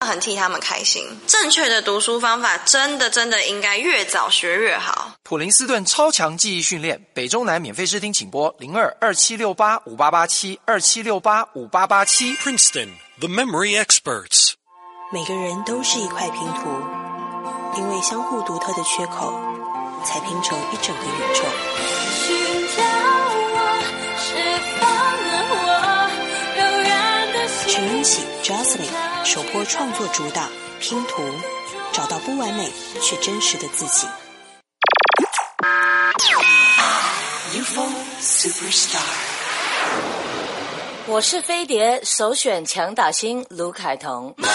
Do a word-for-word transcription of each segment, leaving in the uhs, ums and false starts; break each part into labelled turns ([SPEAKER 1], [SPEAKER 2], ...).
[SPEAKER 1] 很替他们开心。正确的读书方法真的真的应该越早学越好。
[SPEAKER 2] 普林斯顿超强记忆训练，北中南免费试听，请拨零二二七六八五八八七二七六八五八八七。
[SPEAKER 3] Princeton, the memory experts。
[SPEAKER 4] 每个人都是一块拼图，因为相互独特的缺口，才拼成一整个宇宙。
[SPEAKER 5] 寻找我，释放了我柔软的心。
[SPEAKER 4] 陈云喜 Jocelyn 首播创作主打拼图，找到不完美却真实的自己。
[SPEAKER 6] U F O Superstar。
[SPEAKER 7] 我是飞碟首选强打星卢凯彤。
[SPEAKER 5] 梦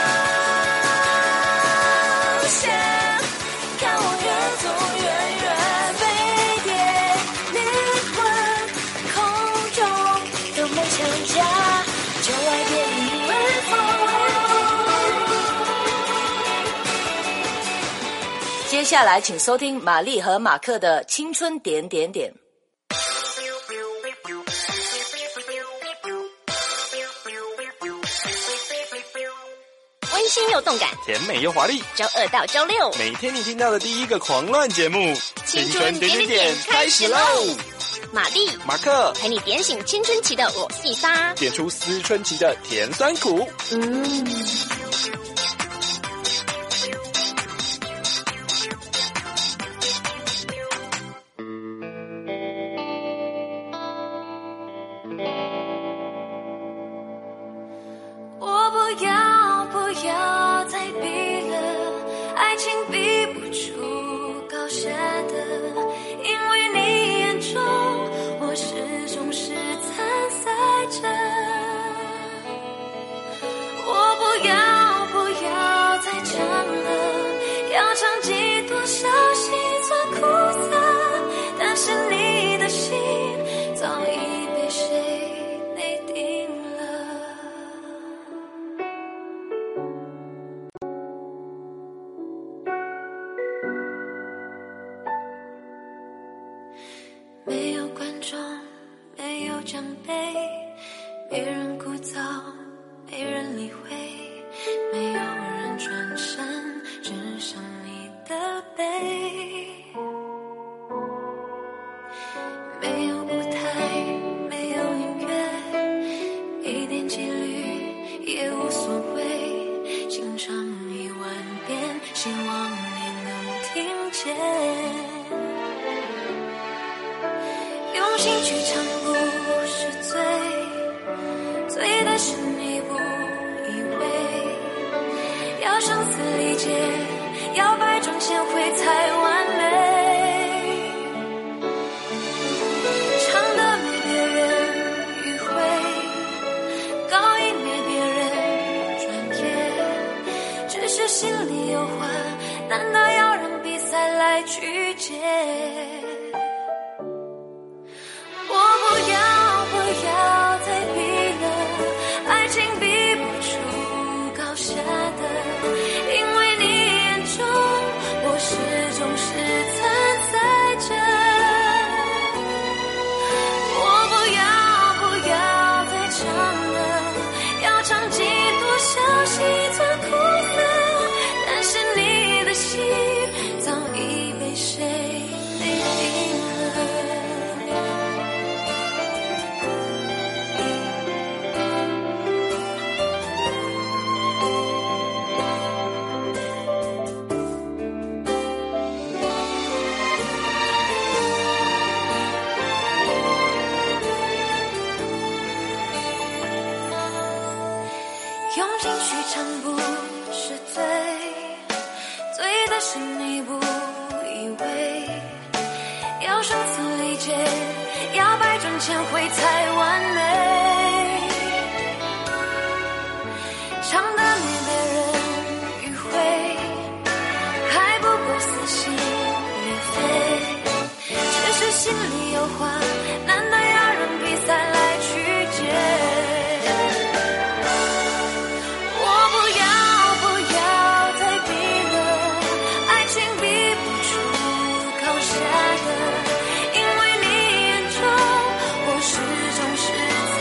[SPEAKER 5] 想看我越走越远，飞碟灵魂空中的梦想家，就爱变你微风。
[SPEAKER 7] 接下来请收听玛丽和马克的青春点点点。
[SPEAKER 8] 温馨又动感，
[SPEAKER 9] 甜美又华丽，
[SPEAKER 8] 周二到周六，
[SPEAKER 9] 每天你听到的第一个狂乱节目，
[SPEAKER 8] 青春点点点开始喽！玛丽、
[SPEAKER 9] 马克
[SPEAKER 8] 陪你点醒青春期的我细沙，
[SPEAKER 9] 点出思春期的甜酸苦。
[SPEAKER 8] 嗯。
[SPEAKER 5] 我不要不要再逼了，爱情逼不出高下的，因为你眼中我始终是参赛者。我不要不要再唱了，要唱几多少心酸苦涩，但是你的心早已被谁内定了。没有观众，没有奖杯，没人鼓噪，没人理会，没有人转身，只剩你的背。没有舞台，没有音乐，一点几率也无所谓，请唱一万遍，希望你能听见。用心去唱不是罪，罪的是你不以为，要生死理解，要百种千回才完美。唱得没别人迂回，高音没别人专业，只是心里有话，难道要让比赛来曲解？我不要不要再逼了，爱情逼不出高下的，因为你眼中我始终是参赛者。我不要不要再唱了，要唱几多少心酸苦涩，但是你的心早已被谁内定了。用心去唱不是罪，罪的是你不以为，要生死理解，要百种千回才完美。唱得没别人迂回，还不够撕心裂肺，只是心里有话，难道要让比赛来曲解？始终是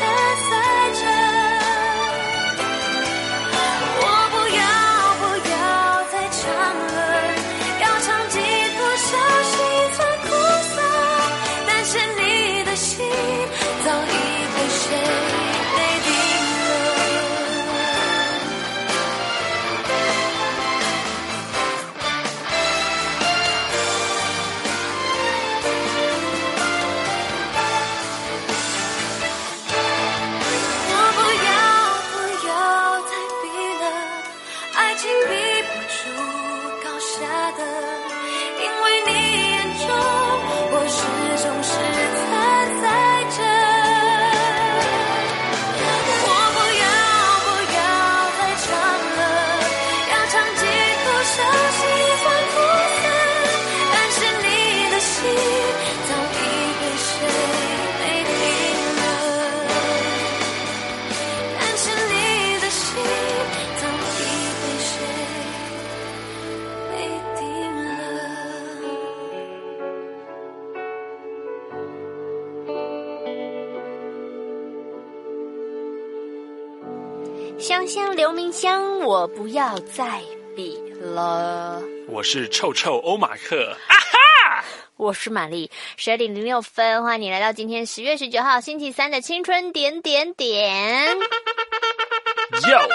[SPEAKER 10] 香香刘明香，我不要再比了。
[SPEAKER 3] 我是臭臭欧马克，
[SPEAKER 10] 我是玛丽，十二点零六分，欢迎你来到今天十月十九号星期三的青春点点点。
[SPEAKER 3] 哟，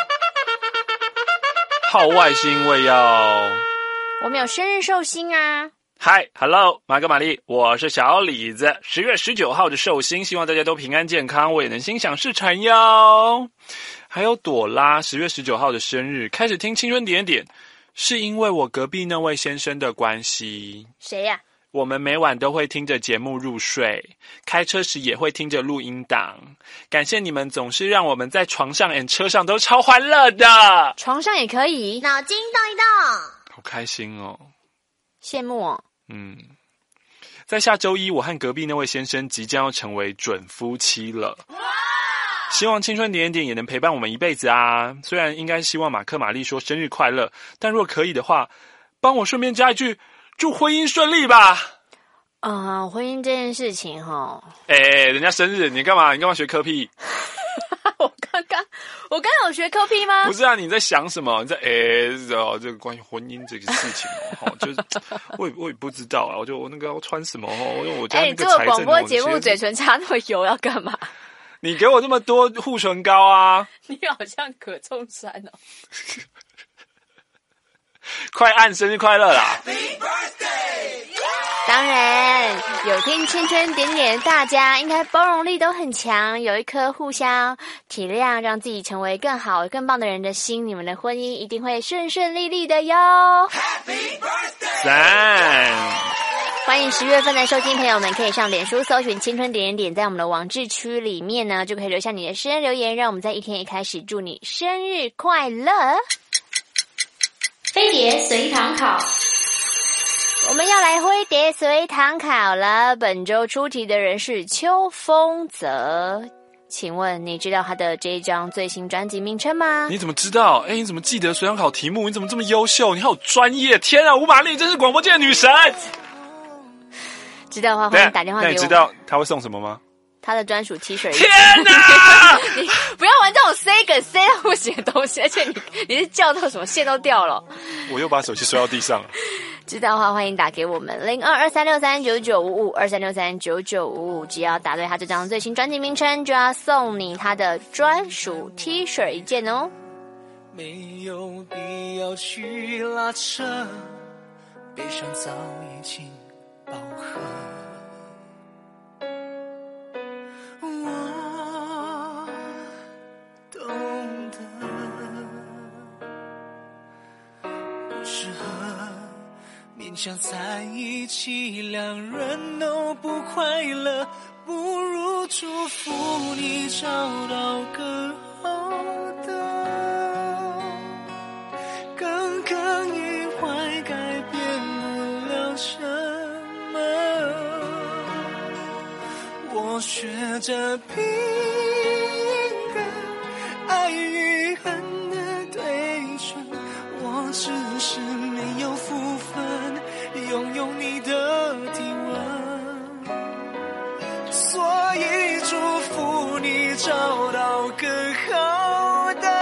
[SPEAKER 3] 号外星胃药，
[SPEAKER 10] 我们有生日寿星啊！
[SPEAKER 3] 嗨 ，Hello， 马哥玛丽，我是小李子，十月十九号的寿星，希望大家都平安健康，我也能心想事成哟。还有朵拉，十月十九号的生日，开始听青春点点，是因为我隔壁那位先生的关系。
[SPEAKER 10] 谁呀、啊？
[SPEAKER 3] 我们每晚都会听着节目入睡，开车时也会听着录音档。感谢你们总是让我们在床上和车上都超欢乐的。
[SPEAKER 10] 床上也可以，
[SPEAKER 1] 脑筋动一动，
[SPEAKER 3] 好开心哦！
[SPEAKER 10] 羡慕哦。
[SPEAKER 3] 嗯，在下周一，我和隔壁那位先生即将要成为准夫妻了。希望青春点点也能陪伴我们一辈子啊！虽然应该希望马克玛丽说生日快乐，但若可以的话，帮我顺便加一句祝婚姻顺利吧。
[SPEAKER 10] 啊、呃，婚姻这件事情齁，
[SPEAKER 3] 哎、欸，人家生日你干嘛？你干嘛学科屁？
[SPEAKER 10] 我刚刚我刚刚有学科屁吗？
[SPEAKER 3] 不是啊，你在想什么？你在哎、欸，哦，这个关于婚姻这个事情哦，就是我也我也不知道啊，我就我那个要穿什么哦，因为我家那个财政、欸、
[SPEAKER 10] 你做广播节目嘴唇擦那么油要干嘛？
[SPEAKER 3] 你给我这么多护唇膏啊！
[SPEAKER 10] 你好像可中山哦。
[SPEAKER 3] 快按生日快乐啦！
[SPEAKER 10] 当然，有听青春点点，大家应该包容力都很强，有一颗互相体谅，让自己成为更好、更棒的人的心，你们的婚姻一定会顺顺利利的哟。
[SPEAKER 3] 赞！
[SPEAKER 10] 欢迎十月份的收听朋友们，可以上脸书搜寻青春点点点，在我们的网志区里面呢，就可以留下你的生日留言，让我们在一天一开始祝你生日快乐。
[SPEAKER 5] 飞碟随堂考，
[SPEAKER 10] 我们要来飞碟随堂考了。本周出题的人是邱锋泽，请问你知道他的这一张最新专辑名称吗？
[SPEAKER 3] 你怎么知道？哎，你怎么记得随堂考题目？你怎么这么优秀？你好专业！天啊，吴玛丽真是广播界的女神！
[SPEAKER 10] 知道的话欢迎打电话给我。
[SPEAKER 3] 那你知道他会送什么吗？
[SPEAKER 10] 他的专属 T 恤。
[SPEAKER 3] 天哪！
[SPEAKER 10] 你不要玩这种塞梗塞到不行的东西，而且你你是叫到什么线都掉了。
[SPEAKER 3] 我又把手机摔到地上了。
[SPEAKER 10] 知道的话欢迎打给我们零二二三六三九九五五二三六三九九五五，只要答对他这张最新专辑名称，就要送你他的专属 T 恤一件哦。
[SPEAKER 6] 没有必要去拉扯，悲伤早已经饱和。我懂得不适合勉强在一起，两人都不快乐，不如祝福你找到更好的，耿耿于怀改变不了什么，我学着平衡爱与恨的对称，我只是没有福分拥有你的体温，所以祝福你找到更好的，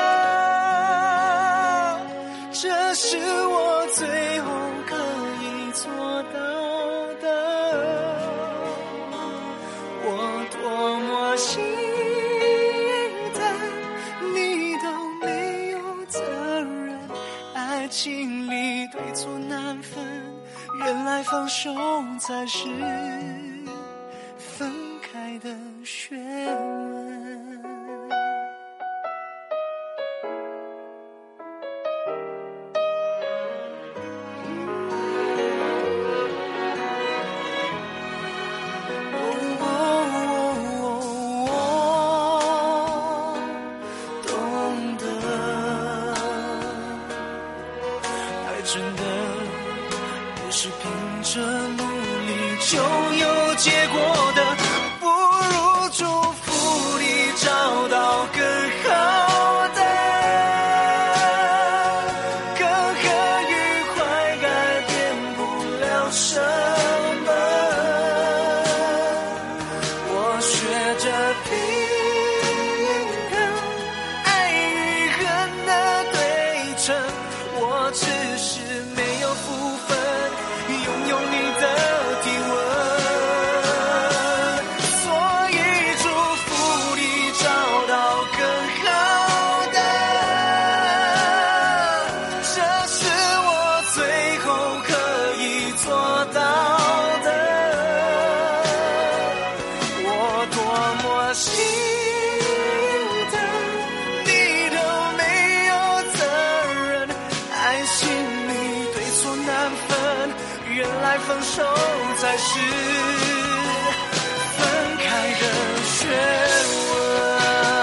[SPEAKER 6] 这是我最后可以做到的。我多么心疼，你都没有责任，爱情里对错难分，原来放手才是分开的学问。真的不是凭着努力就有结果的，不如祝福你找到更好的，更合愉快改变不了什么，我学着平衡爱与才是分开的学问。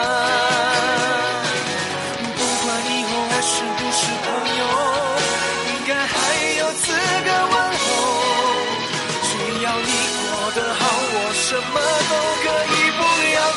[SPEAKER 6] 不管以后还是不是朋友，应该还有资格问候。只要你过得好，我什么都可以不要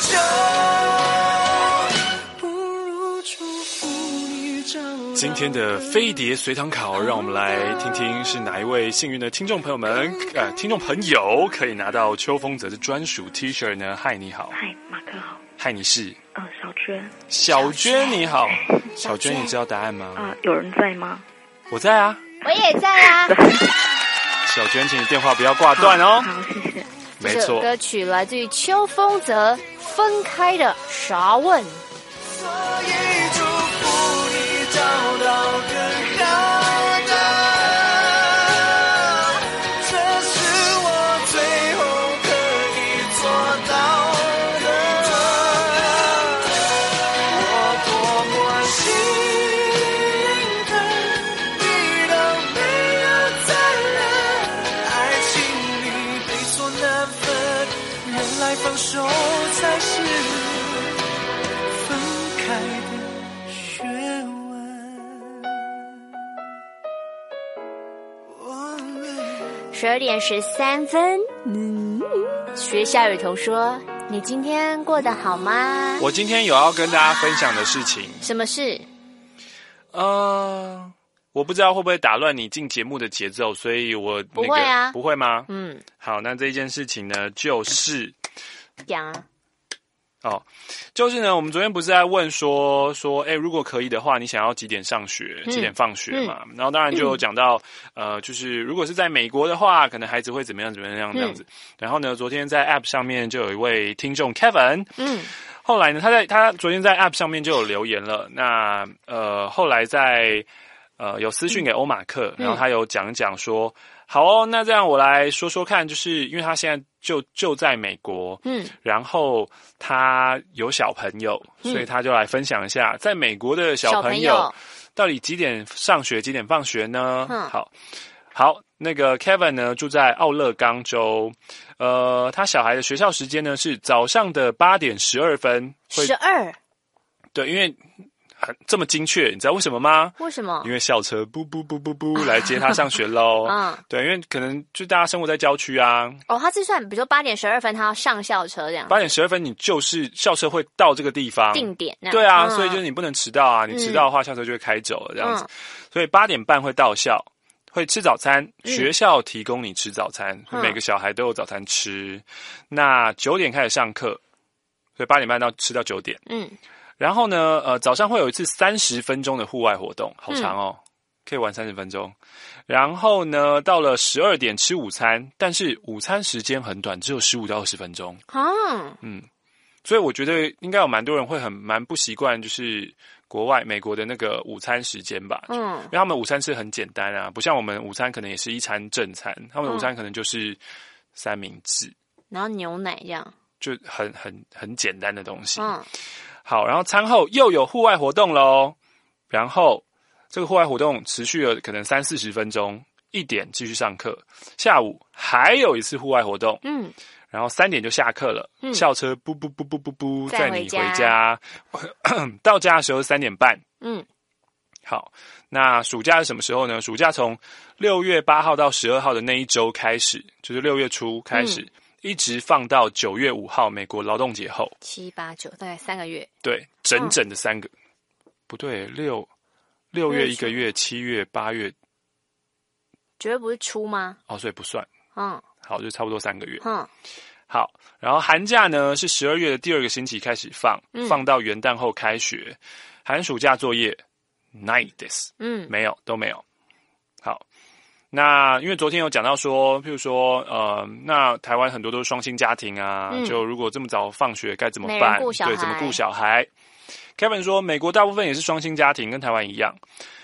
[SPEAKER 6] 求。不如祝福你找到。
[SPEAKER 3] 今天的飞碟随堂考，让我们来听听是哪一位幸运的听众朋友们，呃，听众朋友可以拿到邱锋泽的专属 T 恤呢？嗨，你好。
[SPEAKER 11] 嗨，马克好。
[SPEAKER 3] 嗨，你是？
[SPEAKER 11] 呃，小娟。
[SPEAKER 3] 小娟你好。小娟，你知道答案吗？
[SPEAKER 11] 啊、呃，有人在吗？
[SPEAKER 3] 我在啊。
[SPEAKER 10] 我也在啊。
[SPEAKER 3] 小娟，请你电话不要挂断哦。
[SPEAKER 11] 好，谢谢。
[SPEAKER 3] 没错。
[SPEAKER 10] 这首歌曲来自于邱锋泽，《分开的啥问》。
[SPEAKER 6] 所以祝福你找到更好的，这是我最后可以做到的。我多么心疼，你都没有在了，爱情里对错难分，原来放手才是分开的学问。
[SPEAKER 10] 十二点十三分，嗯，学校雨桐说：“你今天过得好吗？”
[SPEAKER 3] 我今天有要跟大家分享的事情。
[SPEAKER 10] 什么事？
[SPEAKER 3] 呃，我不知道会不会打乱你进节目的节奏，所以我、那个、
[SPEAKER 10] 不会啊，
[SPEAKER 3] 不会吗？
[SPEAKER 10] 嗯，
[SPEAKER 3] 好，那这一件事情呢，就是
[SPEAKER 10] 讲啊。
[SPEAKER 3] 哦，就是呢，我们昨天不是在问说说，哎，如果可以的话，你想要几点上学，几点放学嘛？嗯、然后当然就有讲到，嗯、呃，就是如果是在美国的话，可能孩子会怎么样怎么样这样子。嗯、然后呢，昨天在 App 上面就有一位听众 Kevin， 嗯，后来呢，他在他昨天在 App 上面就有留言了。那呃，后来在呃有私讯给欧马克，嗯、然后他有讲讲说。好哦，那这样我来说说看，就是因为他现在就就在美国，嗯，然后他有小朋友，嗯、所以他就来分享一下，在美国的小朋友到底几点上学，几点放学呢？嗯，好，好，那个 Kevin 呢住在奥勒冈州，呃，他小孩的学校时间呢是早上的八点十二分，
[SPEAKER 10] 十二，
[SPEAKER 3] 对，因为。很这么精确，你知道为什么吗？
[SPEAKER 10] 为什么？
[SPEAKER 3] 因为校车不不不不不来接他上学喽。嗯，对，因为可能就大家生活在郊区啊。
[SPEAKER 10] 哦，他是算，比如说八点十二分，他要上校车这样。
[SPEAKER 3] 八点十二分，你就是校车会到这个地方
[SPEAKER 10] 定点。
[SPEAKER 3] 对啊，嗯、所以就是你不能迟到啊，你迟到的话，校车就会开走了这样子。嗯、所以八点半会到校，会吃早餐，嗯、学校提供你吃早餐，嗯、每个小孩都有早餐吃。那九点开始上课，所以八点半到吃到九点。嗯。然后呢，呃，早上会有一次三十分钟的户外活动，好长哦，嗯、可以玩三十分钟。然后呢，到了十二点吃午餐，但是午餐时间很短，只有十五到二十分钟。啊，嗯，所以我觉得应该有蛮多人会很蛮不习惯，就是国外美国的那个午餐时间吧。嗯，因为他们午餐吃很简单啊，不像我们午餐可能也是一餐正餐，他们午餐可能就是三明治，
[SPEAKER 10] 然后牛奶这样，
[SPEAKER 3] 就很很很简单的东西。嗯。好，然后餐后又有户外活动咯，然后这个户外活动持续了可能三四十分钟，一点继续上课，下午还有一次户外活动，嗯，然后三点就下课了，嗯、校车不不不不不不载你回家，到家的时候三点半，嗯，好，那暑假是什么时候呢？暑假从六月八号到十二号的那一周开始，就是六月初开始。嗯一直放到九月五号，美国劳动节后，
[SPEAKER 10] 七八九大概三个月，
[SPEAKER 3] 对，整整的三个，嗯、不对，六六月一个月，七月八月，
[SPEAKER 10] 九月不是初吗？
[SPEAKER 3] 哦，所以不算，嗯，好，就差不多三个月，嗯，好，然后寒假呢是十二月的第二个星期开始放，嗯、放到元旦后开学，寒暑假作业 ，night this， 嗯，没有都没有，好。那因为昨天有讲到说，譬如说，呃，那台湾很多都是双薪家庭啊，嗯、就如果这么早放学该怎么办？对，怎么顾小孩 ？Kevin 说，美国大部分也是双薪家庭，跟台湾一样。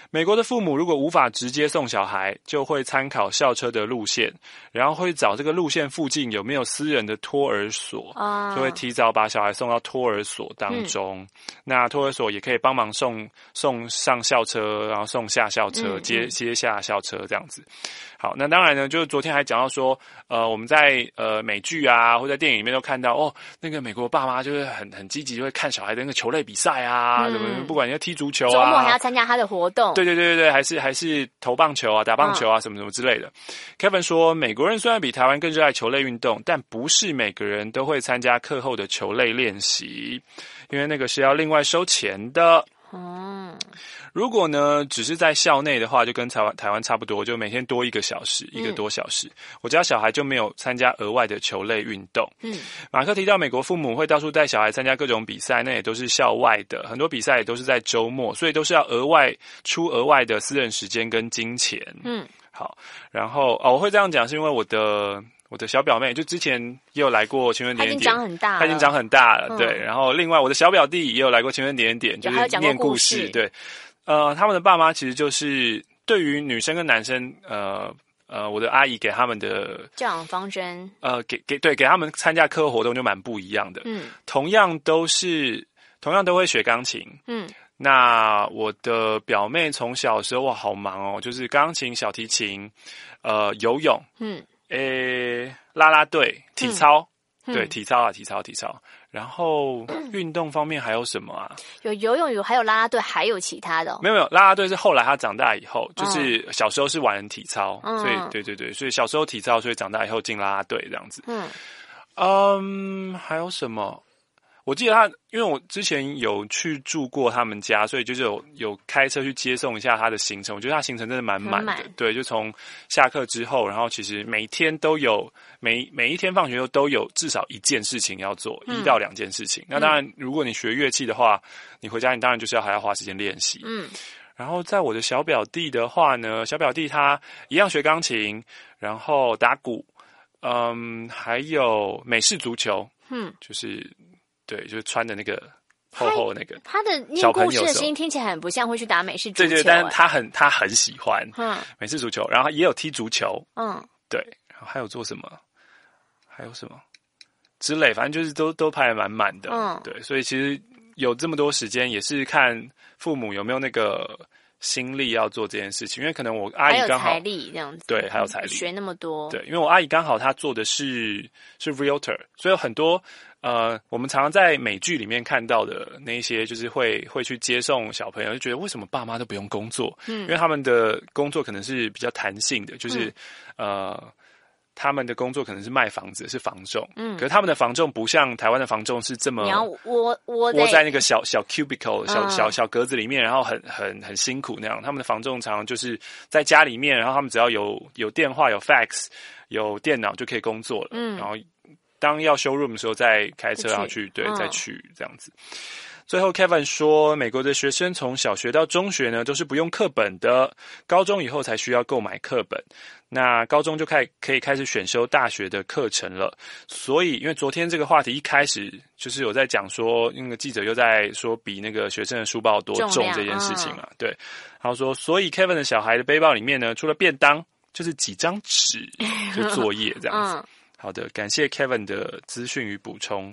[SPEAKER 3] 美国的父母如果无法直接送小孩，就会参考校车的路线，然后会找这个路线附近有没有私人的托儿所，哦、就会提早把小孩送到托儿所当中。嗯、那托儿所也可以帮忙送送上校车，然后送下校车，嗯、接接下校车这样子。好，那当然呢，就是昨天还讲到说，呃，我们在呃美剧啊，或者在电影里面都看到，哦，那个美国爸妈就是很很积极，就会看小孩的那个球类比赛啊，什么、嗯、不管你要踢足球啊，
[SPEAKER 10] 周末还要参加他的活动，
[SPEAKER 3] 对对对对对，还是还是投棒球啊、打棒球啊、嗯、什么什么之类的。Kevin 说，美国人虽然比台湾更热爱球类运动，但不是每个人都会参加课后的球类练习，因为那个是要另外收钱的。嗯，如果呢只是在校内的话，就跟台湾台湾差不多，就每天多一个小时，一个多小时。嗯、我家小孩就没有参加额外的球类运动。嗯，马克提到美国父母会到处带小孩参加各种比赛，那也都是校外的，很多比赛也都是在周末，所以都是要额外出额外的私人时间跟金钱。嗯，好，然后哦，我会这样讲是因为我的。我的小表妹就之前也有来过青春点点点，
[SPEAKER 10] 她已经长很大了，
[SPEAKER 3] 她已经长很大了，嗯、对。然后另外我的小表弟也有来过青春点点点，就是念故事，对。呃，他们的爸妈其实就是对于女生跟男生，呃呃，我的阿姨给他们的
[SPEAKER 10] 教养方针，
[SPEAKER 3] 呃，给给对给他们参加课后活动就蛮不一样的。嗯，同样都是同样都会学钢琴，嗯。那我的表妹从小的时候哇，好忙哦，就是钢琴、小提琴，呃，游泳，嗯。诶，啦啦队、体操，嗯、对，体操啊，体操，体操。然后运动方面还有什么啊？
[SPEAKER 10] 有游泳，有还有啦啦队，还有其他的、哦？
[SPEAKER 3] 没有没有，啦啦队是后来他长大以后，就是小时候是玩体操，嗯、所以对对对，所以小时候体操，所以长大以后进啦啦队这样子。嗯嗯，还有什么？我记得他，因为我之前有去住过他们家，所以就是有有开车去接送一下他的行程。我觉得他行程真的蛮满的，对，就从下课之后，然后其实每天都有每每一天放学后都有至少一件事情要做，嗯、一到两件事情。那当然，如果你学乐器的话，你回家你当然就是要还要花时间练习。嗯，然后在我的小表弟的话呢，小表弟他一样学钢琴，然后打鼓，嗯，还有美式足球，嗯，就是。对，就是穿的那个厚厚的那个。
[SPEAKER 10] 他的念故事的声音听起来很不像会去打美式足球。
[SPEAKER 3] 对对，但是他很他很喜欢嗯美式足球，然后也有踢足球。嗯，对，然后还有做什么？还有什么之类，反正就是都都排得满满的。嗯，对，所以其实有这么多时间，也是看父母有没有那个心力要做这件事情，因为可能我阿姨刚好
[SPEAKER 10] 还有财力这样子，
[SPEAKER 3] 对，还有财力
[SPEAKER 10] 学那么多，
[SPEAKER 3] 对，因为我阿姨刚好她做的是是 realtor， 所以有很多呃，我们常常在美剧里面看到的那一些，就是会会去接送小朋友，就觉得为什么爸妈都不用工作？嗯，因为他们的工作可能是比较弹性的，就是、嗯、呃。他们的工作可能是卖房子，是房仲，嗯，可是他们的房仲不像台湾的房仲是这么
[SPEAKER 10] 你要窝窝
[SPEAKER 3] 窝在那个小小 cubicle 小、嗯、小小格子里面，然后很很很辛苦那样。他们的房仲常常就是在家里面，然后他们只要有有电话、有 fax、有电脑就可以工作了，嗯，然后当要 showroom 的时候再开车要去，对，嗯、再去这样子。最后 Kevin 说，美国的学生从小学到中学呢都是不用课本的，高中以后才需要购买课本。那高中就开可以开始选修大学的课程了。所以因为昨天这个话题一开始就是有在讲说，那个记者又在说比那个学生的书包多重这件事情嘛，嗯、对。然后说，所以 Kevin 的小孩的背包里面呢，除了便当就是几张纸，就作业这样子。嗯、好的，感谢 Kevin 的资讯与补充。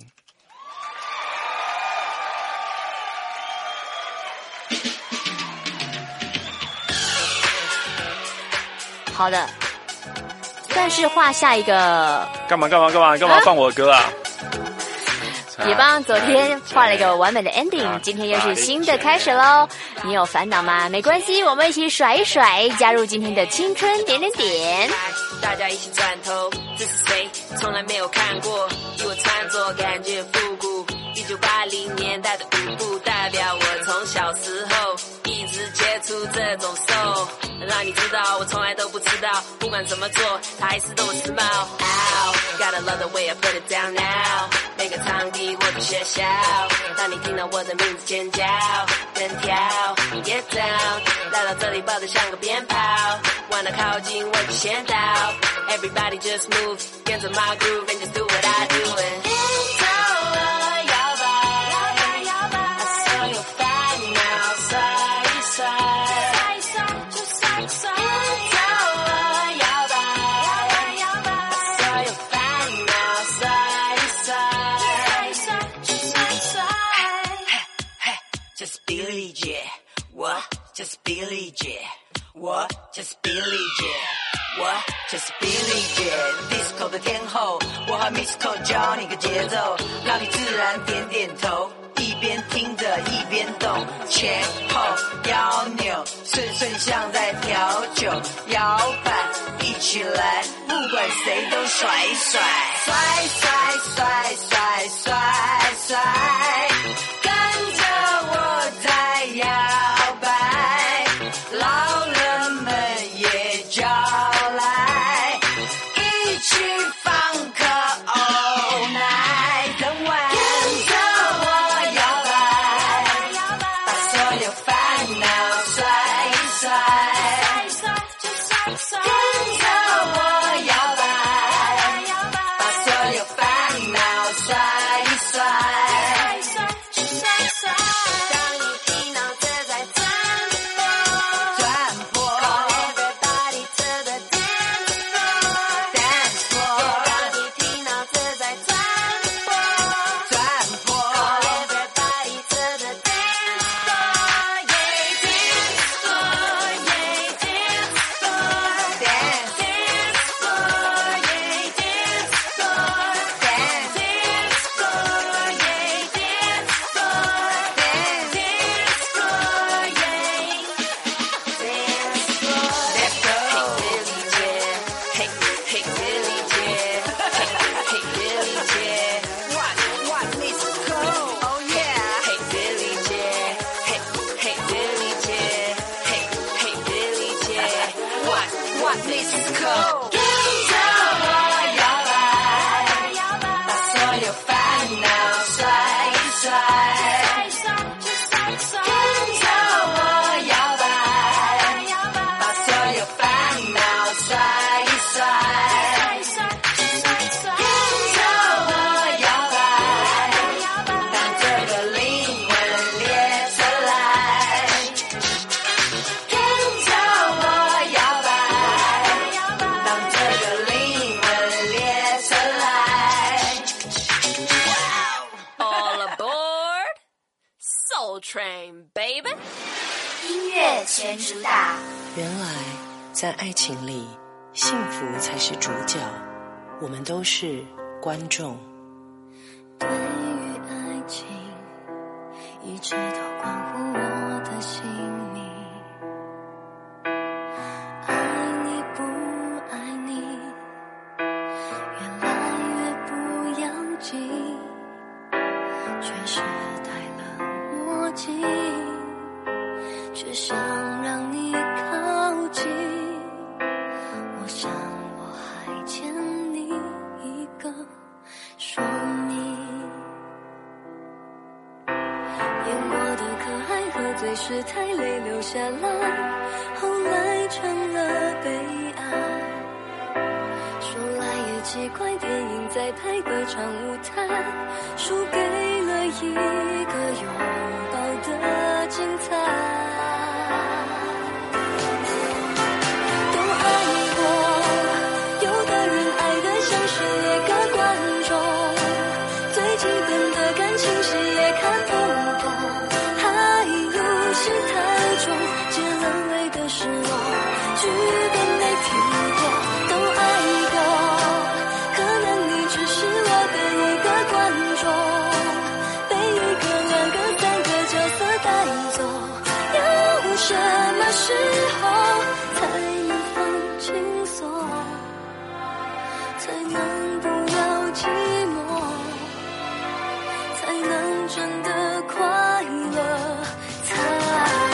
[SPEAKER 10] 好的，算是画下一个
[SPEAKER 3] 干嘛干嘛干嘛干嘛放我的歌啊！
[SPEAKER 10] 也帮昨天画了一个完美的 ending， 今天又是新的开始喽。你有烦恼吗？没关系，我们一起甩一甩，加入今天的青春点点点。
[SPEAKER 12] 大家一起转头，这是谁？从来没有看过，以我穿着感觉复古。一九八零年代的舞步，代表我从小时候一直接触这种 soul， 让你知道我从来都不知道，不管怎么做，它还是都是猫。Ow, gotta love the way I put it down now。每个场地或者学校，当你听到我的名字尖叫，人跳，你 get down， 来到这里抱得像个鞭炮，玩得靠近我就先到。Everybody just move， 跟着 my groove and just do what I do。 就是比利姐，我就是比利姐，我就是比利姐，我就是比利姐 ，disco 的天后，我和 Miss Cole 教你个节奏，让你自然点点头，一边听着一边动，前后摇扭，顺顺像在调酒，摇摆一起来，不管谁都甩一甩，甩甩甩甩甩甩，跟着我在摇摆，老人们也叫来，一起放克欧奶，整晚跟着我摇摆，把所有烦恼甩一甩，跟着我摇摆，把所有烦恼甩一甩。当你疲劳自在转播，转播 Call everybody to the dance floor, dance floor 当你疲劳自在转播，转播 Call everybody to the dance floor, yeah, dance floor, yeah, dance floor, dance, dance floor, yeah, dance floor, dance, dance floor, yeah, dance floor, dance, dance floor, yeah, dance floor. Let's go. Hey Billy J, hey hey Billy J, hey hey Billy J. What what Miss Cole? Oh yeah. Hey Billy J, hey hey Billy J, hey hey Billy J. What what Miss Cole? 跟着我摇摆，把所有烦恼甩一甩，跟着我摇摆，把所有烦恼甩一甩，跟着我摇摆，让这个灵魂列车来，跟着我摇摆，让这个灵魂列车来。All aboard, Soul Train, baby.
[SPEAKER 10] 音乐全主打，
[SPEAKER 13] 原来在爱情里，幸福才是主角，我们都是观众。
[SPEAKER 5] 对于爱情，一直都关乎我的性命。爱你不爱你，越来越不要紧，却是戴了墨镜，却想让你靠近。我想我还欠你一个说明。演过的可爱，喝醉时太累留下来，后来成了悲哀。说来也奇怪，电影在拍歌唱舞台，输给了一个拥抱的精彩。都爱过，有的人爱得像是一个观众，最基本的感情戏也看不懂，还有戏太重，结了尾的失落，剧本没听过。都爱过，可能你只是我的一个观众，被一个两个三个角色带走，要什么时候才能放轻松，才能不要寂寞，才能真的快乐，才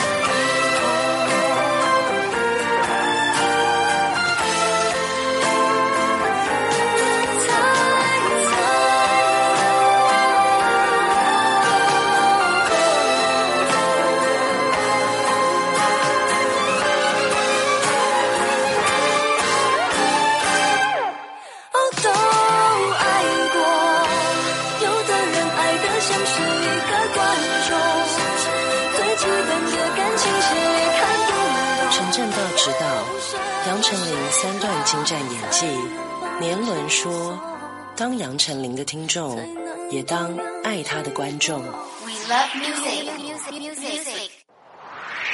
[SPEAKER 13] 杨丞琳三段精湛演技，年轮说：当杨丞琳的听众，也当爱她的观众。
[SPEAKER 10] We love music.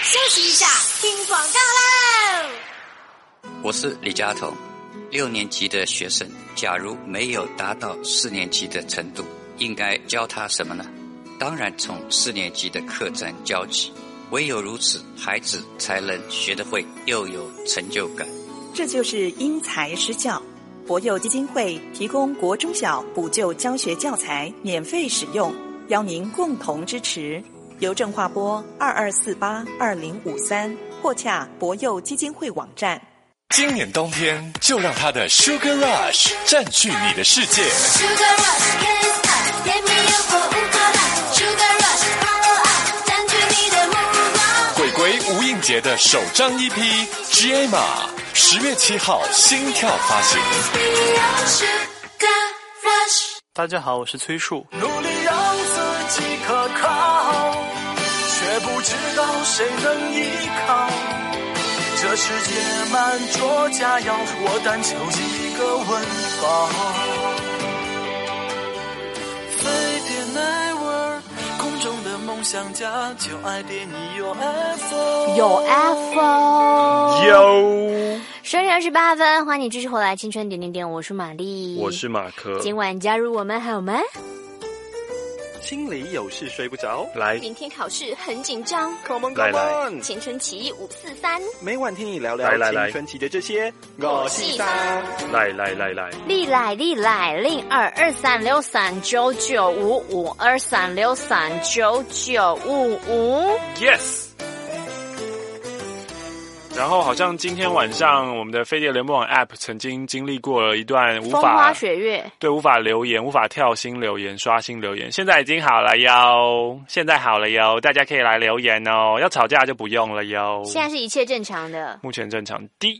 [SPEAKER 5] 休息一下，听广告喽。
[SPEAKER 14] 我是李家彤，六年级的学生，假如没有达到四年级的程度，应该教他什么呢？当然从四年级的课程教起，唯有如此，孩子才能学得会，又有成就感。
[SPEAKER 15] 这就是因材施教。博幼基金会提供国中小补救教学教材免费使用，邀您共同支持。邮政划拨二二四八二零五三，或洽博幼基金会网站。
[SPEAKER 16] 今年冬天就让它的 Sugar Rush 占据你的世界。
[SPEAKER 5] Sugar Rush Kiss Us， 甜蜜诱惑无可挡。Sugar Rush Power Up， 占据你的目光。
[SPEAKER 16] 鬼鬼吴映洁的首张 E P G A 码，十月七号心跳发行。
[SPEAKER 17] 大家好，我是崔树。
[SPEAKER 6] 努力让自己可靠，却不知道谁能依靠。这世界满桌佳肴，我但求几个温饱。飞碟奶味，空中的梦想家，就爱点你有 F O，
[SPEAKER 10] 有 F O，
[SPEAKER 3] 有。
[SPEAKER 10] 十二点二十八分，欢迎你继续回来，青春点点点，我是玛丽，
[SPEAKER 3] 我是马克。
[SPEAKER 10] 今晚加入我们好吗？
[SPEAKER 9] 心里有事睡不着，
[SPEAKER 3] 来，
[SPEAKER 10] 明天考试很紧张
[SPEAKER 9] ，Come on
[SPEAKER 3] Come
[SPEAKER 9] on，
[SPEAKER 10] 青春期五四三，
[SPEAKER 9] 每晚听你聊聊青春期的这些，我是三，
[SPEAKER 3] 来来来来，
[SPEAKER 10] 历来历来零二二三六三九九五五二三六三九九五五
[SPEAKER 3] ，Yes。然后好像今天晚上我们的飞碟联播网 App 曾经经历过了一段无法
[SPEAKER 10] 风花雪月，
[SPEAKER 3] 对，无法留言，无法跳新留言、刷新留言，现在已经好了哟，现在好了哟，大家可以来留言哦，要吵架就不用了哟。
[SPEAKER 10] 现在是一切正常的，
[SPEAKER 3] 目前正常。D。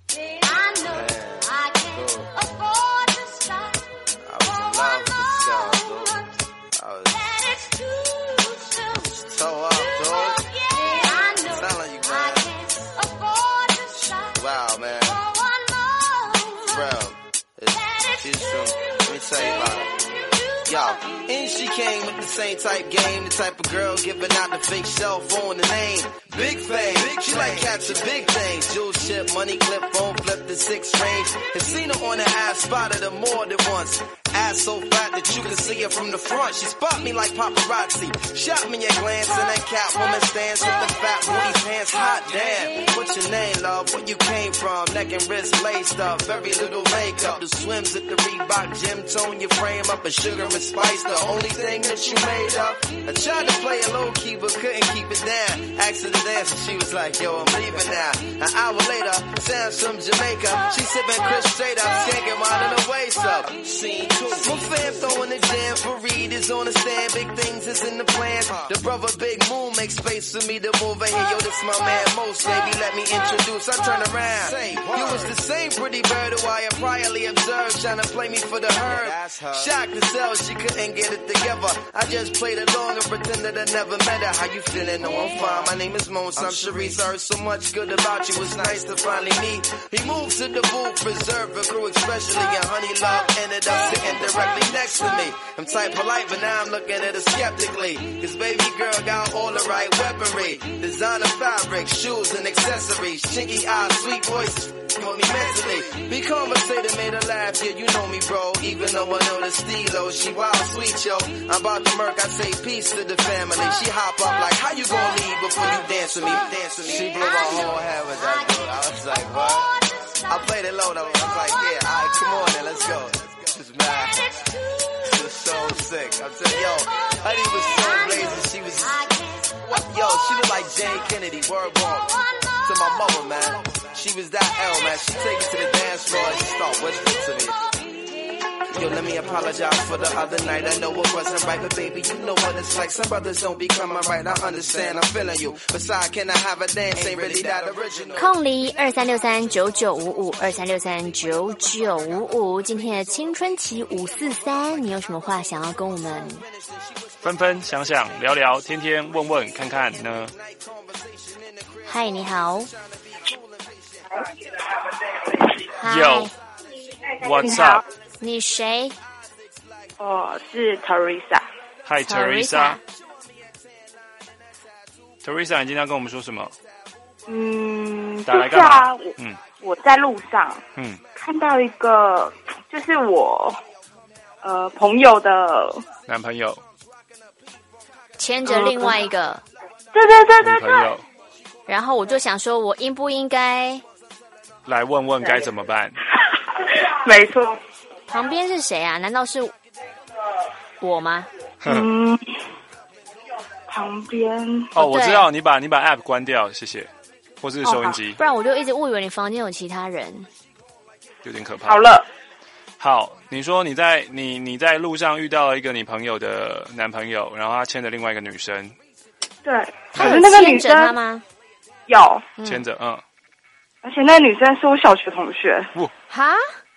[SPEAKER 18] Yo, and she came with the same type game, the type of girl giving out the fake cell phone, the name. Big fame, she like catching big things. Jewel ship, money clip, phone flip the six range. Have seen her on the ass, spotted her more than once. Ass so fat that you can see her from the front. She spot me like paparazzi. Shot me a glance and that Catwoman stands with the fat booty pants. Hot damn. What's your name, love? Where you came from? Neck and wrist laced up. Very little makeup. The swims at the Reebok gym tone your frame up. A sugar and spice, the only thing that you made up. I tried to play it low key but couldn't keep it down. Asked her to dance and she was like, yo, I'm leaving now. An hour later, sounds from Jamaica. She sipping Chris straight up, skanking while in her waist up. Scene two. My fam throwing the jam for Reed is on the stand. Big things is in the plans. The brother Big Moon makes space for me to move in here. Yo, this my man Most, baby, let me introduce. I turn around. You was the same pretty bird who I had priorly observed, trying to play me for the herd. Shocked to sell, she couldn't get it together. I just played along and pretended I never met her. How you feeling? No, I'm fine. My name is Mons. I'm Sharice. I heard so much good about you. It's nice to finally meet. He moved to the booth, preserved the crew, especially and Honey Love ended up sitting directly next to me. I'm type polite, but now I'm looking at her skeptically. Cause baby girl got all the right weaponry. Designer fabric, shoes and accessories. Chinky eyes, sweet voice, for me mentally. Be conversated, made her laugh. Yeah, you know me, bro. Even though I know the stilo, she wild sweet, yo. I'm about to murk, I say peace to the family. She hop up like, how you gonna leave before you dance with me? Dance with me. She blew my whole head with that dude. I was like, what? I played it low though. I was like, yeah, alright, come on then, let's go. This is mad. She was so sick. I'm saying, yo, Honey was so blazing. She was, what? Yo, she was like Jane Kennedy, word bomb. To my mother, man. She was that L, man. She take it to the dance floor and she start whispering to me. Yo, let me apologize for the other night. I know it wasn't right, but baby, you know what it's like. Some brothers don't be coming right. I understand, I'm feeling you. Besides, can I have a dance? Ain't really that original.
[SPEAKER 10] 空离二三六三九九五五二三六三九九五五。今天的青春期五四三，你有什么话想要跟我们
[SPEAKER 3] 分分享享聊聊，天天问问看看呢？
[SPEAKER 10] 嗨，你好。
[SPEAKER 3] Yo, what's up?
[SPEAKER 10] 你谁？
[SPEAKER 11] 我是 Teresa。
[SPEAKER 3] Hi Teresa。 Teresa， 你今天要跟我们说什么？
[SPEAKER 19] 嗯，
[SPEAKER 3] 打来
[SPEAKER 19] 就是啊，
[SPEAKER 3] 我嗯，
[SPEAKER 19] 我在路上
[SPEAKER 3] 嗯
[SPEAKER 19] 看到一个，就是我呃朋友的
[SPEAKER 3] 男朋友
[SPEAKER 10] 牵着另外一个，
[SPEAKER 19] 对对对对对
[SPEAKER 3] 女朋友，
[SPEAKER 10] 然后我就想说，我应不应该
[SPEAKER 3] 来问问该怎么办？
[SPEAKER 19] 没错。
[SPEAKER 10] 旁边是谁啊？难道是我吗？
[SPEAKER 19] 嗯，旁边
[SPEAKER 3] 哦，我知道，你把你把 app 关掉，谢谢，或是收音机，
[SPEAKER 10] 不然我就一直误以为你房间有其他人，
[SPEAKER 3] 有点可怕。
[SPEAKER 19] 好了，
[SPEAKER 3] 好，你说你在你你在路上遇到了一个你朋友的男朋友，然后他牵着另外一个女生，
[SPEAKER 19] 对，
[SPEAKER 10] 他有
[SPEAKER 19] 可是那个
[SPEAKER 10] 牵
[SPEAKER 19] 女生
[SPEAKER 10] 着他吗？
[SPEAKER 19] 有，
[SPEAKER 3] 牵着，嗯，
[SPEAKER 19] 而且那个女生是我小学同学。
[SPEAKER 10] 哈？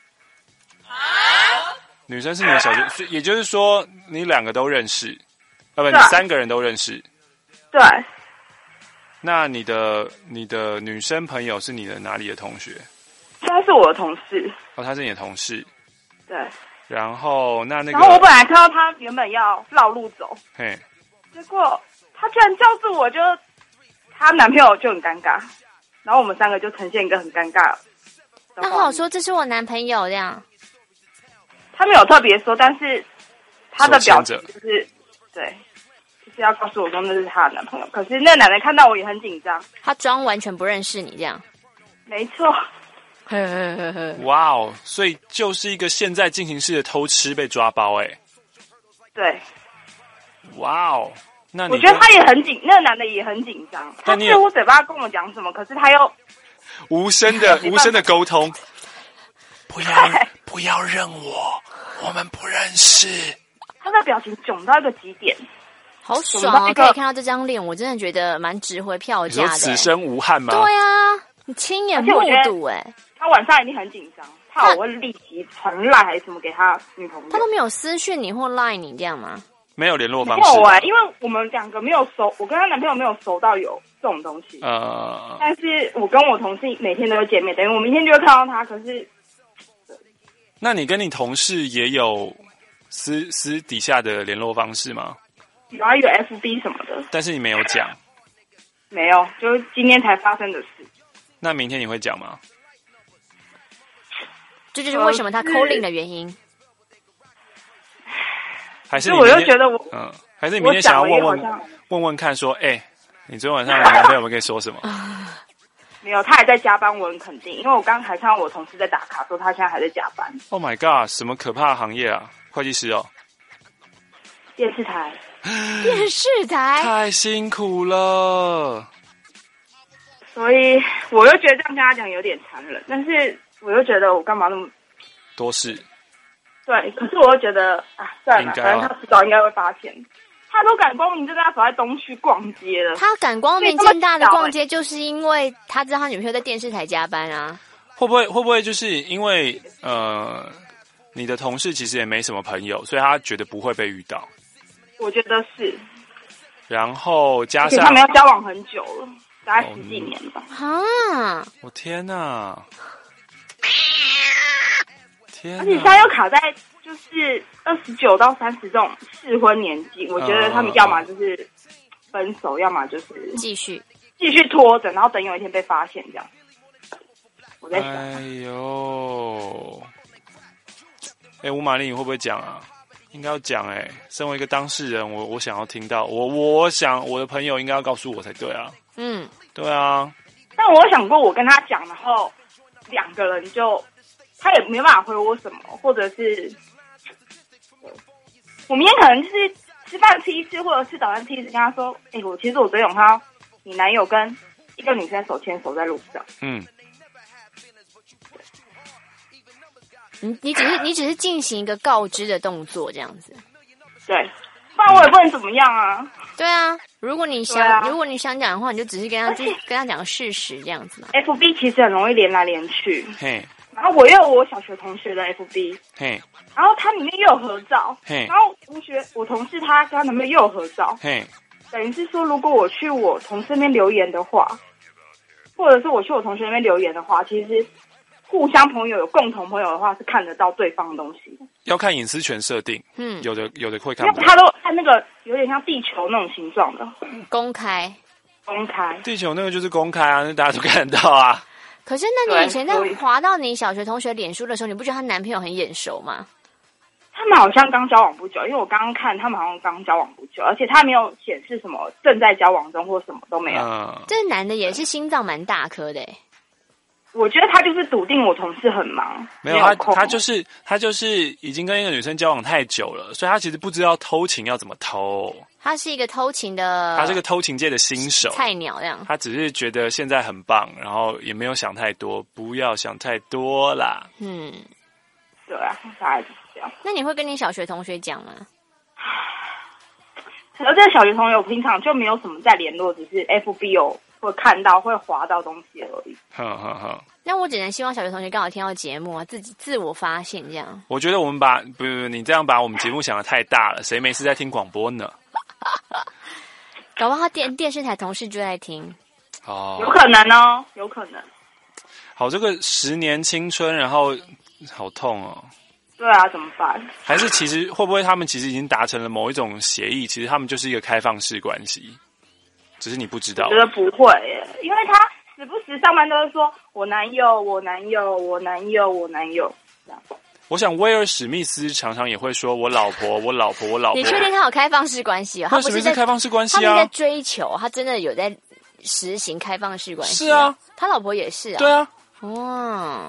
[SPEAKER 3] 女生是你的小学，所以也就是说你两个都认识，啊不，你
[SPEAKER 19] 对
[SPEAKER 3] 三个人都认识。
[SPEAKER 19] 对，
[SPEAKER 3] 那你的你的女生朋友是你的哪里的同学？
[SPEAKER 19] 他是我的同事。
[SPEAKER 3] 哦，她是你的同事。
[SPEAKER 19] 对，
[SPEAKER 3] 然后那那个，
[SPEAKER 19] 然后我本来看到他原本要绕路走，
[SPEAKER 3] 嘿，
[SPEAKER 19] 结果他居然叫住我就，她男朋友就很尴尬，然后我们三个就呈现一个很尴尬的画面。
[SPEAKER 10] 那好说这是我男朋友这样。
[SPEAKER 19] 他没有特别说，但是他的表情
[SPEAKER 3] 手牵着
[SPEAKER 19] 就是对，就是要告诉我说那是她的男朋友。可是那男的看到我也很紧张，
[SPEAKER 10] 他装完全不认识你这样。
[SPEAKER 19] 没错。
[SPEAKER 3] 哇哦，所以就是一个现在进行式的偷吃被抓包哎。
[SPEAKER 19] 对，
[SPEAKER 3] 哇哦，那你
[SPEAKER 19] 我觉得他也很紧，那个男的也很紧张。他
[SPEAKER 3] 但你有
[SPEAKER 19] 似乎嘴巴跟我讲什么，可是他又
[SPEAKER 3] 无声的无声的沟通，
[SPEAKER 2] 不要不要认我，我们不认识。
[SPEAKER 19] 他的表情囧到一个极点，
[SPEAKER 10] 好爽哦！可以看到这张脸，我真的觉得蛮值回票
[SPEAKER 3] 你说
[SPEAKER 10] 价的。
[SPEAKER 3] 此生无憾吗？
[SPEAKER 10] 对啊，你亲眼目睹哎。
[SPEAKER 19] 他晚上一定很紧张，怕我会立即传赖还是什么给他女朋友。
[SPEAKER 10] 他都没有私讯你或赖你这样吗？
[SPEAKER 3] 没有联络方式。
[SPEAKER 19] 没有哎、因为我们两个没有熟，我跟她男朋友没有熟到有这种东西。
[SPEAKER 3] 呃，
[SPEAKER 19] 但是我跟我同事每天都会见面，等于我明天就会看到他。可是，
[SPEAKER 3] 那你跟你同事也有私私底下的联络方式吗？
[SPEAKER 19] 有啊，有 F B 什么的。
[SPEAKER 3] 但是你没有讲。
[SPEAKER 19] 没有，就是今天才发生的事。
[SPEAKER 3] 那明天你会讲吗？
[SPEAKER 10] 这就是为什么他扣令的原因。
[SPEAKER 3] 还是你
[SPEAKER 19] 我
[SPEAKER 3] 明天
[SPEAKER 19] 就觉得我
[SPEAKER 3] 嗯，还是你明天想要问问
[SPEAKER 19] 我讲了
[SPEAKER 3] 问问看说，哎、欸，你昨天晚上你男朋友有没有跟你说什么？
[SPEAKER 19] 没有，他还在加班，我很肯定，因为我刚才看到我同事在打卡，说他现在还在加班。
[SPEAKER 3] Oh my god， 什么可怕的行业啊？会计师哦，
[SPEAKER 19] 电视台，
[SPEAKER 10] 电视台
[SPEAKER 3] 太辛苦了。
[SPEAKER 19] 所以我又觉得这样跟他讲有点残忍，但是我又觉得我干嘛那么
[SPEAKER 3] 多事？
[SPEAKER 19] 对，可是我又觉得啊，算了，
[SPEAKER 3] 应该
[SPEAKER 19] 反正他迟早应该会发现。他都敢光明正大走在东区逛街了，
[SPEAKER 10] 他敢光明正大的逛街，就是因为他知道他女朋友在电视台加班啊。
[SPEAKER 3] 会不会会不会就是因为呃，你的同事其实也没什么朋友，所以他觉得不会被遇到。
[SPEAKER 19] 我觉得是。
[SPEAKER 3] 然后加
[SPEAKER 19] 而且
[SPEAKER 3] 上
[SPEAKER 19] 他们要交往很久了，大概十几年吧。
[SPEAKER 10] 啊！
[SPEAKER 3] 我天哪！天哪！
[SPEAKER 19] 而且现在又卡在就是二十九到三十这种适婚年纪，我觉得他们要么就是分手，要么就是
[SPEAKER 10] 继续
[SPEAKER 19] 继续拖着，然后等有一天被发现这样。我在想，
[SPEAKER 3] 哎呦，哎，吴玛丽，你会不会讲啊？应该要讲哎、欸，身为一个当事人，我我想要听到，我我想我的朋友应该要告诉我才对啊。
[SPEAKER 10] 嗯，
[SPEAKER 3] 对啊。
[SPEAKER 19] 但我有想过，我跟他讲，然后两个人就他也没办法回我什么，或者是我明天可能就是吃饭吃一次，或者吃早餐吃一次，跟他说，哎、欸，我其实我昨天有看到你男友跟一个女生手牵手在路上。
[SPEAKER 3] 嗯。
[SPEAKER 10] 你你只是你只是进行一个告知的动作，这样子。
[SPEAKER 19] 对，不然我也不能怎么样啊。
[SPEAKER 10] 对啊，如果你想、啊、如果你想讲的话，你就只是跟他就跟他讲个事实这样子嘛。
[SPEAKER 19] F B 其实很容易连来连去。
[SPEAKER 3] 嘿。
[SPEAKER 19] 然后我又有我小学同学的 F B。
[SPEAKER 3] 嘿。
[SPEAKER 19] 然后它里面又有合照。
[SPEAKER 3] 嘿。
[SPEAKER 19] 然后同学，我同事他跟他男朋友又有合照。
[SPEAKER 3] 嘿。
[SPEAKER 19] 等于是说，如果我去我同事那边留言的话，或者是我去我同学那边留言的话，其实。互相朋友有共同朋友的话，是看得到对方的东西。
[SPEAKER 3] 要看隐私权设定，嗯，有的有的会看不到。
[SPEAKER 19] 他都看那个有点像地球那种形状的，
[SPEAKER 10] 公开。
[SPEAKER 19] 公开。
[SPEAKER 3] 地球那个就是公开啊，那大家都看得到啊。
[SPEAKER 10] 可是那你以前在滑到你小学同学脸书的时候，你不觉得她男朋友很眼熟吗？
[SPEAKER 19] 他们好像刚交往不久，因为我刚刚看他们好像刚交往不久，而且他没有显示什么正在交往中或什么都没有。
[SPEAKER 3] 嗯，
[SPEAKER 10] 这男的也是心脏蛮大颗的欸。
[SPEAKER 19] 我觉得他就是笃定我同事很忙，
[SPEAKER 3] 没有他，他就是他就是已经跟一个女生交往太久了，所以他其实不知道偷情要怎么偷。
[SPEAKER 10] 他是一个偷情的，
[SPEAKER 3] 他是个偷情界的新手，
[SPEAKER 10] 菜鸟这样。
[SPEAKER 3] 他只是觉得现在很棒，然后也没有想太多，不要想太多啦。
[SPEAKER 10] 嗯，
[SPEAKER 19] 对啊，大概就是这样。
[SPEAKER 10] 那你会跟你小学同学讲吗？
[SPEAKER 19] 可是这小学同学我平常就没有什么在联络，只是 F B 有会看到会滑到东西而已。
[SPEAKER 3] 好好好。
[SPEAKER 10] 那我只能希望小学同学刚好听到节目啊，自己自我发现这样。
[SPEAKER 3] 我觉得我们把不不，你这样把我们节目想得太大了，谁没事在听广播呢？
[SPEAKER 10] 搞不好他电电视台同事就在听。
[SPEAKER 3] 哦，
[SPEAKER 19] 有可能哦，有可能。
[SPEAKER 3] 好，这个十年青春，然后好痛哦。
[SPEAKER 19] 对啊，怎么办？
[SPEAKER 3] 还是其实会不会他们其实已经达成了某一种协议？其实他们就是一个开放式关系，只是你不知道。
[SPEAKER 19] 我觉得不会耶，因为他时不时上班都会说我男友，我男友，我男友，我男友这样。
[SPEAKER 3] 我想威尔史密斯常常也会说我老婆，我老婆，我老婆。
[SPEAKER 10] 你确定他有开放式关系哦？他不是在
[SPEAKER 3] 开放式关系啊？
[SPEAKER 10] 他不是在追求，他真的有在实行开放式关系。
[SPEAKER 3] 是啊，
[SPEAKER 10] 他老婆也是啊。
[SPEAKER 3] 对啊。
[SPEAKER 10] 哦。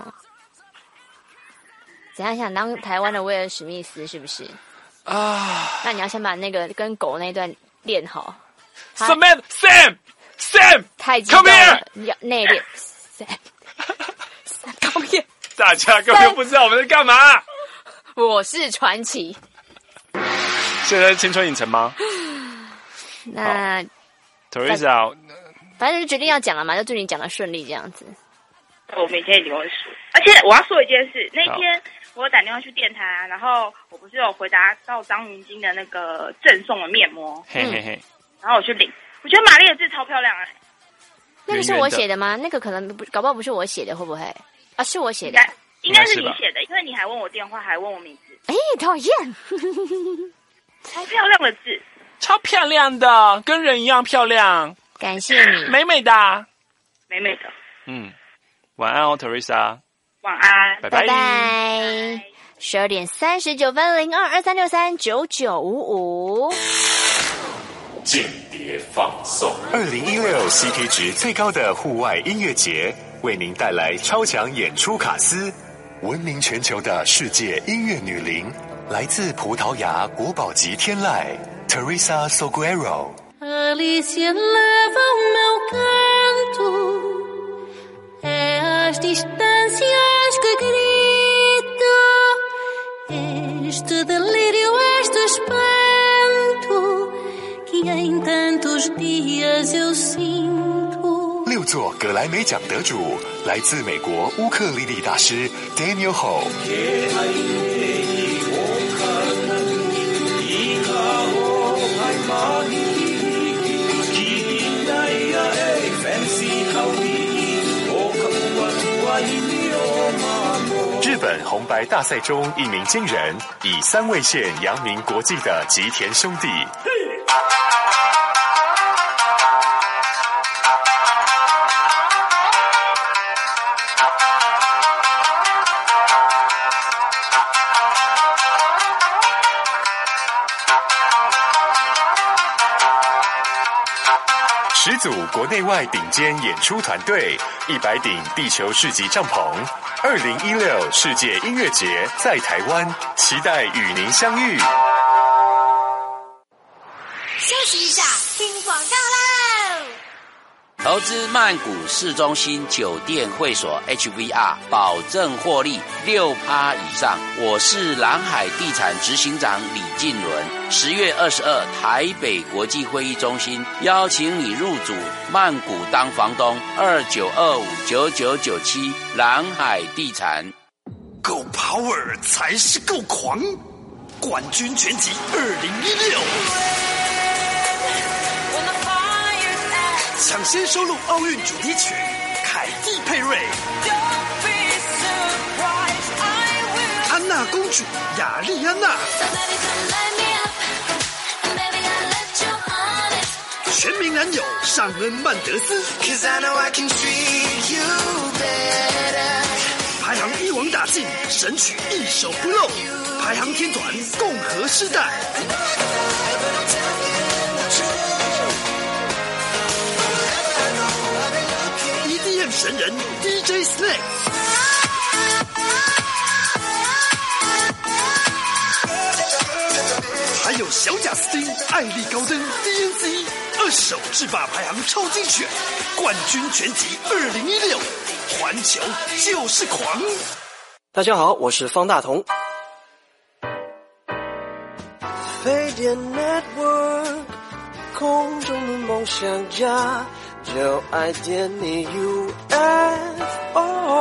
[SPEAKER 10] 怎样想当台湾的威尔史密斯是不是？
[SPEAKER 3] 啊。
[SPEAKER 10] 那你要先把那个跟狗那段练好。
[SPEAKER 3] Sam Sam Sam，
[SPEAKER 10] 太激动了，你要内敛。Sam Sam， come here。
[SPEAKER 3] 大家根本不知道我们在干嘛。
[SPEAKER 10] 我是传奇。
[SPEAKER 3] 现在是青春影城吗？
[SPEAKER 10] 那
[SPEAKER 3] Teresa，
[SPEAKER 10] 反正就决定要讲了嘛，就祝你讲的顺利这样子。
[SPEAKER 19] 我每天一定会说，而且我要说一件事，那天我有打电话去电台啊，然后我不是有回答到张云京的那个赠送的面膜，
[SPEAKER 3] 嘿嘿嘿，
[SPEAKER 19] 然后我去领，我觉得玛丽的字超漂亮哎、欸。
[SPEAKER 10] 那个是我写的吗？那个可能不，搞不好不是我写的，会不会？啊，是我写的，
[SPEAKER 19] 应该是你写的，因为你还问我电话，还问我名字。
[SPEAKER 10] 哎，讨厌！
[SPEAKER 19] 超漂亮的字，
[SPEAKER 3] 超漂亮的，跟人一样漂亮。
[SPEAKER 10] 感谢你，
[SPEAKER 3] 美美的，
[SPEAKER 19] 美美的。
[SPEAKER 3] 嗯，晚安哦 ，Teresa。
[SPEAKER 19] 晚安，
[SPEAKER 3] 拜拜。
[SPEAKER 10] 拜。十二点三十九分，零二二三六三九九五五。
[SPEAKER 16] 间谍放送，二零一六 C P 值最高的户外音乐节，为您带来超强演出卡司，闻名全球的世界音乐女伶，来自葡萄牙国宝级天籁 Teresa Salgueiro。Alicia leva o meu canto, é as distâncias que grita, este delírio, este espanto.Em tantos dias eu sinto。六座格莱美奖得主，来自美国乌克丽丽大师 Daniel Ho。日本红白大赛中一鸣惊人，以三位线扬名国际的吉田兄弟。十组国内外顶尖演出团队，一百顶地球市级帐篷。二零一六世界音乐节在台湾，期待与您相遇。
[SPEAKER 5] 休息一下，听广告喽。
[SPEAKER 20] 投资曼谷市中心酒店会所 H V R， 保证获利 百分之六 以上。我是蓝海地产执行长李进伦。十月二十二，台北国际会议中心邀请你入主曼谷当房东，二九二五九九九七，蓝海地产。
[SPEAKER 21] 够 power 才是够狂，冠军全集二零一六。抢先收录奥运主题曲，凯蒂佩瑞、安娜公主、雅丽安娜、 全民男友尚恩曼德斯，
[SPEAKER 6] Cause I know I can treat you better。
[SPEAKER 21] 排行一网打尽，神曲一首不漏，排行天团共和时代。E D M 神人 D J Snake， 还有小贾斯汀、艾利高登 D N C 二手制霸排行超精选冠军全集二零一六，环球就是狂。
[SPEAKER 2] 大家好，我是方大同。
[SPEAKER 6] 飞碟 Network， 空中的梦想家，就爱点你 U F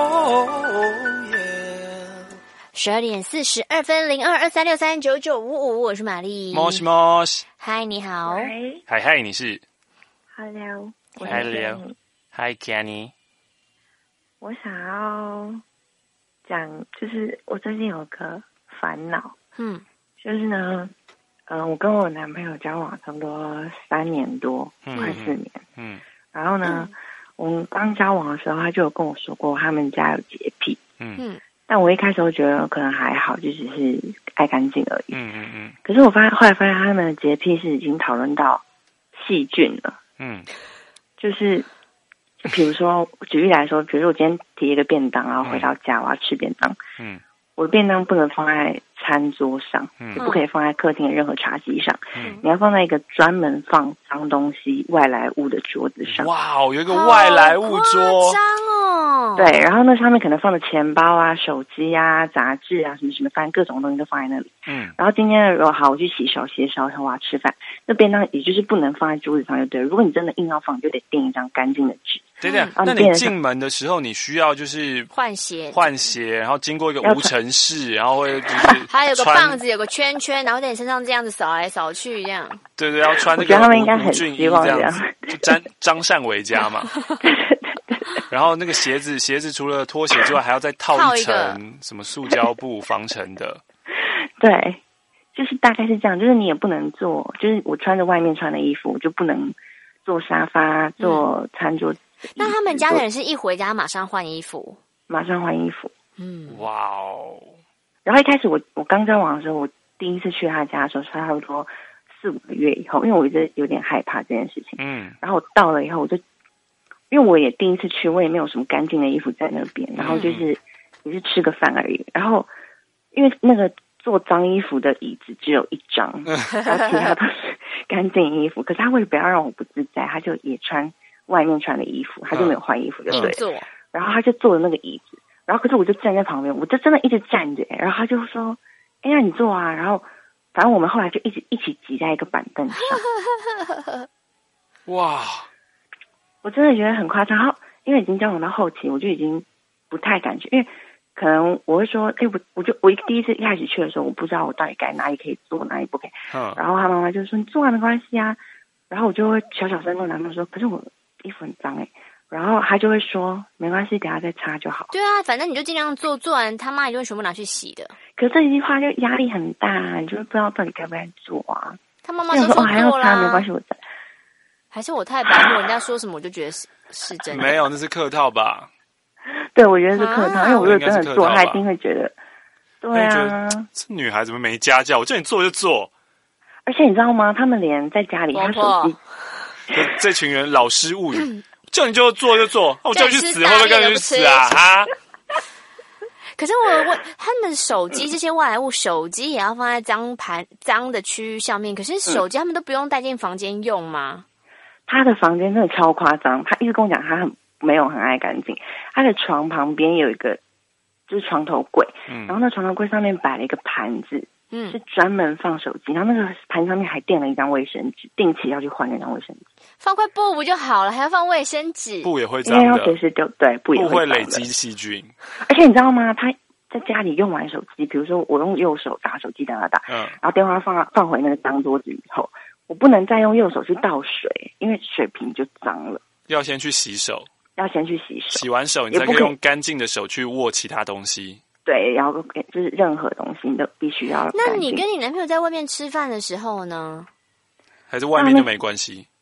[SPEAKER 6] O。
[SPEAKER 10] 十二点四十二分零二二三六三九九五五，我是玛丽。
[SPEAKER 3] 莫西莫西，
[SPEAKER 10] 嗨，你好。
[SPEAKER 3] 嗨嗨，你是
[SPEAKER 11] ？Hello， 我是
[SPEAKER 3] Hello， Hi Kenny。
[SPEAKER 11] 我想要讲，就是我最近有个烦恼，
[SPEAKER 10] 嗯，
[SPEAKER 11] 就是呢，嗯、呃，我跟我男朋友交往差不多三年多，
[SPEAKER 3] 嗯、
[SPEAKER 11] 快四年，
[SPEAKER 3] 嗯，
[SPEAKER 11] 然后呢，嗯、我们刚交往的时候，他就有跟我说过，他们家有洁癖，
[SPEAKER 3] 嗯嗯。
[SPEAKER 11] 但我一开始会觉得可能还好，就只是爱干净而已。
[SPEAKER 3] 嗯嗯嗯。
[SPEAKER 11] 可是我发现后来发现他们的洁癖是已经讨论到细菌了。
[SPEAKER 3] 嗯。
[SPEAKER 11] 就是，就比如说举例来说，比如说我今天提一个便当，然后回到家我要吃便当。
[SPEAKER 3] 嗯。
[SPEAKER 11] 我的便当不能放在餐桌上，嗯、也不可以放在客厅的任何茶几上。嗯。你要放在一个专门放脏东西、外来物的桌子上。
[SPEAKER 3] 哇，有一个外来物桌。
[SPEAKER 11] 对，然后那上面可能放的钱包啊、手机啊、杂志啊，什么什么，反正各种东西都放在那里。嗯。然后今天如果好，我去洗手、洗手，我要吃饭，那便当也就是不能放在桌子上就对了。如果你真的硬要放，就得订一张干净的纸。
[SPEAKER 3] 对对，那你进门的时候，你需要就是
[SPEAKER 10] 换鞋，
[SPEAKER 3] 换鞋，然后经过一个无尘室，然后会就是
[SPEAKER 10] 还有个棒子，有个圈圈，然后在你身上这样子扫来扫去，这样。
[SPEAKER 3] 对对，要穿那个。
[SPEAKER 11] 我觉得他们应该很希望这样子，
[SPEAKER 3] 就张张善伟家嘛。然后那个鞋子，鞋子除了拖鞋之外，还要再套一层什么塑胶布防尘的。
[SPEAKER 11] 对，就是大概是这样。就是你也不能坐，就是我穿着外面穿的衣服，我就不能坐沙发、坐餐桌。嗯、
[SPEAKER 10] 那他们家的人是一回家马上换衣服，
[SPEAKER 11] 马上换衣服。
[SPEAKER 10] 嗯，
[SPEAKER 3] 哇哦。
[SPEAKER 11] 然后一开始我我刚交往的时候，我第一次去他家的时候，差不多四五个月以后，因为我一直有点害怕这件事情。嗯。然后我到了以后，我就。因为我也第一次去，我也没有什么干净的衣服在那边，然后就是也是吃个饭而已。然后因为那个做脏衣服的椅子只有一张，然后其他都是干净衣服。可是他为了不要让我不自在，他就也穿外面穿的衣服，他就没有换衣服，就对。
[SPEAKER 10] 嗯、
[SPEAKER 11] 然后他就坐了那个椅子，然后可是我就站在旁边，我就真的一直站着。然后他就说：“哎呀，你坐啊。”然后反正我们后来就一直一起挤在一个板凳上。
[SPEAKER 3] 哇！
[SPEAKER 11] 我真的觉得很夸张，然后因为已经交往到后期，我就已经不太感觉，因为可能我会说，哎，我我就我第一次一开始去的时候，我不知道我到底该哪里可以坐，哪里不可以。嗯。然后他妈妈就说：“你坐啊，没关系啊。”然后我就会小小声跟我男朋友说：“可是我衣服很脏哎。”然后他就会说：“没关系，等下再擦就好。”
[SPEAKER 10] 对啊，反正你就尽量做，做完他妈一定会全部拿去洗的。
[SPEAKER 11] 可是这一句话就压力很大，你就不知道到底该不该做啊。
[SPEAKER 10] 他妈妈都说
[SPEAKER 11] 哦还要擦，没关系，我再。
[SPEAKER 10] 还是我太白目，人家说什么我就觉得是是真的。
[SPEAKER 3] 没有，那是客套吧？
[SPEAKER 11] 对，我觉得是客套，啊、因为我如果真的做，他一定会觉得，对啊，
[SPEAKER 3] 这女孩怎么没家教？我叫你做就做。
[SPEAKER 11] 而且你知道吗？他们连在家里，他手机，
[SPEAKER 3] 这群人老师物语，叫你就做就做，我叫你去死，或者叫你去死啊！哈。
[SPEAKER 10] 可是我问他们手机这些外来物，手机也要放在脏盘脏的区域上面，可是手机他们都不用带进房间用吗？
[SPEAKER 11] 他的房间真的超夸张，他一直跟我讲他很没有很爱干净。他的床旁边有一个就是床头柜，嗯、然后那床头柜上面摆了一个盘子，嗯，是专门放手机，然后那个盘上面还垫了一张卫生纸，定期要去换那张卫生纸。
[SPEAKER 10] 放块布不就好了，还要放卫生纸？
[SPEAKER 3] 布也会脏的，
[SPEAKER 11] 因为要随时丢，对，布也会
[SPEAKER 3] 布会累积细菌。
[SPEAKER 11] 而且你知道吗？他在家里用完手机，比如说我用右手打手机打打打，嗯，然后电话放放回那个脏桌子以后。我不能再用右手去倒水，因为水瓶就脏了。
[SPEAKER 3] 要先去洗手，
[SPEAKER 11] 要先去洗手。
[SPEAKER 3] 洗完手，你才可以用干净的手去握其他东西。
[SPEAKER 11] 对，然后就是任何东西你都必须要。
[SPEAKER 10] 那你跟你男朋友在外面吃饭的时候呢？
[SPEAKER 3] 还是外面就没关系？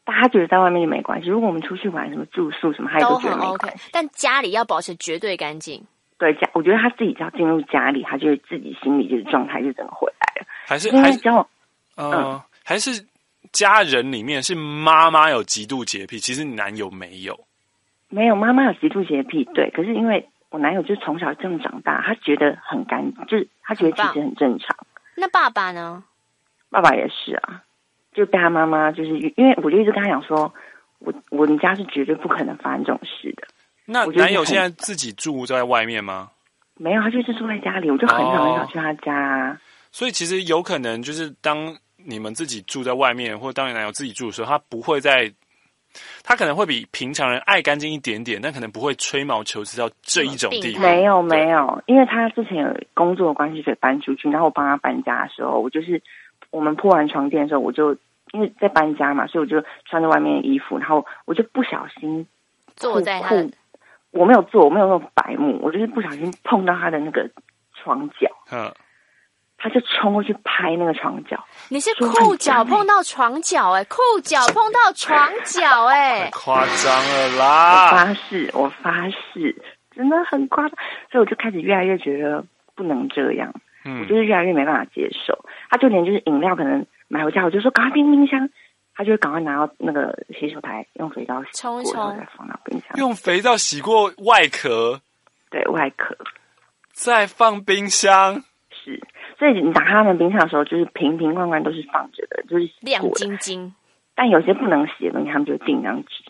[SPEAKER 11] 大家觉得在外面就没关系，如果我们出去玩什么住宿什么，他也都觉得没关系。
[SPEAKER 10] 但家里要保持绝对干净。
[SPEAKER 11] 对，家我觉得他自己只要进入家里，他就会自己心里就是状态就整个回来了。
[SPEAKER 3] 还是还是
[SPEAKER 11] 交
[SPEAKER 3] 呃、嗯，还是家人里面是妈妈有极度洁癖，其实你男友没有。
[SPEAKER 11] 没有，妈妈有极度洁癖，对。可是因为我男友就是从小这样长大，他觉得很干净，就是他觉得其实很正常。
[SPEAKER 10] 那爸爸呢？
[SPEAKER 11] 爸爸也是啊，就被他妈妈就是因为我就一直跟他讲说，我我们家是绝对不可能发生这种事的。
[SPEAKER 3] 那男友现在自己住在外面吗？
[SPEAKER 11] 没有，他就是住在家里，我就很少很少去他家啊。
[SPEAKER 3] 哦，所以其实有可能就是当你们自己住在外面，或者当你男友自己住的时候，他不会在，他可能会比平常人爱干净一点点，但可能不会吹毛求疵到这一种地步。
[SPEAKER 11] 没有没有，因为他之前有工作的关系，所以搬出去。然后我帮他搬家的时候，我就是我们铺完床垫的时候，我就因为在搬家嘛，所以我就穿着外面的衣服，然后我就不小心
[SPEAKER 10] 坐在他的。
[SPEAKER 11] 我没有做，我没有那种白目，我就是不小心碰到他的那个床脚，嗯，他就冲过去拍那个床脚。
[SPEAKER 10] 你是裤脚碰到床脚哎、欸，裤脚碰到床脚哎、欸，
[SPEAKER 3] 夸张了啦！
[SPEAKER 11] 我发誓，我发誓，真的很夸张，所以我就开始越来越觉得不能这样，嗯，我就是越来越没办法接受。他就连就是饮料可能买回家，我就说赶快冰冰箱。他就会赶快拿到那个洗手台，用肥皂洗过，然后再放到冰箱。
[SPEAKER 3] 用肥皂洗过外壳，
[SPEAKER 11] 对外壳，
[SPEAKER 3] 再放冰箱。
[SPEAKER 11] 是，所以你打开他们冰箱的时候，就是瓶瓶罐罐都是放着的，就是
[SPEAKER 10] 亮晶晶。
[SPEAKER 11] 但有些不能洗的东西，他们就尽量洗。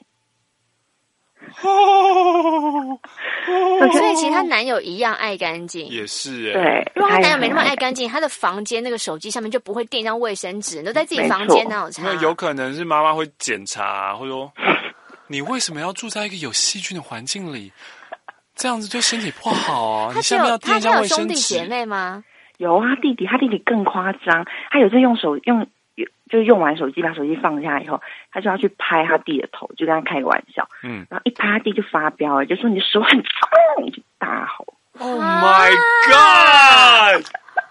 [SPEAKER 10] 哦，所以其实她男友一样爱干净，
[SPEAKER 3] 也是哎。
[SPEAKER 11] 对，
[SPEAKER 10] 如果她男友没那么爱干净，他的房间那个手机上面就不会垫一张卫生纸，都在自己房间哪有差？
[SPEAKER 3] 那有可能是妈妈会检查，或者说你为什么要住在一个有细菌的环境里？这样子对身体不好啊！你下面要垫一张卫生纸。他有兄弟
[SPEAKER 10] 姐妹吗？
[SPEAKER 11] 有啊，弟弟，他弟弟更夸张，他有时候用手用。就是用完手机，把手机放下以后，他就要去拍他弟的头，就跟他开个玩笑。嗯，然后一拍他弟就发飙了，就说你的手很脏，就大吼
[SPEAKER 3] ：“Oh my god！”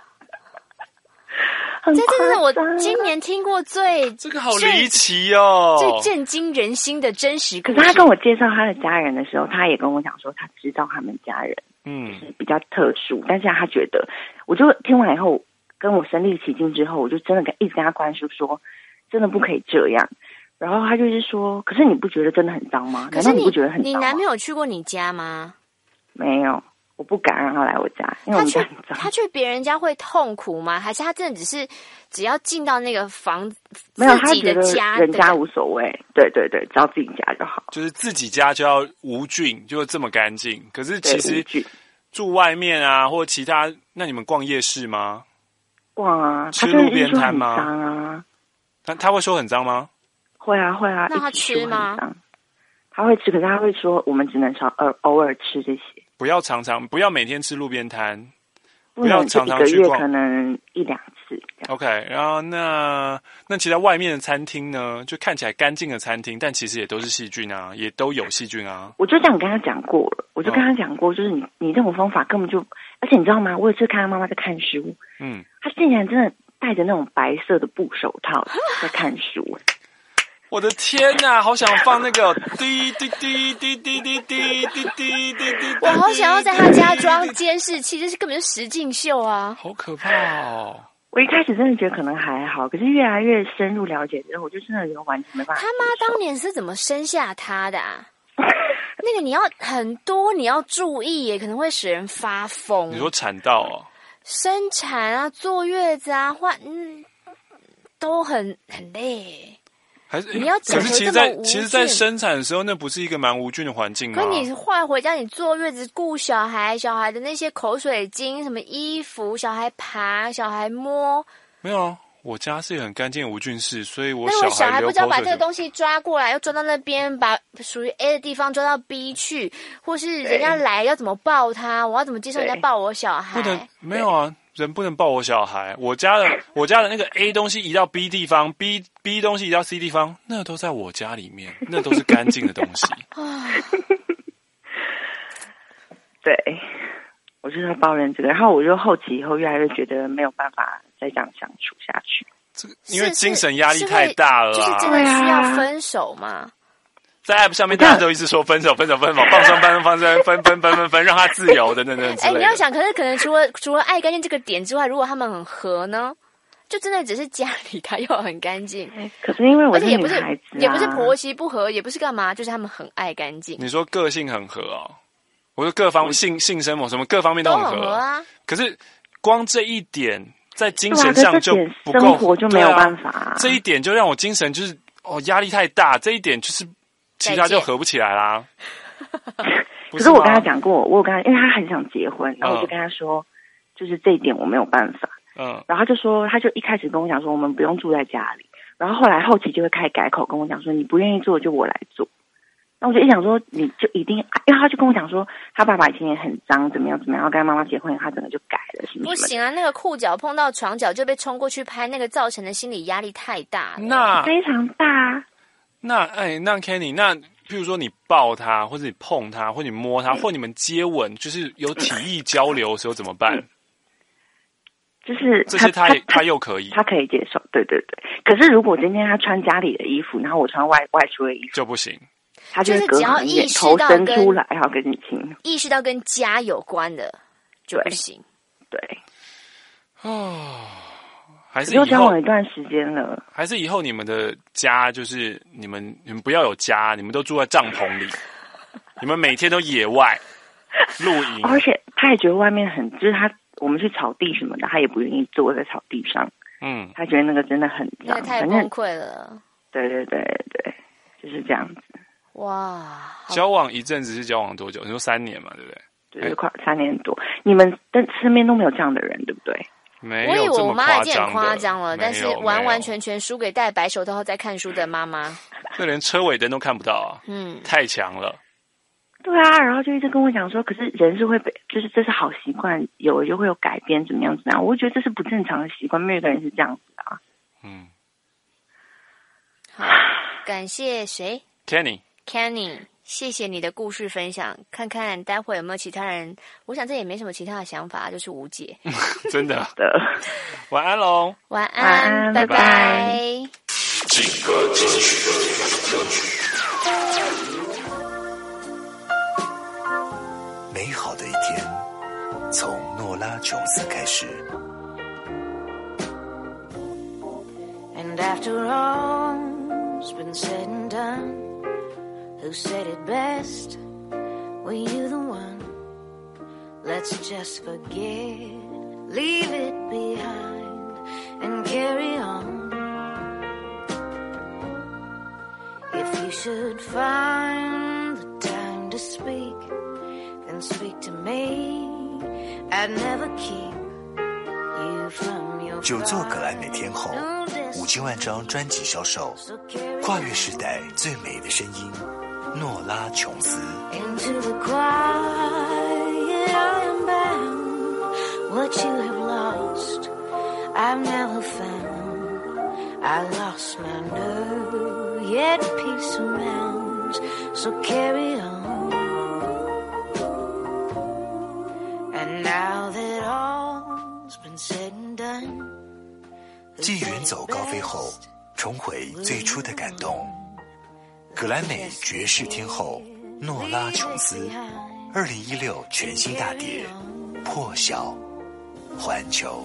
[SPEAKER 10] 这真的是我今年听过最
[SPEAKER 3] 这个好离奇哦，
[SPEAKER 10] 最震惊人心的真实故事。
[SPEAKER 11] 可是他跟我介绍他的家人的时候，他也跟我讲说，他知道他们家人嗯是比较特殊，但是他觉得，我就听完以后。跟我身临其境之后，我就真的跟一直跟他灌输说，真的不可以这样。然后他就是说，可是你不觉得真的很脏吗？
[SPEAKER 10] 可是
[SPEAKER 11] 你, 你不觉得很脏吗？
[SPEAKER 10] 你男朋友去过你家吗？
[SPEAKER 11] 没有，我不敢让他来我家，因为我们家很脏。
[SPEAKER 10] 他去别人家会痛苦吗？还是他真的只是只要进到那个房
[SPEAKER 11] 没有
[SPEAKER 10] 自己的家，
[SPEAKER 11] 人家无所谓。对对对，只要自己家就好。
[SPEAKER 3] 就是自己家就要无菌，就这么干净。可是其实住外面啊，或其他，那你们逛夜市吗？
[SPEAKER 11] 逛啊，
[SPEAKER 3] 吃路边摊吗？
[SPEAKER 11] 脏啊，
[SPEAKER 3] 他他会说很脏吗？
[SPEAKER 11] 会啊会啊。
[SPEAKER 10] 那他吃吗？
[SPEAKER 11] 他会吃，可是他会说我们只能少呃偶尔吃这些，
[SPEAKER 3] 不要常常，不要每天吃路边摊，
[SPEAKER 11] 不
[SPEAKER 3] 要常常去逛，
[SPEAKER 11] 可能一两次。
[SPEAKER 3] OK， 然后那那其他外面的餐厅呢，就看起来干净的餐厅，但其实也都是细菌啊，也都有细菌啊。
[SPEAKER 11] 我就这样跟他讲过了，我就跟他讲过，就是你你这种方法根本就。而且你知道吗？我有次看他妈妈在看书，嗯，他竟然真的戴着那种白色的布手套在看书。
[SPEAKER 3] 我的天哪，好想放那个滴滴滴滴滴滴滴滴滴滴滴，
[SPEAKER 10] 我好想要在他家装监视器，这是根本就是实境秀啊！
[SPEAKER 3] 好可怕哦！
[SPEAKER 11] 我一开始真的觉得可能还好，可是越来越深入了解之后，我就真的有完全没办法。
[SPEAKER 10] 他妈当年是怎么生下他的啊？那个你要很多，你要注意耶，可能会使人发疯。
[SPEAKER 3] 你说产道哦？
[SPEAKER 10] 生产啊，坐月子啊，换嗯，都很很累。
[SPEAKER 3] 还是
[SPEAKER 10] 你要讲
[SPEAKER 3] 可是其实在，在其实，在生产的时候，那不是一个蛮无菌的环境吗？
[SPEAKER 10] 可你换回家，你坐月子顾小孩，小孩的那些口水精，什么衣服，小孩爬，小孩摸，
[SPEAKER 3] 没有啊。我家是很干净无菌室，所以我
[SPEAKER 10] 小孩
[SPEAKER 3] 小
[SPEAKER 10] 孩不知道把这个东西抓过来，又抓到那边，把属于 A 的地方抓到 B 去，或是人家来要怎么抱他，我要怎么接受人家抱我小孩？
[SPEAKER 3] 不能，没有啊，人不能抱我小孩。我家的我家的那个 A 东西移到 B 地方 ，B B 东西移到 C 地方，那都在我家里面，那都是干净的东西。
[SPEAKER 11] 对，我就是要抱怨这个，然后我就后期以后越来越觉得没有办法再这样相处下去。
[SPEAKER 3] 这个因为精神压力太大了、啊，
[SPEAKER 10] 就是真的需要分手吗？
[SPEAKER 3] 在 App 上面大家都一直说分手分手分手，放松放松放松，分分分分分，让他自由等等等之类的。哎，
[SPEAKER 10] 你要想，可是可能除了除了爱干净这个点之外，如果他们很合呢，就真的只是家里他又很干净。
[SPEAKER 11] 可是因为我是
[SPEAKER 10] 女孩子、啊，也不是婆媳不合，也不是干嘛，就是他们很爱干净。
[SPEAKER 3] 你说个性很合哦，我说各方性性生活什么各方面都很合，
[SPEAKER 10] 都很合啊。可
[SPEAKER 3] 是光这一点在精神上就不够，
[SPEAKER 11] 生活就没有办法、啊
[SPEAKER 3] 啊。这一点就让我精神就是哦压力太大，这一点就是。其他就合不起来啦。
[SPEAKER 11] 可是我跟他讲过，我有跟他，因为他很想结婚，然后我就跟他说，嗯、就是这一点我没有办法。嗯，然后他就说，他就一开始跟我讲说，我们不用住在家里，然后后来后期就会开始改口跟我讲说，你不愿意做就我来做。那我就一想说，你就一定，因为他就跟我讲说，他爸爸以前也很脏，怎么样怎么样，然后跟他妈妈结婚，他整个就改了，什么什么
[SPEAKER 10] 不行啊，那个裤脚碰到床脚就被冲过去拍，那个造成的心理压力太大了，
[SPEAKER 3] 那
[SPEAKER 11] 非常大。
[SPEAKER 3] 那哎，那 Kenny， 那譬如说你抱他，或者你碰他，或者你摸他，或你们接吻，就是有体液交流的时候怎么办？
[SPEAKER 11] 就是
[SPEAKER 3] 这些他他他又可以，
[SPEAKER 11] 他可以接受，对对对。可是如果今天他穿家里的衣服，然后我穿外外出的衣服
[SPEAKER 3] 就不行，
[SPEAKER 11] 他就
[SPEAKER 10] 是只要意识
[SPEAKER 11] 到头伸出来，然后跟你亲，
[SPEAKER 10] 意识到跟家有关的就不行。
[SPEAKER 11] 对，
[SPEAKER 3] 哦。还是以后
[SPEAKER 11] 交往一段时间了，
[SPEAKER 3] 还是以后你们的家就是你们你们不要有家，你们都住在帐篷里，你们每天都野外露营，
[SPEAKER 11] 而且他也觉得外面很，就是他我们去草地什么的，他也不愿意坐在草地上，嗯，他觉得那个真的很脏，
[SPEAKER 10] 那太崩溃了。
[SPEAKER 11] 对对对对，就是这样子。
[SPEAKER 10] 哇，
[SPEAKER 3] 交往一阵子是交往多久？你说三年嘛，对不
[SPEAKER 11] 对？对，快三年多。你们但身边都没有这样的人，对不对？
[SPEAKER 3] 没
[SPEAKER 10] 我以为我妈已经
[SPEAKER 3] 很
[SPEAKER 10] 夸张了，但是完完全全输给戴白手套在看书的妈妈。
[SPEAKER 3] 这连车尾灯都看不到啊！嗯，太强了。
[SPEAKER 11] 对啊，然后就一直跟我讲说，可是人是会被，就是这是好习惯，有了就会有改变，怎么样怎么样？我觉得这是不正常的习惯，没有一个人是这样子的啊。
[SPEAKER 3] 嗯，
[SPEAKER 10] 好，感谢谁
[SPEAKER 3] ？Kenny。
[SPEAKER 10] Kenny。谢谢你的故事分享，看看待会有没有其他人。我想这也没什么其他的想法，就是无解。
[SPEAKER 3] 真的的，晚安喽，
[SPEAKER 10] 晚安，拜拜。
[SPEAKER 16] 这个歌曲，美好的一天从诺拉琼斯开始。
[SPEAKER 5] And after all's been said and done.Who said it best? Were you the one? Let's just forget, leave it behind, and carry on. If you should find the time to speak, then speak to me. I'd never keep you from your
[SPEAKER 16] 久坐葛莱美天后，五千万张专辑销售，跨越时代最美的声音。诺拉琼斯
[SPEAKER 5] Into the quiet I am bound. What you have lost I've never found. I lost my nerve, yet peace surrounds. So carry on. And now that all's been said and done.
[SPEAKER 16] 继远走高飞后，重回最初的感动。格莱美爵士天后诺拉琼斯，二零一六全新大碟《破晓》，环球。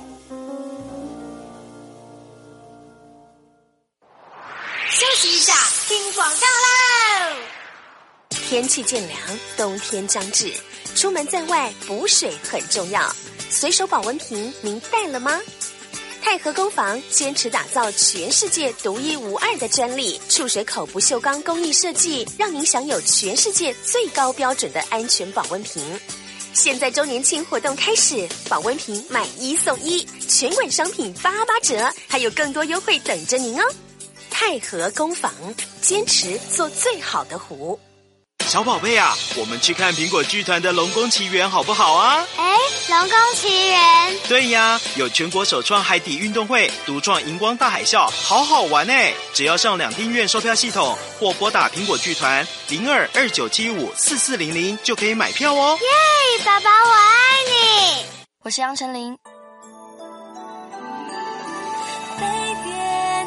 [SPEAKER 4] 休息一下，听广告喽！
[SPEAKER 22] 天气渐凉，冬天将至，出门在外补水很重要。随手保温瓶您带了吗？泰和工坊坚持打造全世界独一无二的专利触水口不锈钢工艺设计，让您享有全世界最高标准的安全保温瓶。现在周年庆活动开始，保温瓶买一送一，全馆商品八八折，还有更多优惠等着您哦！泰和工坊坚持做最好的壶。
[SPEAKER 23] 小宝贝啊，我们去看苹果剧团的《龙宫奇缘》好不好啊？
[SPEAKER 4] 哎，龙宫奇缘？
[SPEAKER 23] 对呀，有全国首创海底运动会，独创荧光大海啸，好好玩哎！只要上两厅院售票系统或拨打苹果剧团零二二九七五四四零零就可以买票哦。
[SPEAKER 4] 耶，爸爸我爱你！
[SPEAKER 10] 我是杨丞琳。
[SPEAKER 5] 被点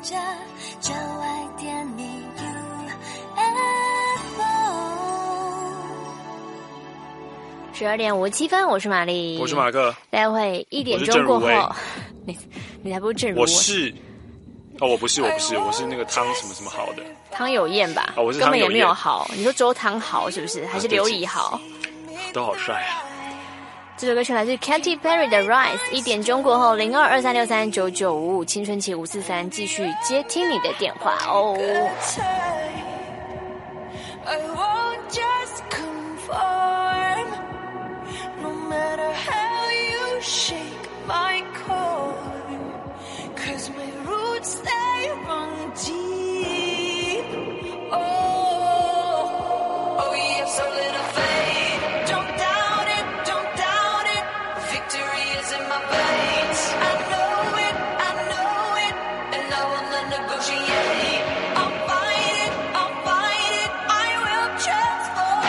[SPEAKER 5] 家，就爱点你 U F O。
[SPEAKER 10] 十二点五十七分，我是玛丽，
[SPEAKER 3] 我是马克。
[SPEAKER 10] 待会一点钟过后，
[SPEAKER 3] 欸、
[SPEAKER 10] 你你才不是正如
[SPEAKER 3] 我是哦，我不是，我不是，我是那个汤什么什么好的
[SPEAKER 10] 汤有燕吧？
[SPEAKER 3] 哦，我是
[SPEAKER 10] 根本也没有好。你说周汤豪是不是？还是刘以豪？
[SPEAKER 3] 都好帅啊！
[SPEAKER 10] 这首歌曲来自 Katy Perry 的 Rise。一点钟过后，零二二三六三九九五五青春期五四三继续接听你的电话哦。
[SPEAKER 5] I won't just conform, no matter how you shake my core, 'cause my roots they run deep. Oh, oh, you have so little faith. Don't doubt it, don't doubt it. Victory is in my veins. I know it, I know it, and I will not negotiate. I'll fight it, I'll fight it. I will transform.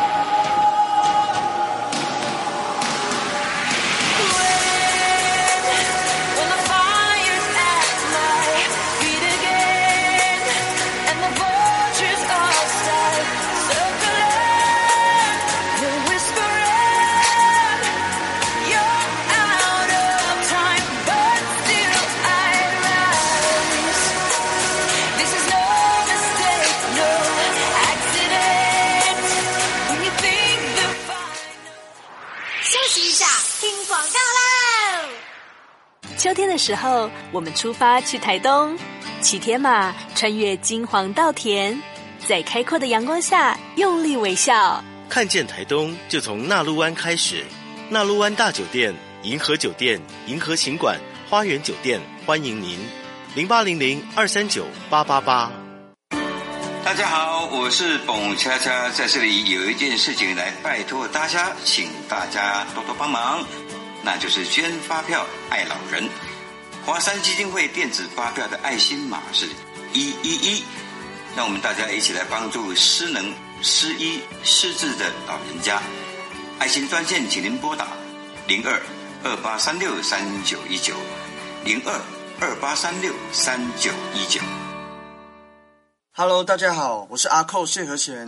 [SPEAKER 5] When, when the fire's at my feet again, and the vultures outside circling, they're whispering, you're out of time, but still I rise. This is no mistake, no accident. When you think the final.
[SPEAKER 4] 休息一下，听广告喽。
[SPEAKER 15] 秋天的时候，我们出发去台东，骑铁马穿越金黄稻田，在开阔的阳光下用力微笑。
[SPEAKER 1] 看见台东就从纳鹿湾开始，纳鹿湾大酒店、银河酒店、银河行馆、花园酒店欢迎您，零八零零二三九八八八。
[SPEAKER 14] 大家好，我是董恰恰，在这里有一件事情来拜托大家，请大家多多帮忙，那就是捐发票爱老人。华山基金会电子发票的爱心码是一一一，让我们大家一起来帮助失能、失医、失智的老人家。爱心专线请您拨打零二二八三六三九一九零二二八三六三九一九。
[SPEAKER 7] Hello， 大家好，我是阿寇谢和弦。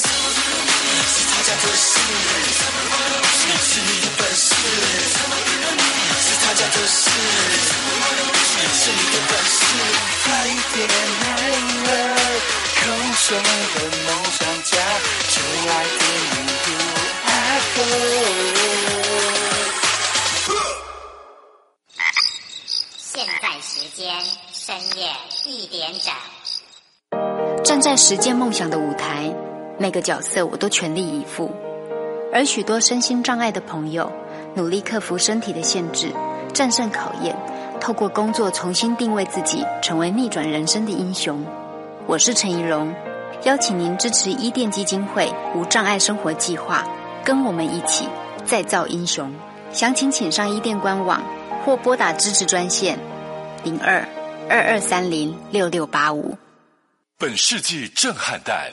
[SPEAKER 4] 现在时间深夜一点整。
[SPEAKER 8] 站在实践梦想的舞台，每个角色我都全力以赴。而许多身心障碍的朋友，努力克服身体的限制，战胜考验，透过工作重新定位自己，成为逆转人生的英雄。我是陈怡蓉，邀请您支持伊甸基金会无障碍生活计划，跟我们一起再造英雄。详情请上伊甸官网或拨打支持专线零二二二三零六六八五。
[SPEAKER 16] 本世纪震撼弹。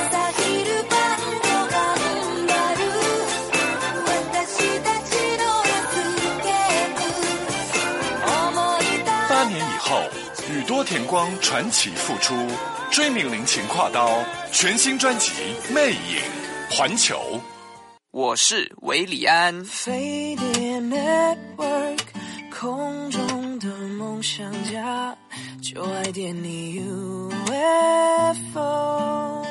[SPEAKER 16] 八年以后，宇多田光传奇复出，追名林琴跨刀，全新专辑《魅影》环球。
[SPEAKER 24] 我是韦礼安。
[SPEAKER 5] 飞碟 Network， 空中的梦想家，就爱点你 U F O。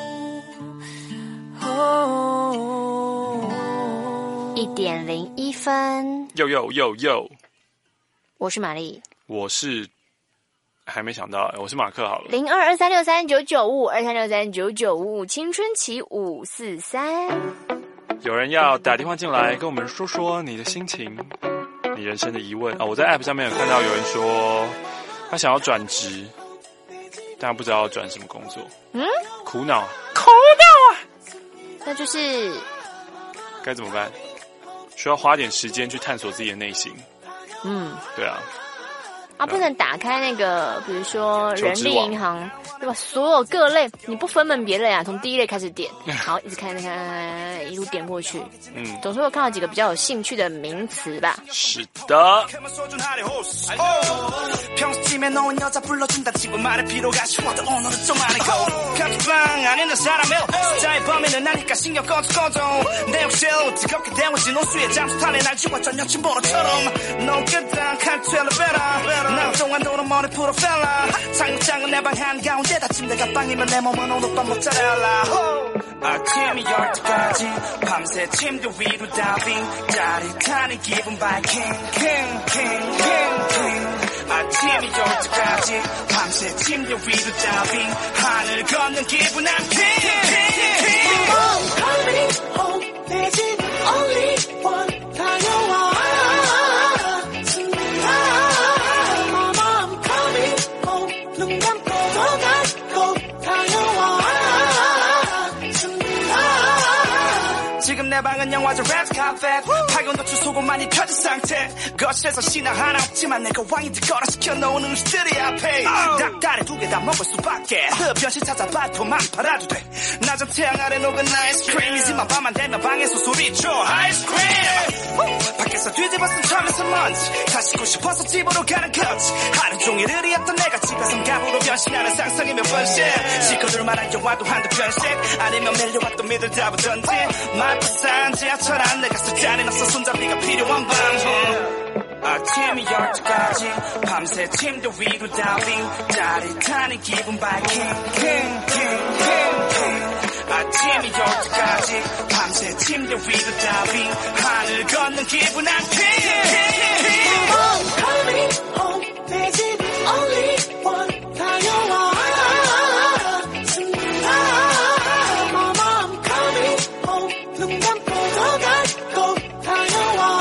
[SPEAKER 10] 一点零一分。
[SPEAKER 3] 又又又又，
[SPEAKER 10] 我是玛丽。
[SPEAKER 3] 我是还没想到，我是马克好了。
[SPEAKER 10] 零二二三六三九九五二三六三九九五青春期五四三。
[SPEAKER 3] 有人要打电话进来跟我们说说你的心情，你人生的疑问啊、哦！我在 App 上面有看到有人说他想要转职，但不知道要转什么工作，嗯，苦恼，
[SPEAKER 10] 苦恼啊！那就是
[SPEAKER 3] 该怎么办？需要花点时间去探索自己的内心。嗯，对啊。
[SPEAKER 10] 啊，不能打开那个，比如说人力银行对吧？所有各类你不分门别类啊，从第一类开始点，然后一直看看看，一路点过去，嗯，总是会看到几个比较有兴趣的名词吧。
[SPEAKER 3] 是的。
[SPEAKER 6] 아침이 열 때까지 밤새 침대 위로 다빙 짜릿한 이 기분 바이킹 킹 킹 킹 킹 아침이 열 때까지 밤새 침대 위로 다빙 하늘 걷는 기분 I'm king king king Call me home 내 집 only one 다녀와 My mom call me home 눈 감고 또 가고 다녀와 지금 내 방은 영화제 레드 카펫 파견도 주소고 많이 펴진 상태 거실에서 신화 하나 없지만 내가 왕이 듣거라 시켜놓은 음식들이 앞에 닭다리 두 개 다 먹을 수밖에 흡연실 찾아봐 도만 팔아도 돼 낮은 태양 아래 녹은 아이스크림이지만 밤만 되면 방에서 소리쳐 아이스크림 밖에서 뒤집어쓴 잠에서 먼지 다시 고 싶어서 집으로 가는 거지 하루 종일 의리였던 내가 집에선 갑으로 변신하는 상상이 몇 번씩 시커들 말한 영화도 한두 편씩 아니면 밀려왔던 미들 다 보던지 말부산 지하철 안 내가 쓸자리 없어 손잡이가 필요한 밤 아침이 열 때까지 밤새 침대 위로 다빙 짜릿한 이 기분 바이킹 킹킹킹킹 아침이 열 때까지 밤새 침대 위로 다빙 하늘 걷는 기분 I'm king Call me home 내 집 only one 다녀와 My mom call me home 눈 감고 또 가고 다녀와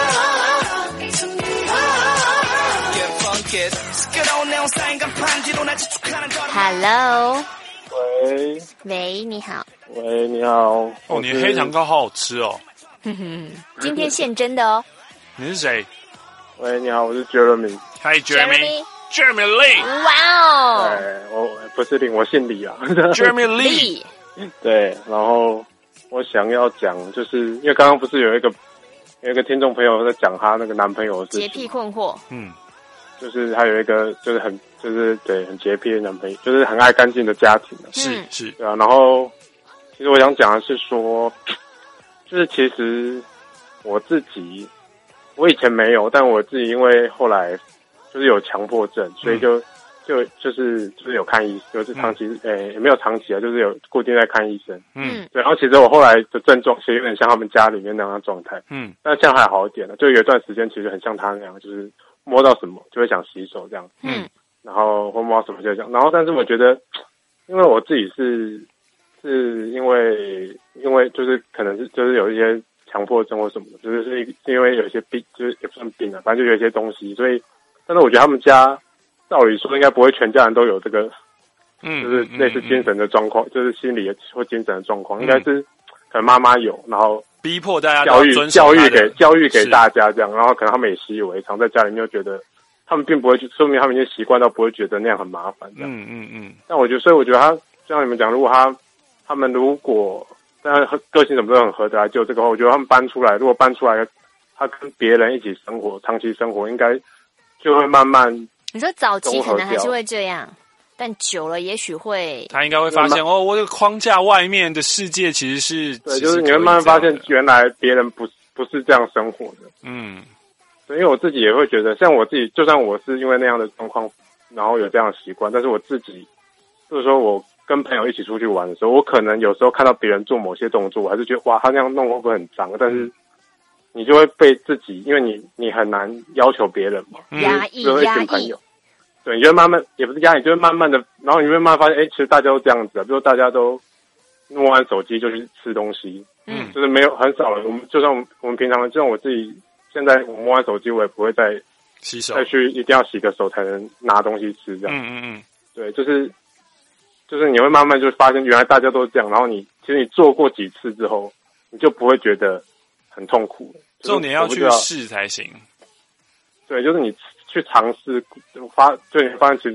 [SPEAKER 10] Hello，
[SPEAKER 9] 喂，
[SPEAKER 10] 喂，你好。
[SPEAKER 9] 喂，你好。
[SPEAKER 3] 哦，你黑糖糕好好吃哦。
[SPEAKER 10] 哼哼，今天现蒸的哦。
[SPEAKER 3] 你是谁？
[SPEAKER 9] 喂，你好，我是 Jeremy。
[SPEAKER 3] Hi Jeremy。Jeremy Lee。
[SPEAKER 10] 哇哦。
[SPEAKER 9] 对，我不是林，我姓李啊。
[SPEAKER 3] Jeremy Lee。
[SPEAKER 9] 对，然后我想要讲，就是因为刚刚不是有一个有一个听众朋友在讲他那个男朋友的事情，
[SPEAKER 10] 洁癖困惑。
[SPEAKER 3] 嗯。
[SPEAKER 9] 就是他有一个就是很就是对很洁癖的男朋友，就是很爱干净的家庭。
[SPEAKER 3] 是是，
[SPEAKER 9] 对啊。然后其实我想讲的是说，就是其实我自己我以前没有，但我自己因为后来就是有强迫症，所以就、嗯、就就是就是有看医，就是长期诶、嗯欸、也没有长期啊，就是有固定在看医生。嗯，对。然后其实我后来的症状其实有点像他们家里面那样的状态。嗯，但这样还好一点了，就有一段时间其实很像他那样，就是摸到什么就会想洗手这样。嗯，然后或摸到什么就这样。然后但是我觉得，因为我自己是是因为因为就是可能是就是有一些强迫症或什么的，就是是因为有一些病，就是也不算病啊，反正就有一些东西，所以，但是我觉得他们家照理说应该不会全家人都有这个，嗯，就是类似精神的状况，嗯嗯嗯、就是心理或精神的状况，嗯、应该是可能妈妈有，然后
[SPEAKER 3] 逼迫大家
[SPEAKER 9] 教育教育给教育给大家这样，然后可能他们也习以为常，在家里面就觉得他们并不会去，说明他们已经习惯到不会觉得那样很麻烦这样。嗯嗯嗯。但我觉得，所以我觉得他像你们讲，如果他他们如果但个性什么都很合得来，就这个话，我觉得他们搬出来，如果搬出来，他跟别人一起生活，长期生活，应该就会慢慢。
[SPEAKER 10] 你说早期可能还是会这样，但久了也许会。
[SPEAKER 3] 他应该会发现哦，我这个框架外面的世界其实是
[SPEAKER 9] 对，就是你会慢慢发现，原来别人不不是这样生活的。嗯，对，因为我自己也会觉得，像我自己，就算我是因为那样的状况，然后有这样的习惯，但是我自己，就是说我跟朋友一起出去玩的时候，我可能有时候看到别人做某些动作，我还是觉得哇，他那样弄会不会很脏？但是你就会被自己，因为你你很难要求别人嘛，
[SPEAKER 10] 压抑压抑。
[SPEAKER 9] 对，你就会慢慢也不是压抑，就会慢慢的，然后你会慢慢发现，哎，其实大家都这样子啊，比如说大家都摸完手机就去吃东西，嗯，就是没有很少人，我们就算我们我们平常，就像我自己现在我摸完手机，我也不会再
[SPEAKER 3] 洗手，
[SPEAKER 9] 再去一定要洗个手才能拿东西吃这样。嗯嗯嗯，对，就是。就是你会慢慢就发现原来大家都是这样，然后你其实你做过几次之后，你就不会觉得很痛苦。
[SPEAKER 3] 重点要去试才行。
[SPEAKER 9] 对，就是你去尝试发，就你发现其实就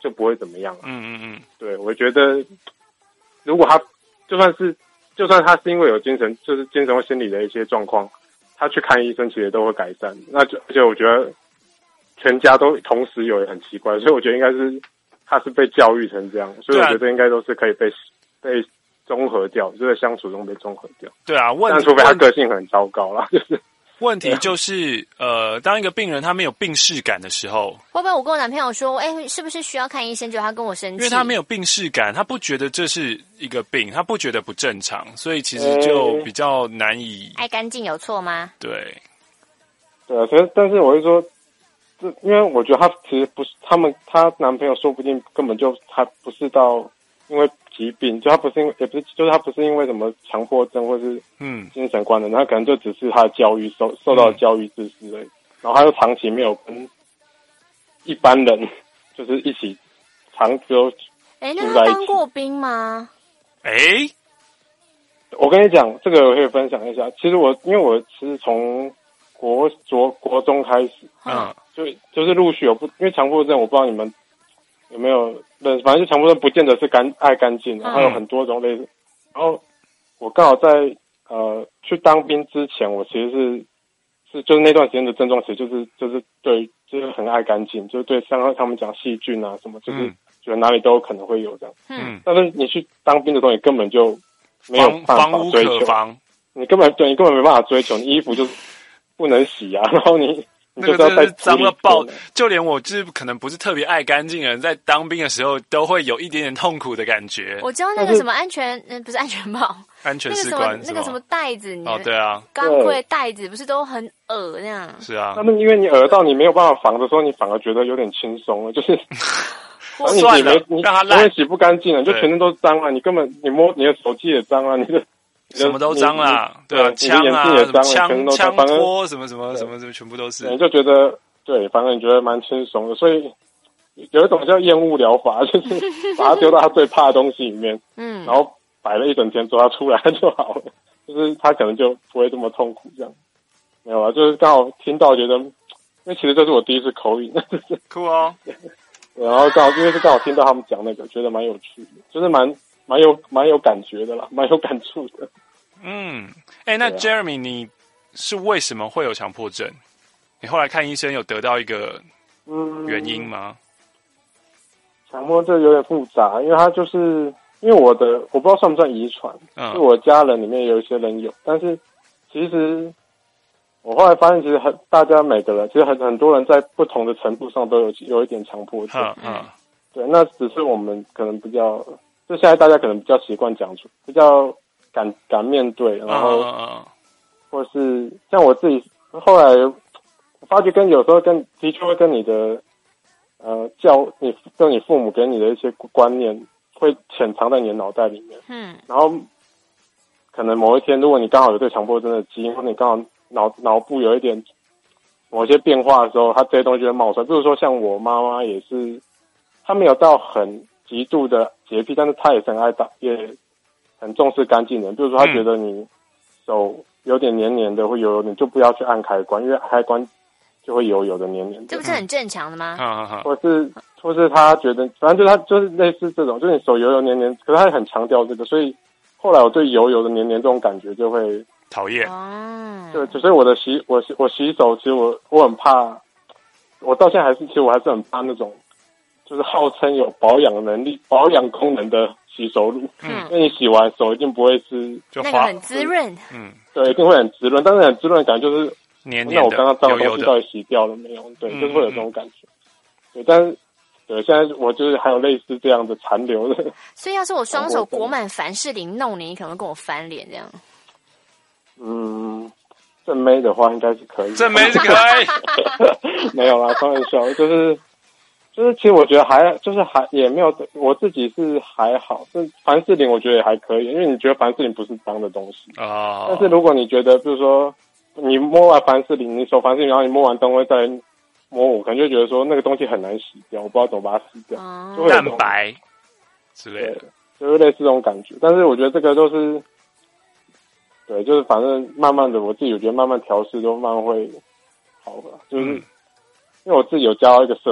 [SPEAKER 9] 就不会怎么样。
[SPEAKER 3] 嗯嗯嗯，
[SPEAKER 9] 对，我觉得如果他就算是就算他是因为有精神就是精神或心理的一些状况，他去看医生其实都会改善。那就而且我觉得全家都同时有也很奇怪，所以我觉得应该是他是被教育成这样，所以我觉得应该都是可以被被综合掉，就是相处中被综合掉。
[SPEAKER 3] 对啊，问
[SPEAKER 9] 但除非他个性很糟糕啦，就是
[SPEAKER 3] 问题就是呃，当一个病人他没有病识感的时候，
[SPEAKER 10] 会不会我跟我男朋友说，哎，是不是需要看医生？结果他跟我生气，
[SPEAKER 3] 因为他没有病识感，他不觉得这是一个病，他不觉得不正常，所以其实就比较难以。
[SPEAKER 10] 爱干净有错吗？
[SPEAKER 3] 对，
[SPEAKER 9] 对啊，所以但是我会说，这因为我觉得他其实不是他们，她男朋友说不定根本就他不是到因为疾病，就他不是因为也不是，就是他不是因为什么强迫症或是嗯精神官能，他可能就只是他的教育受受到的教育知识而已，然后他又长期没有跟一般人就是一起长久。
[SPEAKER 10] 哎，那他当过兵吗？
[SPEAKER 3] 哎，
[SPEAKER 9] 我跟你讲，这个我可以分享一下。其实我因为我是从国国国中开始，嗯，就就是陆续有不，因为强迫症，我不知道你们有没有认识，反正就强迫症不见得是干爱干净的，还有很多种类似。然后我刚好在呃去当兵之前，我其实是是就是那段时间的症状，其实就是就是对就是很爱干净，就是对像他们讲细菌啊什么，就是觉得哪里都有可能会有这样。嗯，但是你去当兵的时候，你根本就没有办法追求，你根本对你根本没办法追求，你衣服就是不能洗啊，然后你。
[SPEAKER 3] 那个真的是脏了爆，就连我就是可能不是特别爱干净的人，在当兵的时候都会有一点点痛苦的感觉。
[SPEAKER 10] 我知道那个什么安全，嗯，不是安全帽，
[SPEAKER 3] 安全士官，
[SPEAKER 10] 那个什么袋子，
[SPEAKER 3] 哦，对啊，
[SPEAKER 10] 钢盔袋子不是都很恶那样？
[SPEAKER 3] 是啊，
[SPEAKER 9] 那么因为你恶到你没有办法防的时候，你反而觉得有点轻松了，就是。
[SPEAKER 3] 算了，
[SPEAKER 9] 你
[SPEAKER 3] 让它烂，
[SPEAKER 9] 因为洗不干净了，你就全身都脏了，你根本你摸你的手机也脏了，你的。
[SPEAKER 3] 什么都脏啦，对啊，枪啊，枪枪托什么什么什么什么，全部都是。
[SPEAKER 9] 你就觉得对，反正你觉得蛮轻松的，所以有一种叫厌恶疗法，就是把它丢到他最怕的东西里面，嗯，然后摆了一整天之后，他出来就好了，就是他可能就不会这么痛苦这样。没有啊，就是刚好听到觉得，因为其实这是我第一次口语，
[SPEAKER 3] 酷哦。
[SPEAKER 9] 然后刚好因为是刚好听到他们讲那个，觉得蛮有趣的，就是蛮蛮有蛮有感觉的啦，蛮有感触的。
[SPEAKER 3] 嗯，哎、欸，那 Jeremy， 你是为什么会有强迫症？你后来看医生有得到一个原因吗？
[SPEAKER 9] 强迫症有点复杂，因为他就是因为我的我不知道算不算遗传，嗯，就我家人里面有一些人有，但是其实我后来发现，其实很大家每个人，其实很很多人在不同的程度上都有有一点强迫症，嗯，嗯对，那只是我们可能比较，就现在大家可能比较习惯讲出，比较。敢敢面对，然后，嗯、或是像我自己，后来我发觉跟有时候跟的确会跟你的呃教你跟你父母给你的一些观念会潜藏在你的脑袋里面，嗯，然后可能某一天，如果你刚好有对强迫症的基因，或者你刚好脑脑部有一点某些变化的时候，它这些东西就会冒出来。比如说像我妈妈也是，她没有到很极度的洁癖，但是她也是很爱打也。很重视干净人，比如说他觉得你手有点黏黏的，会油油，你就不要去按开关，因为开关就会油油的黏黏的。
[SPEAKER 10] 这不是很正常的吗？
[SPEAKER 3] 嗯、
[SPEAKER 9] 或是或是他觉得，反正就是他就是类似这种，就是你手油油黏黏，可是他很强调这个，所以后来我对油油的黏黏这种感觉就会
[SPEAKER 3] 讨厌。
[SPEAKER 10] 哦，
[SPEAKER 9] 对，所以我的洗我我洗手，其实我我很怕，我到现在还是其实我还是很怕那种，就是号称有保养能力、保养功能的。洗手乳，嗯，因为你洗完手一定不会是
[SPEAKER 10] 就那个很滋润，
[SPEAKER 9] 嗯，对，一定会很滋润，但是很滋润的感觉就是
[SPEAKER 3] 黏黏的，
[SPEAKER 9] 那我刚刚脏的东西到底洗掉了没有？对，嗯、就是会有这种感觉。对，但是对，现在我就是还有类似这样的残留的。
[SPEAKER 10] 所以要是我双手裹满凡士林弄你，你可能会跟我翻脸这样。
[SPEAKER 9] 嗯，正妹的话应该是可以，
[SPEAKER 3] 正妹是可以，
[SPEAKER 9] 没有啦，开玩笑，就是。就是其实我觉得还就是还也没有，我自己是还好，是凡士林我觉得也还可以，因为你觉得凡士林不是脏的东西啊。但是如果你觉得，比如说你摸完凡士林，你手凡士林，然后你摸完灯会再摸我，可能就觉得说那个东西很难洗掉，我不知道怎么把它洗掉，啊、就会
[SPEAKER 3] 蛋白之类的，
[SPEAKER 9] 就是类似这种感觉。但是我觉得这个都是，对，就是反正慢慢的，我自己我觉得慢慢调试都慢慢会好吧，就是、嗯、因为我自己有加到一个社团。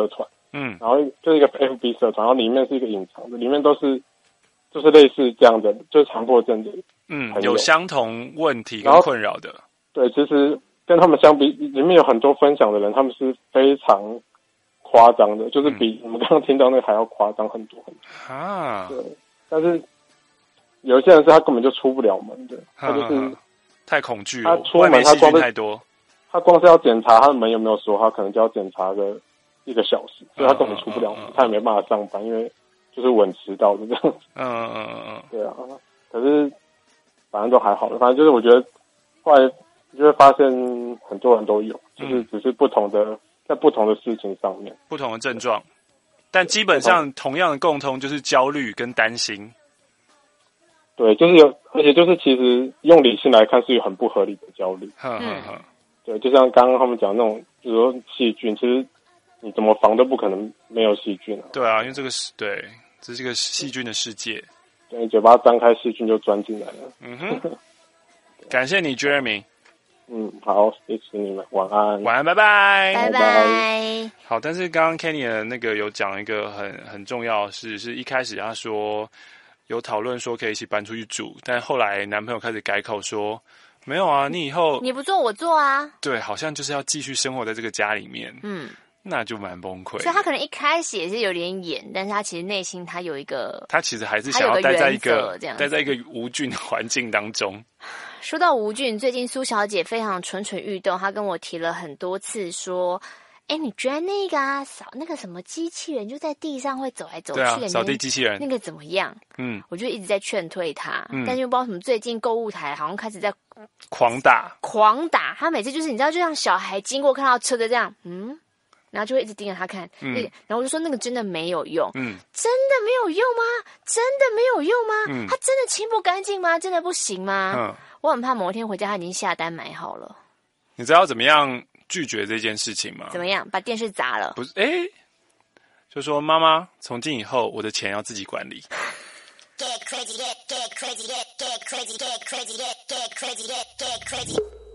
[SPEAKER 9] 嗯，然后就是一个 F B 社团，然后里面是一个隐藏的，里面都是就是类似这样的，就是强迫症的，
[SPEAKER 3] 嗯，有相同问题跟困扰的。
[SPEAKER 9] 对，其实跟他们相比，里面有很多分享的人，他们是非常夸张的，就是比你们刚刚听到那个还要夸张很多很多
[SPEAKER 3] 啊。
[SPEAKER 9] 对，但是有一些人是他根本就出不了门的，他就是。
[SPEAKER 3] 太恐惧了，
[SPEAKER 9] 他出门他光是
[SPEAKER 3] 太多，
[SPEAKER 9] 他光是要检查他的门有没有锁，他可能就要检查个一个小时，所以他根本出不了门，他也没办法上班，因为就是稳迟到就这样子。
[SPEAKER 3] 嗯嗯嗯嗯，
[SPEAKER 9] 对啊，可是反正都还好，反正就是我觉得后来你就会发现很多人都有，就是只是不同的在不同的事情上面，
[SPEAKER 3] 不同的症状，但基本上同样的共通就是焦虑跟担心。
[SPEAKER 9] 对，就是有，而且就是其实用理性来看是有很不合理的焦虑。
[SPEAKER 3] 嗯嗯嗯，
[SPEAKER 9] 对，就像刚刚他们讲那种，比如说细菌，其实你怎么防都不可能没有细菌啊。
[SPEAKER 3] 对啊，因为这个是对，这是一个细菌的世界。
[SPEAKER 9] 对，嘴巴张开，细菌就钻进来了。
[SPEAKER 3] 嗯哼，感谢你 ，Jeremy。
[SPEAKER 9] 嗯，好，谢谢你们，晚安。
[SPEAKER 3] 晚安，拜拜，
[SPEAKER 10] 拜拜。
[SPEAKER 3] 好，但是刚刚 Kenny 的那个有讲一个很很重要的事，是一开始他说。有讨论说可以一起搬出去住，但后来男朋友开始改口说，没有啊，你以后
[SPEAKER 10] 你不做我做啊。
[SPEAKER 3] 对，好像就是要继续生活在这个家里面，嗯，那就蛮崩溃。
[SPEAKER 10] 所以他可能一开始也是有点演，但是他其实内心他有一个，
[SPEAKER 3] 他其实还是想要待在一个待在一个无菌的环境当中。
[SPEAKER 10] 说到无菌，最近苏小姐非常蠢蠢欲动，她跟我提了很多次说。哎，你觉得那个啊，扫那个什么机器人就在地上会走来走去的，
[SPEAKER 3] 对啊，扫地机器人
[SPEAKER 10] 那个怎么样？嗯，我就一直在劝退他，嗯、但是不知道什么，最近购物台好像开始在
[SPEAKER 3] 狂打，
[SPEAKER 10] 狂打。他每次就是你知道，就像小孩经过看到车的这样，嗯，然后就会一直盯着他看，嗯，然后我就说那个真的没有用，嗯，真的没有用吗？真的没有用吗？嗯，他真的清不干净吗？真的不行吗？嗯，我很怕某一天回家他已经下单买好了。
[SPEAKER 3] 你知道怎么样？拒绝这件事情吗？
[SPEAKER 10] 怎么样？把电视砸了？
[SPEAKER 3] 不是，哎，就说妈妈，从今以后我的钱要自己管理。Get crazy, get get crazy, get get crazy, get crazy, get get crazy, get get crazy.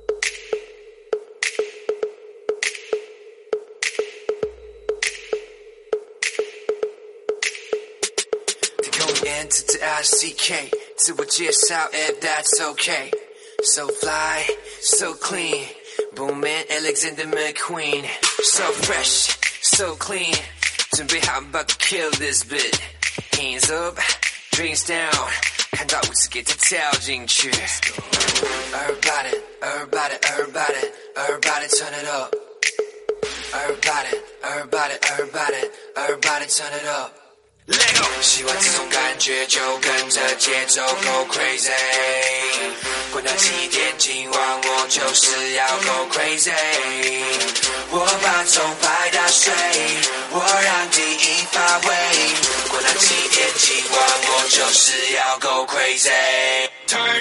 [SPEAKER 12] Go into the I C K， 自我介绍 if that's okay. So fly, so clean.Boomman Alexander McQueen, so fresh, so clean. 准备好 about to kill this bit. Hands up, drinks down. 看到舞池给它跳进去。Everybody, everybody, everybody, everybody turn it up. Everybody, everybody, everybody, everybody turn it up.Let go， 喜欢这种感觉就跟着节奏 go crazy， 滚到几点今晚我就是要 go crazy， 我把钟摆打碎，我让第一发威，滚到几点今晚我就是要 go crazy， Turn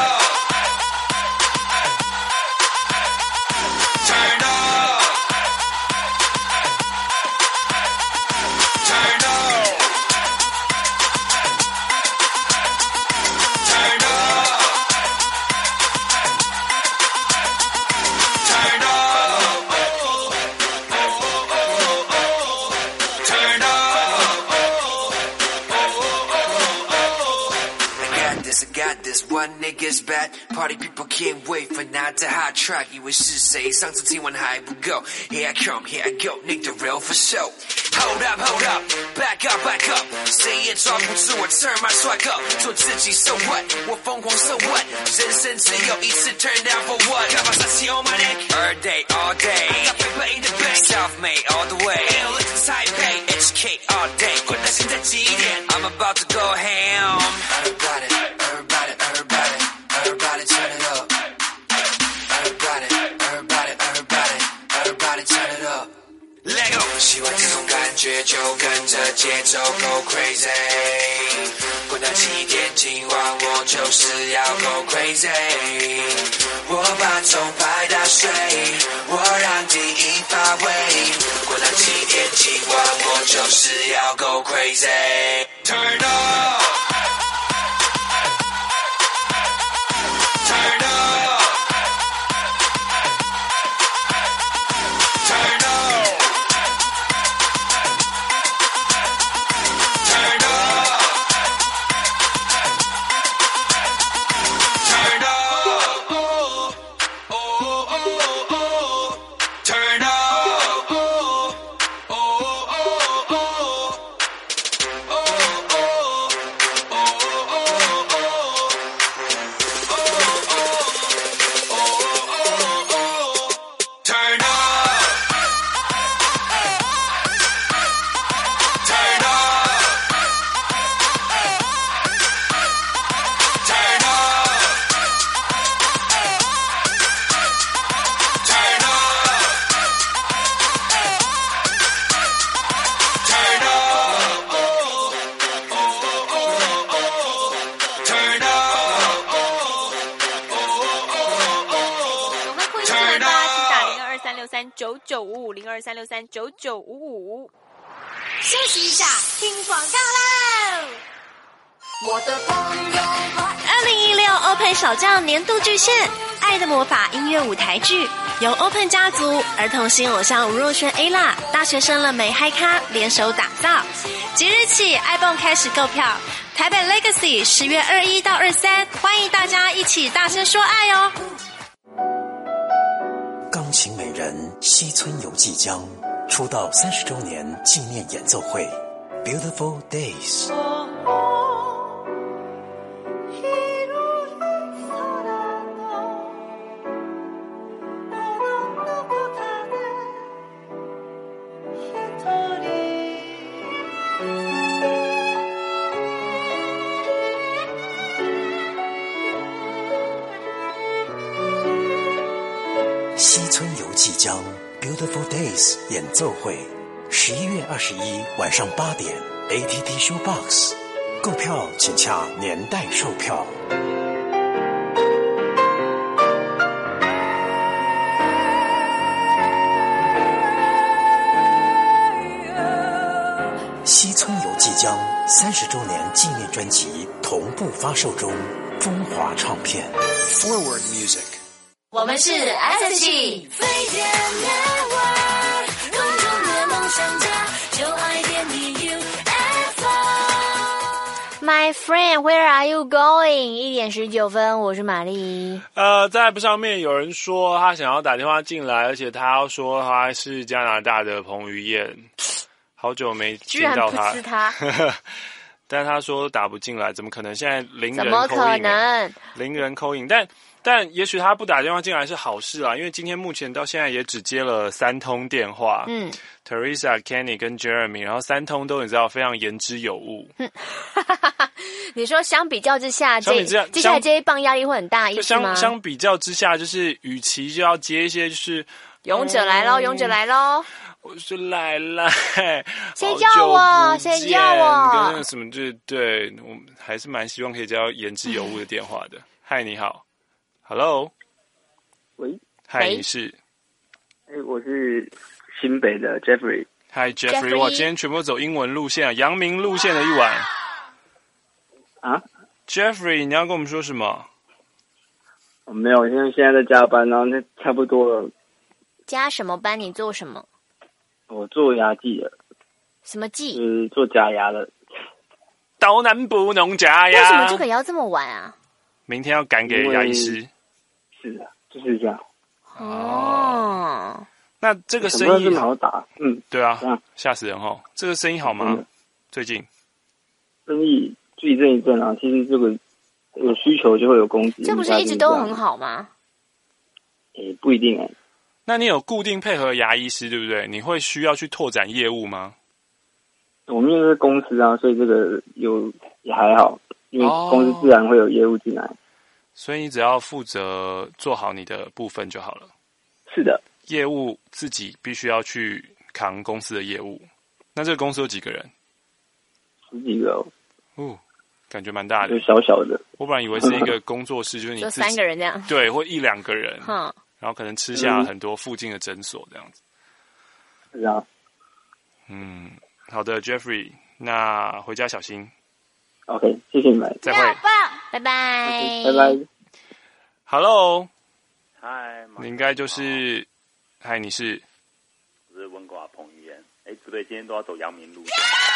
[SPEAKER 12] up。Turn up。One nigga's bad, party people can't wait for not the hot track. 以为是谁？上次听完还不够。Here I come, here I go, need the real for show. Hold up, hold up, back up, back up. 谁也抓不住我 turn my swag up. 做自己 so what? 我疯狂 so what? 人生只有一次 turn down for what? 干嘛杀气 on my neck? All day, all day. I got paper in the bank. Self-made all the way. Ill in Taipei, H K all day. 管他现在几点 I'm about to go ham. Everybody, everybody.Everybody turn it up. Everybody, everybody, everybody, everybody turn it up. Let go. 喜欢这种感觉就跟着节奏 go crazy. 滚到几点今晚我就是要 go crazy. 我把钟摆打碎，我让第一发威。滚到几点今晚我就是要 go crazy. Turn up.Turn up.
[SPEAKER 22] 三九九五五零二三六三九九五五。
[SPEAKER 5] 休息一下，听广告喽。我的朋友
[SPEAKER 22] 二零一六 Open 小将年度巨献，《爱的魔法》音乐舞台剧，由 Open 家族、儿童新偶像吴若轩 Ella、大学生了美嗨咖联手打造。即日起，爱蹦开始购票，台北 Legacy 十月二一到二三，欢迎大家一起大声说爱哦！
[SPEAKER 13] 钢琴美人西村由纪江出道三十周年纪念演奏会 ，Beautiful Days。西村由纪江 Beautiful Days 演奏会，十一月二十一晚上八点 A T T Showbox， 购票请洽年代售票。西村由纪江三十周年纪念专辑同步发售中，风华唱片 Forward Music。
[SPEAKER 5] 我们是 S H E 飞碟 Network， 空中的梦想家，就爱点你 U F O。My
[SPEAKER 10] friend, where are you going？ 一点十九分，我是玛丽。
[SPEAKER 3] 呃，在 App 上面有人说他想要打电话进来，而且他要说他是加拿大的彭于晏，好久没见到他，
[SPEAKER 10] 居然不是他。
[SPEAKER 3] 但他说打不进来，怎么可能？现在零人 call in，
[SPEAKER 10] 怎么可能？
[SPEAKER 3] 零人 call in， 但。但也许他不打电话进来是好事啦，因为今天目前到现在也只接了三通电话。嗯 ，Teresa、Kenny 跟 Jeremy， 然后三通都你知道非常言之有物。嗯，
[SPEAKER 10] 你说相比较之下，
[SPEAKER 3] 相比之下，
[SPEAKER 10] 接下来这一棒压力会很大，意思吗？
[SPEAKER 3] 相相比较之下，就是与其就要接一些就是
[SPEAKER 10] 勇者来喽，勇者来喽。
[SPEAKER 3] 我是来来，
[SPEAKER 10] 谁叫我？谁叫我？
[SPEAKER 3] 跟那个什么，就是对我还是蛮希望可以接到言之有物的电话的。嗨，你好。Hello，
[SPEAKER 17] 喂，
[SPEAKER 3] 嗨，你是？
[SPEAKER 17] 哎、欸，我是新北的 Jeffrey。
[SPEAKER 3] 嗨 ，Jeffrey， 哇，今天全部走英文路线啊，阳明路线的一晚。
[SPEAKER 17] 啊
[SPEAKER 3] ，Jeffrey， 你要跟我们说什么？
[SPEAKER 17] 我没有，因为现在在加班，然后那差不多了。
[SPEAKER 10] 加什么班？你做什么？
[SPEAKER 17] 我做牙技的。
[SPEAKER 10] 什么技？
[SPEAKER 17] 就是做假牙的。
[SPEAKER 3] 刀南不弄假牙。
[SPEAKER 10] 为什么这个要这么晚啊？
[SPEAKER 3] 明天要赶给牙医师。
[SPEAKER 17] 是的，就是这样。
[SPEAKER 10] 哦，
[SPEAKER 3] 那这个生意
[SPEAKER 17] 好打，嗯，
[SPEAKER 3] 对啊，吓死人哦！这个生意好吗？嗯、最近
[SPEAKER 17] 生意就一阵一阵啊，其实这个有需求就会有供给。
[SPEAKER 10] 这不是一直都很好吗？
[SPEAKER 17] 诶，不一定哎。
[SPEAKER 3] 那你有固定配合牙医师，对不对？你会需要去拓展业务吗？
[SPEAKER 17] 我们因为是公司啊，所以这个有也还好，因为公司自然会有业务进来。哦，
[SPEAKER 3] 所以你只要负责做好你的部分就好了。
[SPEAKER 17] 是的，
[SPEAKER 3] 业务自己必须要去扛公司的业务。那这个公司有几个人？
[SPEAKER 17] 十几个哦。
[SPEAKER 3] 哦，感觉蛮大的。
[SPEAKER 17] 就小小的。
[SPEAKER 3] 我本来以为是一个工作室，就是你自己
[SPEAKER 10] 就三个人这样。
[SPEAKER 3] 对，或一两个人。
[SPEAKER 10] 嗯。
[SPEAKER 3] 然后可能吃下很多附近的诊所这样子。
[SPEAKER 17] 是啊。
[SPEAKER 3] 嗯，好的 ，Jeffrey， 那回家小心。
[SPEAKER 17] OK， 谢谢你们，
[SPEAKER 3] 再会，
[SPEAKER 10] 拜拜，
[SPEAKER 17] okay, 拜拜。
[SPEAKER 3] Hello，
[SPEAKER 18] 嗨，
[SPEAKER 3] 你应该就是嗨，你是？
[SPEAKER 18] 我是温哥华彭于晏。哎，不对，今天都要走阳明路线。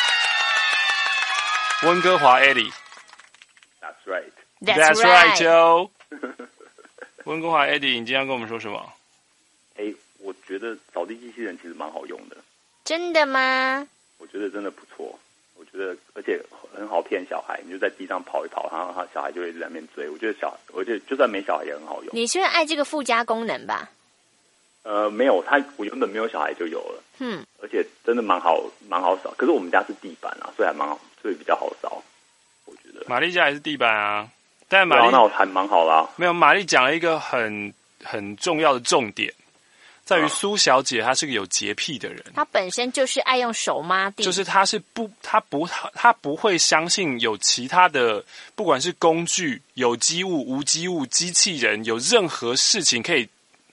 [SPEAKER 3] 温哥华 Eddie。
[SPEAKER 18] That's right.
[SPEAKER 3] That's right, Joe. 温哥华 Eddie， 你今天要跟我们说什么？
[SPEAKER 18] 哎，我觉得扫地机器人其实蛮好用的。
[SPEAKER 10] 真的吗？
[SPEAKER 18] 我觉得真的不错。我觉得，而且很好骗小孩，你就在地上跑一跑，然后他小孩就会在那边追。我觉得小，我觉得就算没小孩也很好用。
[SPEAKER 10] 你是爱这个附加功能吧？
[SPEAKER 18] 呃，没有，他我原本没有小孩就有了。嗯，而且真的蛮好，蛮好扫。可是我们家是地板啊，所以还蛮好，所以比较好扫。我觉得
[SPEAKER 3] 玛丽家也是地板啊，但玛丽
[SPEAKER 18] 那我还蛮好啦。
[SPEAKER 3] 没有，玛丽讲了一个很很重要的重点。在于苏小姐，她是个有洁癖的人。
[SPEAKER 10] 她本身就是爱用手抹地，
[SPEAKER 3] 就是她是不，她不，她不会相信有其他的，不管是工具、有机物、无机物、机器人，有任何事情可以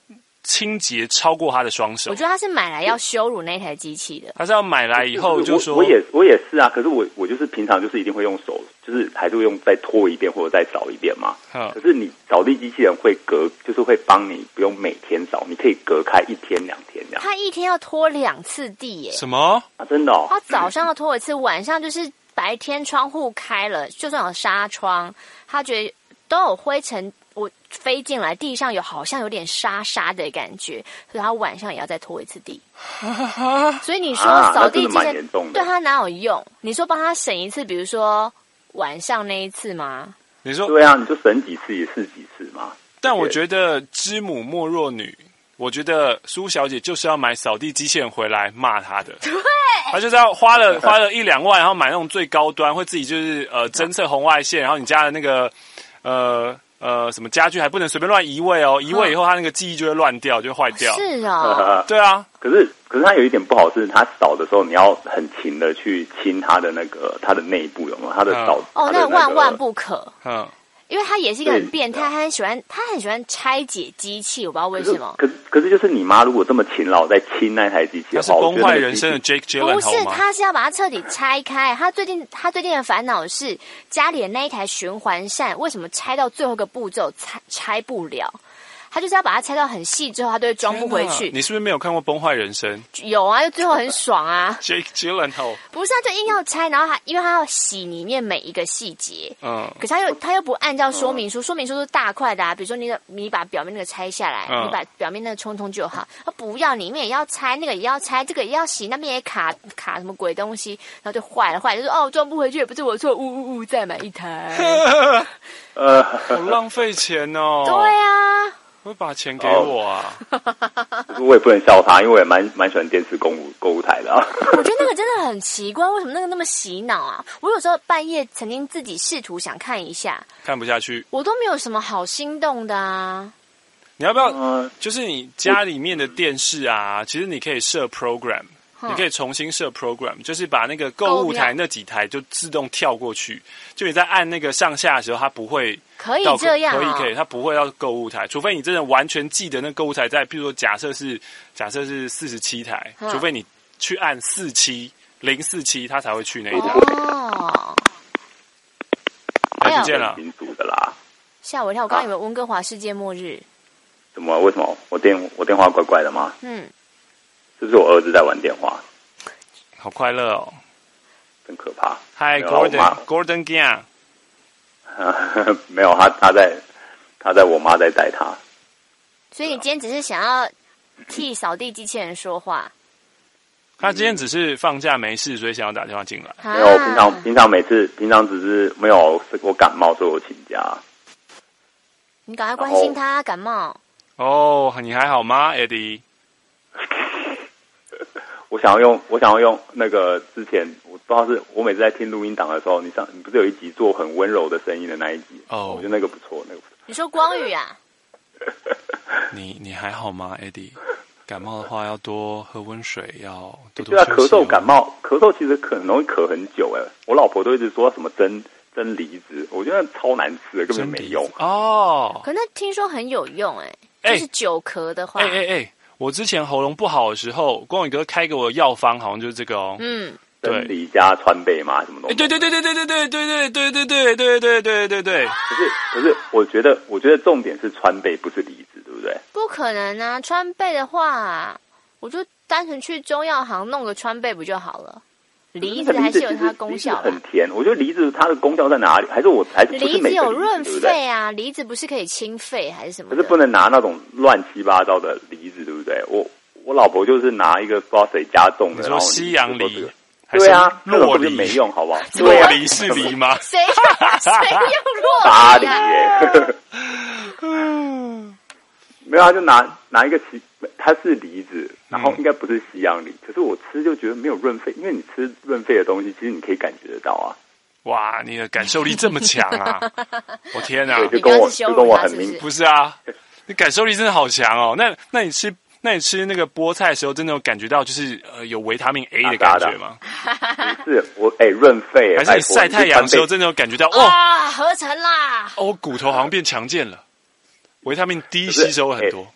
[SPEAKER 3] 清洁超过他的双手。
[SPEAKER 10] 我觉得他是买来要羞辱那台机器的。
[SPEAKER 3] 他是要买来以后就说，
[SPEAKER 18] 我, 我也我也是啊，可是我我就是平常就是一定会用手，就是还是会用再拖一遍或者再扫一遍嘛。可是你扫地机器人会隔，就是会帮你不用每天扫，你可以隔开一天两天这样。
[SPEAKER 10] 他一天要拖两次地耶？
[SPEAKER 3] 什么？
[SPEAKER 18] 啊，真的哦。
[SPEAKER 10] 他早上要拖一次，晚上就是白天窗户开了，就算有纱窗，他觉得都有灰尘。我飞进来，地上有好像有点沙沙的感觉，所以他晚上也要再拖一次地。所以你说扫地机器人、啊、对他哪有用？你说帮他省一次，比如说晚上那一次吗？
[SPEAKER 3] 你说
[SPEAKER 18] 对啊，你就省几次也是几次嘛。
[SPEAKER 3] 但我觉得知母莫若女，我觉得苏小姐就是要买扫地机器人回来骂她的。
[SPEAKER 10] 对，
[SPEAKER 3] 她就是要花了花了一两万，然后买那种最高端，会自己就是呃侦测红外线，然后你家的那个呃。呃，什么家具还不能随便乱移位哦，移位以后它那个记忆就会乱掉，就会坏掉。
[SPEAKER 10] 是啊，
[SPEAKER 3] 对啊。
[SPEAKER 18] 可是可是它有一点不好是，它扫的时候你要很勤的去清它的那个它的内部，有没有？它的扫、
[SPEAKER 10] 嗯、哦，那万万不可。
[SPEAKER 3] 嗯。
[SPEAKER 10] 因为他也是一个很变态，他很喜欢，他很喜欢拆解机器，我不知道为什么。
[SPEAKER 18] 可是可是就是你妈如果这么勤劳在清那台机器的话，
[SPEAKER 3] 他是崩坏人生的 Jake Gyllenhaal 吗？
[SPEAKER 10] 不是，他是要把它彻底拆开。他最近他最近的烦恼是家里的那一台循环扇为什么拆到最后一个步骤拆拆不了？他就是要把它拆到很细之后，他都会装不回去。
[SPEAKER 3] 你是不是没有看过《崩坏人生》？
[SPEAKER 10] 有啊，就最后很爽啊。
[SPEAKER 3] Jake Gyllenhaal
[SPEAKER 10] 不是，他就硬要拆，然后他因为他要洗里面每一个细节，嗯，可是他又他又不按照说明书，说明书是大块的啊，比如说你的你把表面那个拆下来，嗯、你把表面那个冲冲就好。他不要，里面也要拆，那个也要拆，这个也要洗，那边也卡卡什么鬼东西，然后就坏了，坏了就说哦装不回去，也不是我错，呜呜呜，再买一台。
[SPEAKER 3] 呃，好浪费钱哦。
[SPEAKER 10] 对啊。
[SPEAKER 3] 会把钱给我啊！
[SPEAKER 18] 我也不能笑他，因为我也蛮蛮喜欢电视购物购物台的、啊。
[SPEAKER 10] 我觉得那个真的很奇怪，为什么那个那么洗脑啊？我有时候半夜曾经自己试图想看一下，
[SPEAKER 3] 看不下去，
[SPEAKER 10] 我都没有什么好心动的啊。
[SPEAKER 3] 你要不要？嗯、就是你家里面的电视啊，其实你可以设 program。你可以重新设 program， 就是把那个购物台那几台就自动跳过去，就你在按那个上下的时候，它不会
[SPEAKER 10] 可以这样、哦，
[SPEAKER 3] 可以可以，它不会到购物台，除非你真的完全记得那购物台在，譬如说假设是假设是四十七台，除非你去按四七零四七，它才会去那一台。哦，哎，不见了，
[SPEAKER 18] 民族的啦，
[SPEAKER 10] 吓我一跳！我刚刚以为温哥华世界末日。
[SPEAKER 18] 怎么？为什么？我电我电话怪怪的吗？
[SPEAKER 10] 嗯。
[SPEAKER 18] 是不是我儿子在玩电话？
[SPEAKER 3] 好快乐哦，
[SPEAKER 18] 真可怕。
[SPEAKER 3] Hi Gordon Gordon Gang，
[SPEAKER 18] 没有他他在他在我妈在带他。
[SPEAKER 10] 所以你今天只是想要替扫地机器人说话？
[SPEAKER 3] 他今天只是放假没事，所以想要打电话进来。
[SPEAKER 18] 没有，平常平常每次平常只是没有我感冒，所以我请假。
[SPEAKER 10] 你赶快关心他感冒。
[SPEAKER 3] 哦，你还好吗 ，Eddie？
[SPEAKER 18] 我想要用，我想要用那个之前我不知道是我每次在听录音档的时候，你上你不是有一集做很温柔的声音的那一集？哦，我觉得那个不错，那个不错。
[SPEAKER 10] 你说光宇啊？
[SPEAKER 3] 你你还好吗 ，Eddie？ 感冒的话要多喝温水，要多多休息。
[SPEAKER 18] 对啊，咳嗽感冒，咳嗽其实可能容易咳很久哎。我老婆都一直说什么蒸蒸梨子，我觉得超难吃的，根本没用
[SPEAKER 3] 哦。
[SPEAKER 10] 可那听说很有用哎，就是久咳的话。
[SPEAKER 3] 哎哎哎。我之前喉咙不好的时候，光宇哥开给我的药方好像就是这个哦。
[SPEAKER 10] 嗯，
[SPEAKER 18] 对，梨加川贝嘛，什么东西？
[SPEAKER 3] 对对对对对对对对对对对对对对对对对。
[SPEAKER 18] 可是可是，我觉得我觉得重点是川贝，不是梨子，对不对？
[SPEAKER 10] 不可能啊！川贝的话，我就单纯去中药行弄个川贝不就好了？梨子还是有它的功效吧？
[SPEAKER 18] 很甜，我觉得梨子它的功效在哪里？还是我还是不是每个
[SPEAKER 10] 梨子有润肺啊？梨子不是可以清肺还是什么？
[SPEAKER 18] 可是不能拿那种乱七八糟的梨子，对不对？我我老婆就是拿一个不知道谁加重的，
[SPEAKER 3] 你说西洋梨？
[SPEAKER 18] 对啊，洛梨没用，好不好？
[SPEAKER 3] 洛梨是梨吗？
[SPEAKER 10] 谁谁用洛梨？
[SPEAKER 18] 巴梨耶！没有，他就拿拿一个西，它是梨子，然后应该不是西洋梨，嗯、可是我吃就觉得没有润肺，因为你吃润肺的东西，其实你可以感觉得到啊。
[SPEAKER 3] 哇，你的感受力这么强啊！我天啊，
[SPEAKER 18] 就跟我就跟我很明，
[SPEAKER 3] 不是啊，你感受力真的好强哦。那那你吃那你吃那个菠菜的时候，真的有感觉到就是呃有维他命 A 的感觉吗？
[SPEAKER 18] 是我哎润肺，
[SPEAKER 3] 还是你晒太阳的时候真的有感觉到
[SPEAKER 10] 哇、哦、合成啦？
[SPEAKER 3] 哦，我骨头好像变强健了。维他命 D 吸收了很多、欸，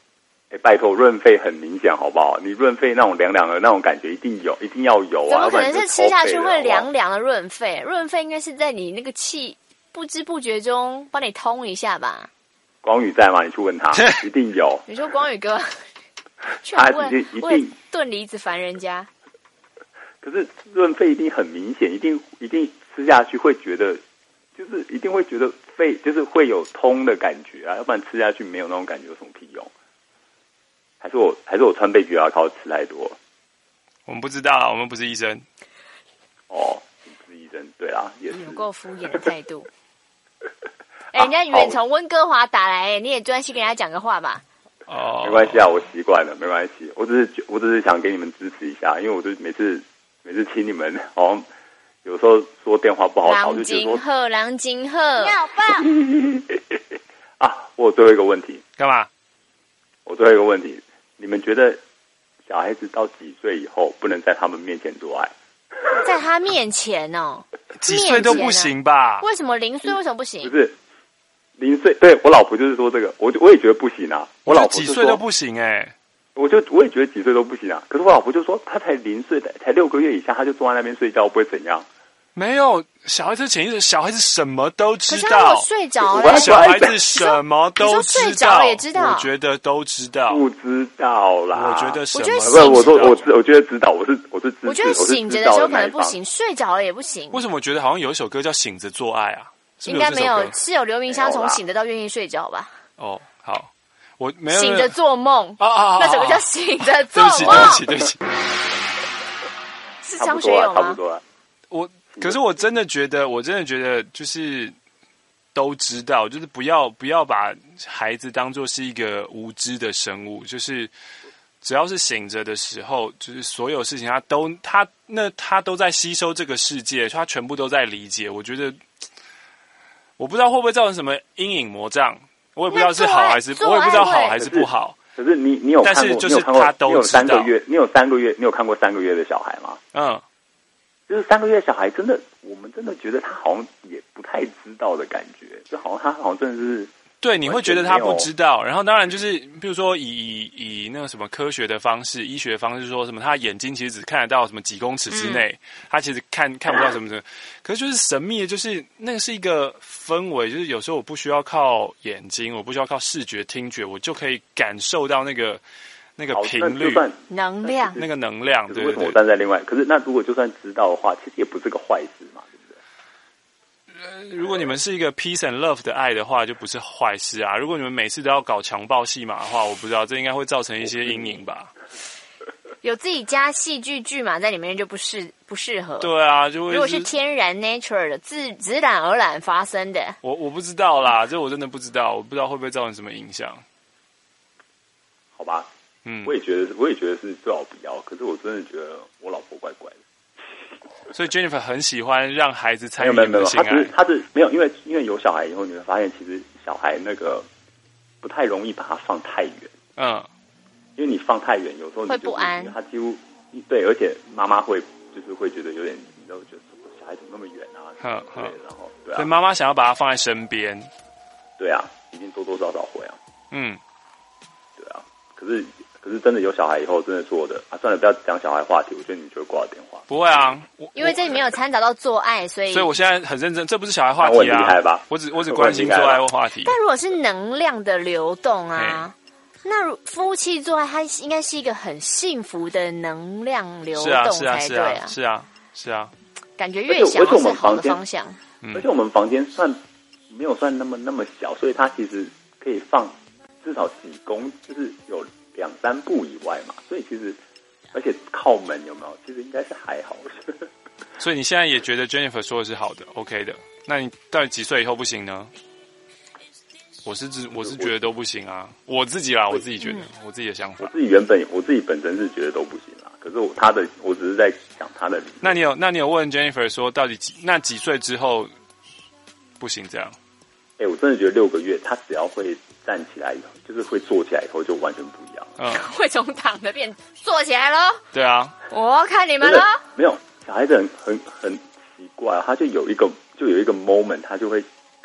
[SPEAKER 18] 哎，拜托，润肺很明显，好不好？你润肺那种凉凉的那种感觉，一定有，一定要有啊！
[SPEAKER 10] 怎么可能是吃下去会凉
[SPEAKER 18] 好
[SPEAKER 10] 凉的润肺？润肺应该是在你那个气不知不觉中帮你通一下吧？
[SPEAKER 18] 光宇在吗？你去问他，一定有。
[SPEAKER 10] 你说光宇哥，
[SPEAKER 18] 他直接一定
[SPEAKER 10] 炖梨子烦人家。
[SPEAKER 18] 可是润肺一定很明显，一定一定吃下去会觉得，就是一定会觉得肺就是会有通的感觉啊，要不然吃下去没有那种感觉有什么屁用？还是我还是我川贝榉牙膏吃太多？
[SPEAKER 3] 我们不知道，我们不是医生。
[SPEAKER 18] 哦，不是医生，对啦，也是。
[SPEAKER 10] 有够敷衍的态度。哎、欸，人家远从温哥华打来、欸，你也专心跟人家讲个话吧。
[SPEAKER 3] 哦，
[SPEAKER 18] 没关系啊，我习惯了，没关系。我只是我只是想给你们支持一下，因为我就每次每次听你们，好像有时候说电话不好吵，就觉得说
[SPEAKER 10] 狼金鹤，狼金鹤，你好棒
[SPEAKER 18] 啊！我有最后一个问题，
[SPEAKER 3] 干嘛？
[SPEAKER 18] 我最后一个问题，你们觉得小孩子到几岁以后不能在他们面前做爱？
[SPEAKER 10] 在他面前哦，
[SPEAKER 3] 几岁都不行吧？
[SPEAKER 10] 为什么零岁为什么不行？
[SPEAKER 18] 不是零岁，对我老婆就是说这个，我我也觉得不行啊。我老婆
[SPEAKER 3] 几岁都不行哎、欸，
[SPEAKER 18] 我就我也觉得几岁都不行啊。可是我老婆就说，她才零岁，才六个月以下，她就坐在那边睡觉，不会怎样。
[SPEAKER 3] 没有，小孩子潜意识，小孩子什么都知道。
[SPEAKER 10] 可是他如果睡着
[SPEAKER 3] 了，小孩子什么都知道。
[SPEAKER 10] 睡着了也知道，
[SPEAKER 3] 我觉得都知道。
[SPEAKER 18] 不知道啦，
[SPEAKER 3] 我觉得什么？
[SPEAKER 10] 我觉得
[SPEAKER 18] 不是，我说我我觉得知道，我是我是
[SPEAKER 10] 我觉得醒着的时候可能不行，睡着了也不行。
[SPEAKER 3] 为什么我觉得好像有一首歌叫《醒着做爱》啊？是
[SPEAKER 10] 应该没有，是有刘明湘从醒着到愿意睡着吧？
[SPEAKER 3] 哦，好，我没有
[SPEAKER 10] 醒着做梦
[SPEAKER 3] 啊啊！
[SPEAKER 10] 那首歌叫《醒着做梦》。
[SPEAKER 3] 对不起，对不起，对不起。
[SPEAKER 10] 是张学友吗？
[SPEAKER 18] 差不多啊。
[SPEAKER 3] 我可是我真的觉得，我真的觉得就是都知道，就是不要不要把孩子当作是一个无知的生物，就是只要是醒着的时候，就是所有事情他都他那他都在吸收这个世界，他全部都在理解。我觉得我不知道会不会造成什么阴影魔障，我也不知道是好还是我也不知道好还是不好。
[SPEAKER 18] 可是你你有看过？
[SPEAKER 3] 但是就是他都
[SPEAKER 18] 你有三个月，你有三个月，你有看过三个月的小孩吗？
[SPEAKER 3] 嗯。
[SPEAKER 18] 就是三个月小孩，真的，我们真的觉得他好像也不太知道的感觉，就好像他好像真的是
[SPEAKER 3] 对，你会觉得他不知道。然后当然就是，比如说以以以那个什么科学的方式、医学的方式说什么，他眼睛其实只看得到什么几公尺之内，嗯、他其实看看不到什么什么。可是就是神秘的，就是那个是一个氛围，就是有时候我不需要靠眼睛，我不需要靠视觉、听觉，我就可以感受到那个。那个频率、
[SPEAKER 10] 能量，
[SPEAKER 3] 那个能量，对
[SPEAKER 18] 为什么我站在另外？可是那如果就算知道的话，其实也不是个坏事嘛，对不对？
[SPEAKER 3] 呃，如果你们是一个 peace and love 的爱的话，就不是坏事啊。如果你们每次都要搞强暴戏码的话，我不知道，这应该会造成一些阴影吧。
[SPEAKER 10] 有自己加戏剧剧码在里面就不适不适合。
[SPEAKER 3] 对啊，就会
[SPEAKER 10] 如果是天然 nature 的自自然而然发生的，
[SPEAKER 3] 我我不知道啦，这我真的不知道，我不知道会不会造成什么影响。
[SPEAKER 18] 好吧。
[SPEAKER 3] 嗯，
[SPEAKER 18] 我也觉得，我也觉得是最好不要。可是我真的觉得我老婆怪怪的。
[SPEAKER 3] 所以 Jennifer 很喜欢让孩子参与
[SPEAKER 18] 没有没有，
[SPEAKER 3] 性爱。
[SPEAKER 18] 他是他是没有，因为因为有小孩以后，你会发现其实小孩那个不太容易把它放太远。
[SPEAKER 3] 嗯，
[SPEAKER 18] 因为你放太远，有时候你
[SPEAKER 10] 会不安。
[SPEAKER 18] 他几乎对，而且妈妈会就是会觉得有点，你知道，觉得小孩怎么那么远啊？
[SPEAKER 3] 嗯嗯，
[SPEAKER 18] 然后对啊，
[SPEAKER 3] 所以妈妈想要把他放在身边。
[SPEAKER 18] 对啊，一定多多少少会啊。
[SPEAKER 3] 嗯，
[SPEAKER 18] 对啊，可是。可是真的有小孩以后，真的做的啊，算了，不要讲小孩话题，我觉得你就会挂电话。
[SPEAKER 3] 不会啊，
[SPEAKER 10] 因为这里面有掺杂到做爱，所以
[SPEAKER 3] 所以我现在很认真，这不是小孩话题啊，
[SPEAKER 18] 我厉害吧？
[SPEAKER 3] 我只我只关心做爱或话题。
[SPEAKER 10] 但如果是能量的流动啊，那夫妻做爱，它应该是一个很幸福的能量流动才对啊，
[SPEAKER 3] 是啊，是啊，
[SPEAKER 10] 感觉越想是好的方向。
[SPEAKER 18] 而且我们房间算没有算那么那么小，所以它其实可以放至少几公，就是有。两三步以外嘛，所以其实而且靠门有没有？其实应该是还好。
[SPEAKER 3] 所以你现在也觉得 Jennifer 说的是好的 ，OK 的？那你到底几岁以后不行呢？我是自我是觉得都不行啊，我自己啦，我自己觉得，嗯、我自己的想法。
[SPEAKER 18] 我自己原本我自己本身是觉得都不行啦，可是我他的我只是在讲他的理由。
[SPEAKER 3] 那你有那你有问 Jennifer 说到底几那几岁之后不行这样？
[SPEAKER 18] 哎、欸，我真的觉得六个月，他只要会站起来以后，就是会坐起来以后，就完全不一样。
[SPEAKER 3] 嗯，
[SPEAKER 10] 会从躺着变坐起来咯。
[SPEAKER 3] 对啊，
[SPEAKER 10] 我看你们咯。
[SPEAKER 18] 没有，小孩子很很很奇怪，他就有一个就有一个 moment， 他就会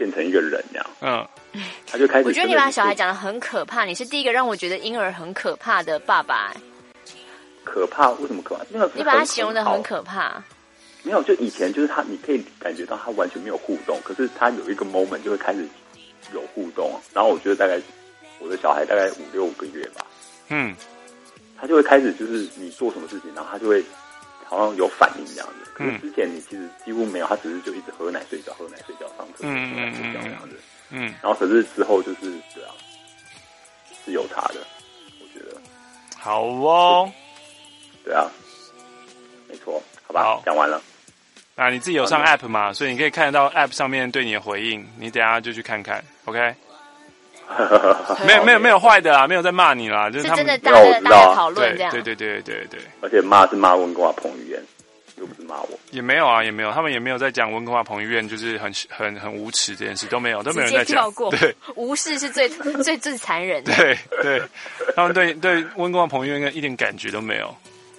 [SPEAKER 18] 变成一个人这样。嗯，他就开始。
[SPEAKER 10] 我觉得你把小孩讲得很可怕，你是第一个让我觉得婴儿很可怕的爸爸。
[SPEAKER 18] 可怕？为什么可怕？那个
[SPEAKER 10] 你把他形容得很可怕。
[SPEAKER 18] 没有，就以前就是他，你可以感觉到他完全没有互动，可是他有一个 moment 就会开始有互动。然后我觉得大概我的小孩大概五六个月吧，嗯，他就会开始就是你做什么事情，然后他就会好像有反应这样子。可是之前你其实几乎没有，他只是就一直喝奶睡觉，喝奶睡觉，上厕所喝奶睡觉这样子。嗯，然后可是之后就是对啊，是有差的，我觉得。
[SPEAKER 3] 好哦。
[SPEAKER 18] 对啊，没错，好吧，讲完了。
[SPEAKER 3] 啊，你自己有上 App 嘛？所以你可以看得到 App 上面对你的回应，你等一下就去看看 ，OK？ 没有没有没有坏的啦，没有在骂你啦，就是他们
[SPEAKER 10] 是真的大家大家讨论这样，
[SPEAKER 3] 对对对对对对。
[SPEAKER 18] 而且骂是骂温哥华彭于晏，又不是骂我。
[SPEAKER 3] 也没有啊，也没有，他们也没有在讲温哥华彭于晏就是很很很无耻这件事，都没有，都没有人在讲。对，
[SPEAKER 10] 无视是最最最残忍的。
[SPEAKER 3] 对对，他们对对温哥华彭于晏一点感觉都没有。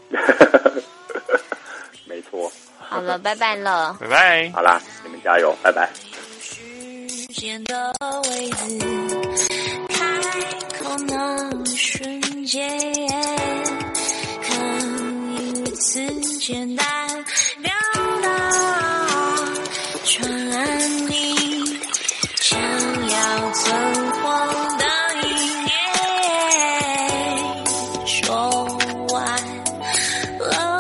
[SPEAKER 18] 没错。
[SPEAKER 10] 好了，拜拜了，
[SPEAKER 3] 拜拜。
[SPEAKER 18] 好啦，你们加油，拜拜。
[SPEAKER 5] 时间的位置，开口那瞬间，可以如此简单表达，传递想要走过的一页，说完了。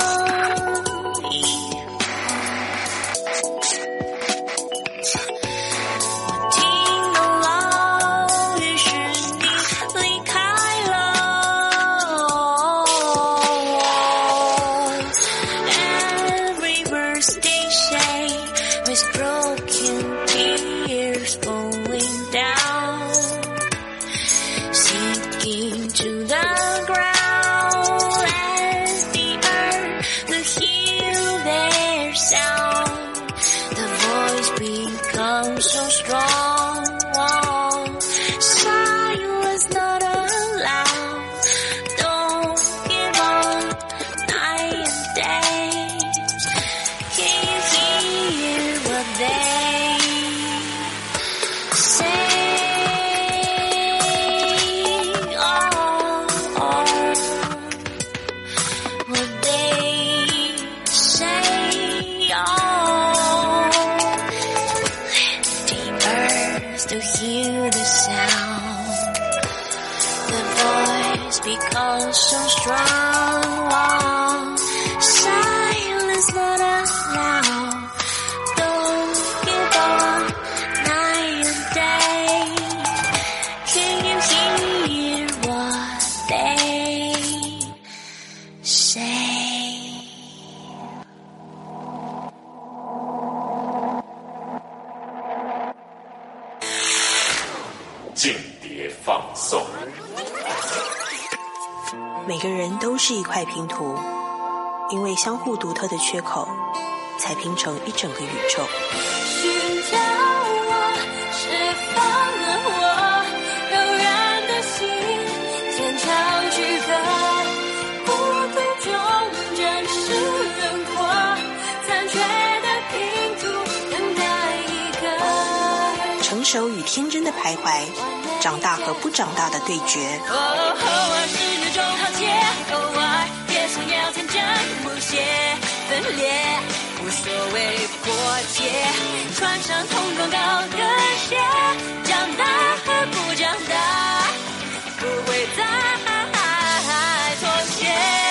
[SPEAKER 2] 每个人都是一块拼图，因为相互独特的缺口，才拼成一整个宇宙。
[SPEAKER 5] 寻找我，释放了我柔软的心，坚强躯壳，孤独中真实轮廓，残缺的拼图，等待一个
[SPEAKER 2] 成熟与天真的徘徊，长大和不长大的对决。
[SPEAKER 5] 哦哦，是那种好奇，偶尔也想要天真无邪，分裂无所谓迫切，穿上童装高跟鞋，长大和不长大不会再妥协。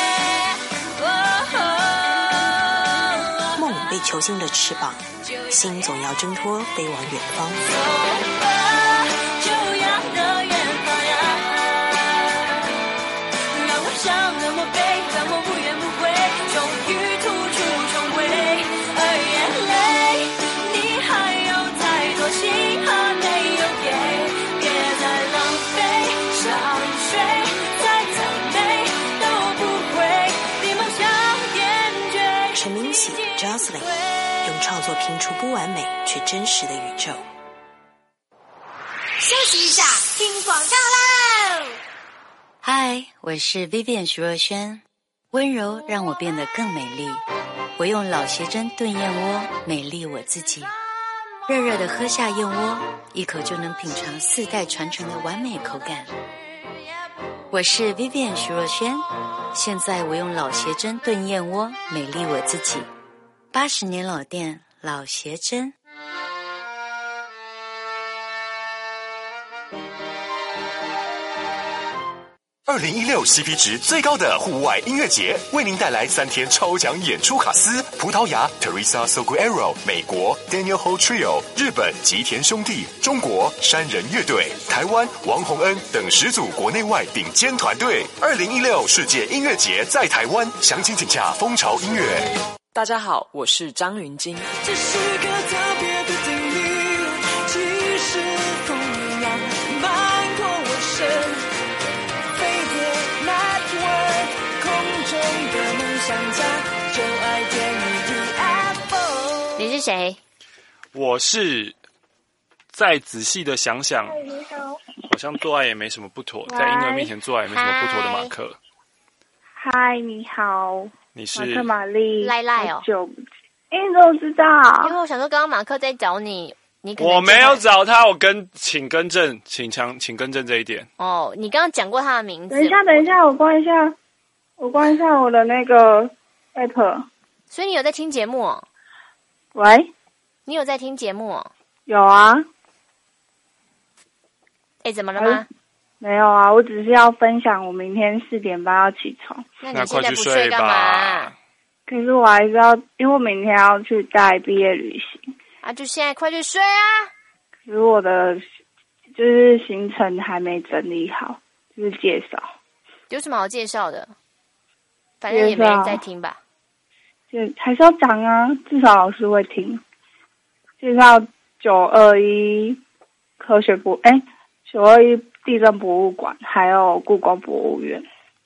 [SPEAKER 2] 哦，梦被囚禁的翅膀，心总要挣脱，飞往远方。
[SPEAKER 5] 就要的远方呀，让我伤了我背，但我不怨不悔，终于突出重围。而眼泪，你还有太多信号没有给，别再浪费，想睡再赞美都不会比梦想点缀。
[SPEAKER 2] 陈明喜 Jocelyn 用创作拼出不完美却真实的宇宙。
[SPEAKER 5] 休息一下，听广告喽！
[SPEAKER 8] 嗨，我是 Vivian 徐若瑄，温柔让我变得更美丽。我用老鞋针炖燕窝，美丽我自己。 热热的喝下燕窝，一口就能品尝四代传承的完美口感。我是 Vivian 徐若瑄，现在我用老鞋针炖燕窝，美丽我自己。八十年老店，老鞋针。
[SPEAKER 16] 二零一六 C P 值最高的户外音乐节，为您带来三天超强演出卡司：葡萄牙 Teresa Soguero、美国 Daniel Ho Trio、日本吉田兄弟、中国山人乐队、台湾王洪恩等十组国内外顶尖团队。二零一六世界音乐节在台湾，详情请洽蜂巢音乐。
[SPEAKER 11] 大家好，我是张云京。
[SPEAKER 6] 这是个特别的定义，即使风浪漫过我身。
[SPEAKER 10] 你是谁？
[SPEAKER 3] 我是再仔细的想想，好像做爱也没什么不妥，在婴儿面前做爱也没什么不妥的马克。
[SPEAKER 19] 嗨，你好，
[SPEAKER 3] 你是
[SPEAKER 19] 马克玛丽
[SPEAKER 10] 赖赖哦。
[SPEAKER 19] 哎，你怎么知道？
[SPEAKER 10] 因为我想说，刚刚马克在找你，你可能
[SPEAKER 3] 我没有找他，我跟请更正，请强，请更正这一点。
[SPEAKER 10] 哦，你刚刚讲过他的名字。
[SPEAKER 19] 等一下，等一下，我关一下，我关一下我的那个 app。
[SPEAKER 10] 所以你有在听节目哦？
[SPEAKER 19] 喂，
[SPEAKER 10] 你有在听节目哦？
[SPEAKER 19] 有啊。
[SPEAKER 10] 哎，怎么了吗？
[SPEAKER 19] 没有啊，我只是要分享我明天四点半要起床。
[SPEAKER 10] 那你现在不睡干嘛？
[SPEAKER 19] 可是我还是要，因为我明天要去带毕业旅行。
[SPEAKER 10] 啊，就现在快去睡啊！
[SPEAKER 19] 可是我的就是行程还没整理好，就是介绍。
[SPEAKER 10] 有什么好介绍的？反正也没人在听吧。
[SPEAKER 19] 就还是要讲啊，至少老师会听。介绍九二一科学博，哎，九二一地震博物馆，还有故宫博物院。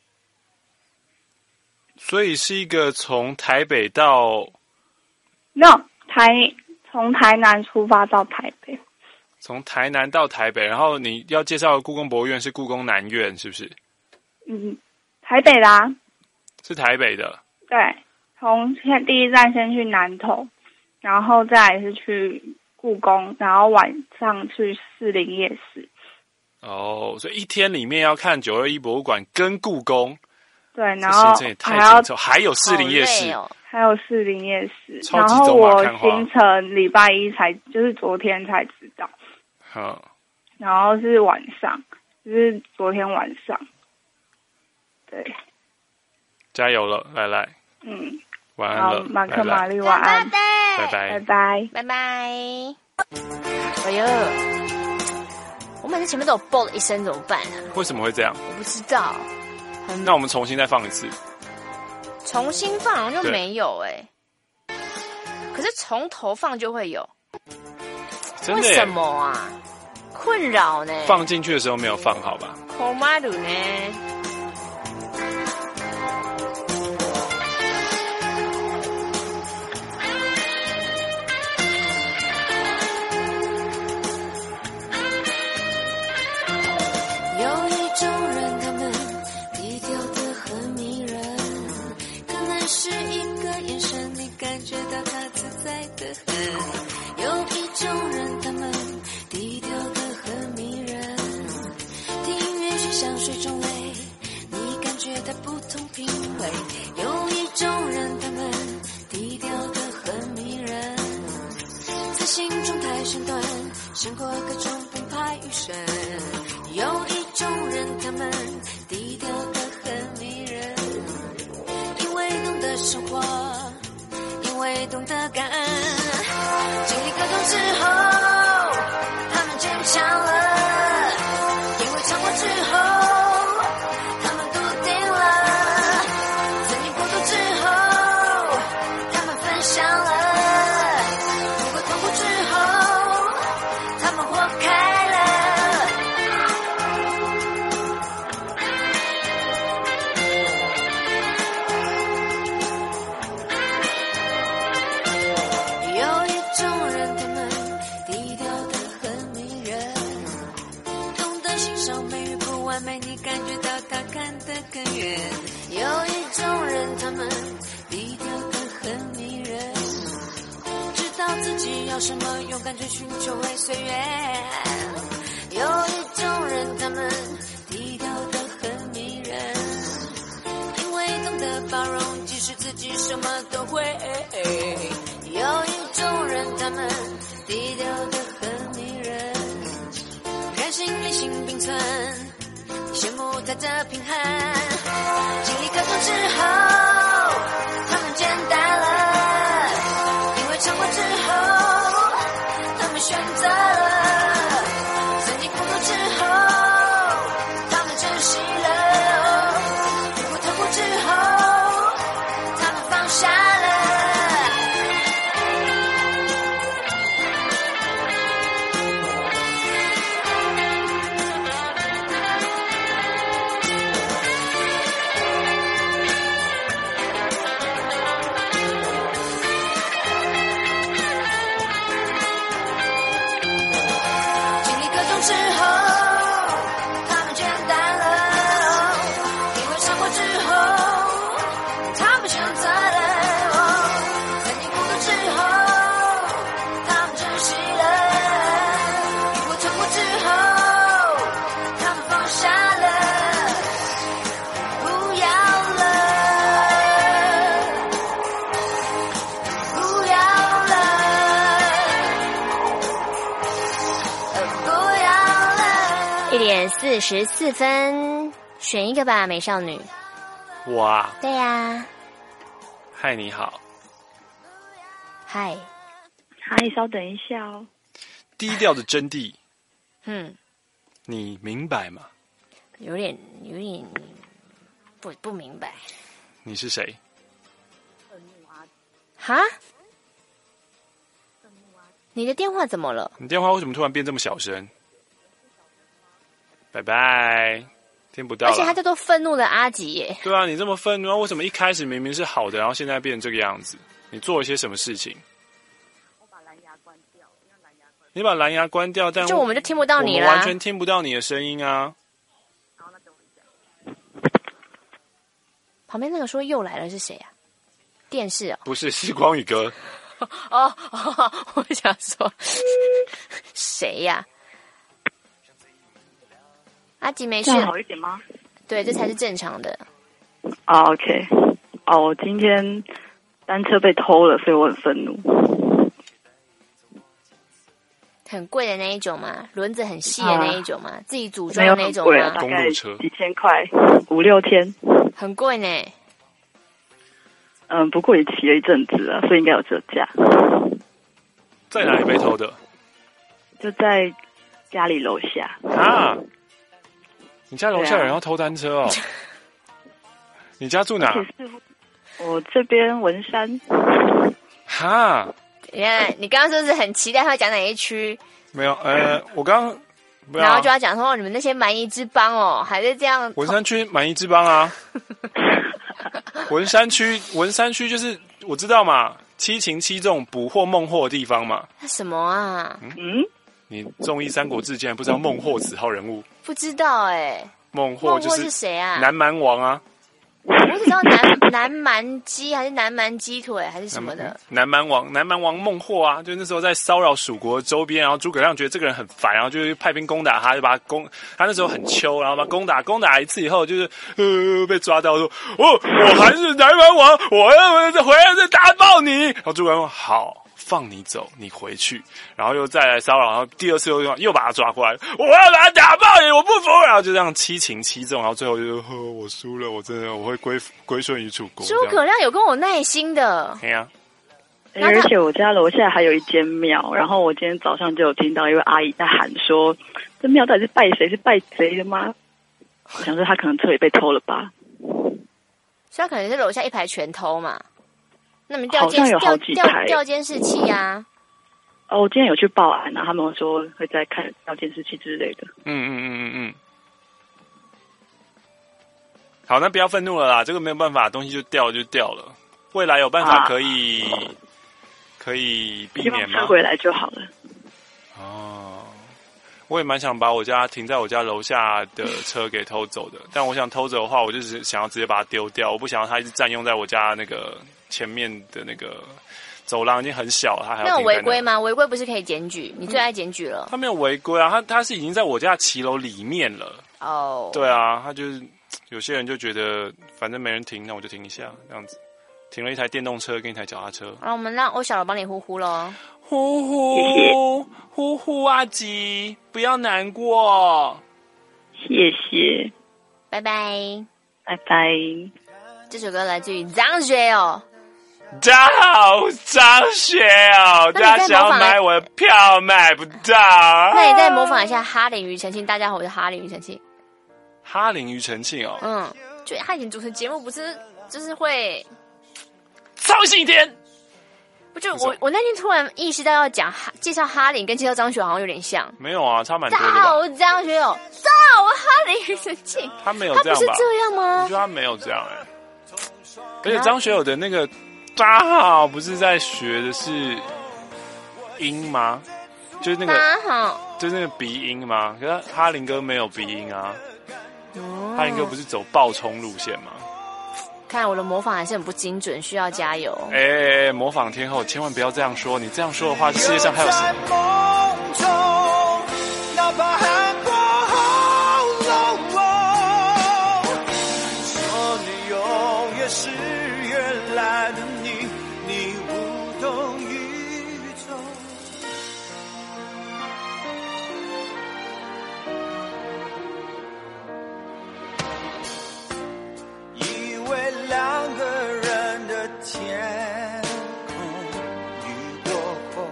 [SPEAKER 3] 所以是一个从台北到，
[SPEAKER 19] 没有台从台南出发到台北，
[SPEAKER 3] 从台南到台北，然后你要介绍的故宫博物院是故宫南院，是不是？
[SPEAKER 19] 嗯，台北啦，
[SPEAKER 3] 是台北的。
[SPEAKER 19] 对，从先第一站先去南投，然后再来是去故宫，然后晚上去士林夜市。
[SPEAKER 3] 哦，所以一天里面要看九二一博物馆跟故宫。
[SPEAKER 19] 对，然后
[SPEAKER 3] 还要还有士林夜市，
[SPEAKER 19] 哦、还有士林夜市。
[SPEAKER 3] 然
[SPEAKER 19] 后我行程礼拜一才，就是昨天才知道。
[SPEAKER 3] 好，
[SPEAKER 19] 然后是晚上，就是昨天晚上。对，
[SPEAKER 3] 加油了，来来。
[SPEAKER 19] 嗯，
[SPEAKER 3] 晚安了，
[SPEAKER 19] 马克玛丽，晚安，
[SPEAKER 3] 拜拜，
[SPEAKER 19] 拜拜，
[SPEAKER 10] 拜拜。哎呦，我每次前面都有啵了一声，怎么办啊？
[SPEAKER 3] 为什么会这样？
[SPEAKER 10] 我不知道。
[SPEAKER 3] 那我们重新再放一次。
[SPEAKER 10] 重新放好像就没有哎、欸，可是从头放就会有。
[SPEAKER 3] 真的？
[SPEAKER 10] 为什么啊？困扰呢？
[SPEAKER 3] 放进去的时候没有放好吧？
[SPEAKER 10] 口马鲁呢？
[SPEAKER 5] 有一种人，他们低调的很迷人，可能是一个眼神，你感觉到他自在的很。有一种人，他们低调的很迷人，听音乐是香水种类，你感觉到不同品味。有一种人，他们低调的很迷人，在心中太身段，胜过各种澎湃余生。有一种人，他们低调的很迷人，因为懂得生活，因为懂得感恩。经历各种之后，他们坚强了，因为尝过之后，他们笃定了。曾经孤独之后，他们分享了，度过痛苦之后，他们活开了。你感觉到他看得更远。有一种人，他们低调得很迷人，知道自己要到什么，勇敢追寻就会随缘。有一种人，他们低调的很迷人，因为懂得包容，即使自己什么都会。有一种人，他们低调的很迷人，人性理性并存，羡慕他的平衡。经历各种之后，他们简单了，因为尝过之后，他们选择了，曾经孤独之后，他们珍惜了，遇过痛苦之后，他们放下了。之后，他们简单了，因为尝过之后，他们选择了，曾经孤独之后，他们珍惜了，遇过痛苦之后，他们放下了，不要了，不要了，不要。
[SPEAKER 10] 一点四十四分，选一个吧，美少女。
[SPEAKER 3] 我啊？
[SPEAKER 10] 对呀、啊。
[SPEAKER 3] 嗨，你好。
[SPEAKER 10] 嗨。
[SPEAKER 19] 嗨，稍等一下哦。
[SPEAKER 3] 低调的真谛。
[SPEAKER 10] 嗯。
[SPEAKER 3] 你明白吗？
[SPEAKER 10] 有点，有点不不明白。
[SPEAKER 3] 你是谁？
[SPEAKER 10] 哈？你的电话怎么了？
[SPEAKER 3] 你电话为什么突然变这么小声？拜拜，听不到了。
[SPEAKER 10] 而且他叫做愤怒的阿吉耶。
[SPEAKER 3] 对啊，你这么愤怒，为什么一开始明明是好的，然后现在变成这个样子？你做了些什么事情？
[SPEAKER 19] 我把蓝牙关掉，因为蓝牙关掉。
[SPEAKER 3] 你把蓝牙关掉，但
[SPEAKER 10] 就我们就听不到你啦，
[SPEAKER 3] 我们完全听不到你的声音啊。
[SPEAKER 19] 好，那等我一下。
[SPEAKER 10] 旁边那个说又来了是谁啊？电视啊？
[SPEAKER 3] 不是，是光宇哥。
[SPEAKER 10] 哦哦，我想说谁呀、啊？阿吉没事，
[SPEAKER 19] 这样好一点吗？
[SPEAKER 10] 对，这才是正常的。
[SPEAKER 19] 哦、oh, ，OK， 哦，我今天单车被偷了，所以我很愤怒。
[SPEAKER 10] 很贵的那一种吗？轮子很细的那一种吗？啊、自己组装的那一种
[SPEAKER 19] 吗？
[SPEAKER 3] 公路车
[SPEAKER 19] 几千块，五六千，
[SPEAKER 10] 很贵呢。
[SPEAKER 19] 嗯，不过也骑了一阵子了，所以应该有折价。
[SPEAKER 3] 在哪里被偷的？
[SPEAKER 19] 就在家里楼下。
[SPEAKER 3] 啊！你家楼下有人要偷单车哦？你家住哪？
[SPEAKER 19] 我这边文山。
[SPEAKER 3] 哈！
[SPEAKER 10] 你看，你刚刚是不是很期待他会讲哪一区？
[SPEAKER 3] 没有，呃，我刚刚、啊，
[SPEAKER 10] 然后就要讲说你们那些蛮夷之邦哦，还是这样。
[SPEAKER 3] 文山区蛮夷之邦啊。文山区，文山区就是我知道嘛，七擒七纵、捕获孟获的地方嘛。
[SPEAKER 10] 那什么啊？
[SPEAKER 19] 嗯，
[SPEAKER 3] 你综艺《三国志》竟然不知道孟获此号人物？
[SPEAKER 10] 不知道哎、欸。
[SPEAKER 3] 孟获就是
[SPEAKER 10] 是谁啊？
[SPEAKER 3] 南蛮王啊。
[SPEAKER 10] 我只知道南南蛮鸡还是南蛮鸡腿还是什么的。
[SPEAKER 3] 南蛮王，南蛮王孟获啊，就那时候在骚扰蜀国周边，然后诸葛亮觉得这个人很烦，然后就派兵攻打他，就把他攻。他那时候很秋，然后把他攻打，攻打一次以后，就是呃被抓到说，哦，我还是南蛮王，我要回来再打爆你。然后诸葛亮说好。放你走，你回去，然后又再来骚扰，然后第二次又又把他抓过来，我要把他打爆你，我不服，然后就这样七擒七纵，然后最后就呵我输了，我真的我会归归顺于楚国。
[SPEAKER 10] 诸葛亮有跟我耐心的，
[SPEAKER 3] 对呀、
[SPEAKER 19] 啊。而且我家楼下还有一间庙，然后我今天早上就有听到一位阿姨在喊说，这庙到底是拜谁？是拜贼的吗？我想说他可能车也被偷了吧，
[SPEAKER 10] 所以他可能是楼下一排全偷嘛。那么调监
[SPEAKER 19] 好像有好几台
[SPEAKER 10] 调监视器啊。
[SPEAKER 19] 哦，我今天有去报案啊，他们说会在看调监视器之类的。
[SPEAKER 3] 嗯嗯嗯嗯嗯。好，那不要愤怒了啦，这个没有办法，东西就掉了就掉了。未来有办法可以、啊、可以避免吗？
[SPEAKER 19] 车回来就好了。
[SPEAKER 3] 哦，我也蛮想把我家停在我家楼下的车给偷走的，但我想偷走的话，我就是想要直接把它丢掉，我不想要它一直占用在我家那个前面的那个走廊已经很小，他还
[SPEAKER 10] 没有
[SPEAKER 3] 要停在那
[SPEAKER 10] 违规吗？违规不是可以检举？你最爱检举了。
[SPEAKER 3] 他没有违规啊，他他是已经在我家骑楼里面了。
[SPEAKER 10] 哦，
[SPEAKER 3] 对啊，他就是有些人就觉得反正没人停，那我就停一下，这样子。停了一台电动车跟一台脚踏车。
[SPEAKER 10] 好，我们让欧小楼帮你呼呼咯。
[SPEAKER 3] 呼呼呼呼阿吉，不要难过。
[SPEAKER 15] 谢谢，
[SPEAKER 10] 拜拜，
[SPEAKER 15] 拜拜。
[SPEAKER 10] 这首歌来自于张学友。
[SPEAKER 3] 大家好，张学友，大家想要买我的票买不到。
[SPEAKER 10] 那你再模仿一下哈林庾澄庆。大家好，我是哈林庾澄庆。
[SPEAKER 3] 哈林庾澄庆哦，
[SPEAKER 10] 嗯，就他以前主持节目不是就是会
[SPEAKER 3] 操心一天。
[SPEAKER 10] 不就我我那天突然意识到要讲哈介绍哈林跟介绍张学友好像有点像。
[SPEAKER 3] 没有啊，差蛮多的吧。
[SPEAKER 10] 大家好，我是张学友。大家好，我是哈林庾澄庆。
[SPEAKER 3] 他没有这样吧？
[SPEAKER 10] 他不是这样吗？
[SPEAKER 3] 我觉得他没有这样哎、欸。而且张学友的那个大家好不是在学的是音吗？就是那个
[SPEAKER 10] 大家好，
[SPEAKER 3] 就是那个鼻音吗？可是哈林哥没有鼻音啊。哦、哈林哥不是走爆冲路线吗？
[SPEAKER 10] 看来我的模仿还是很不精准，需要加油。
[SPEAKER 3] 哎、欸，模仿天后，千万不要这样说！你这样说的话，世界上还有谁？
[SPEAKER 6] 梦中，哪怕寒过后，说你永远是原来的你，你无动于衷。以为两个人的天空雨过后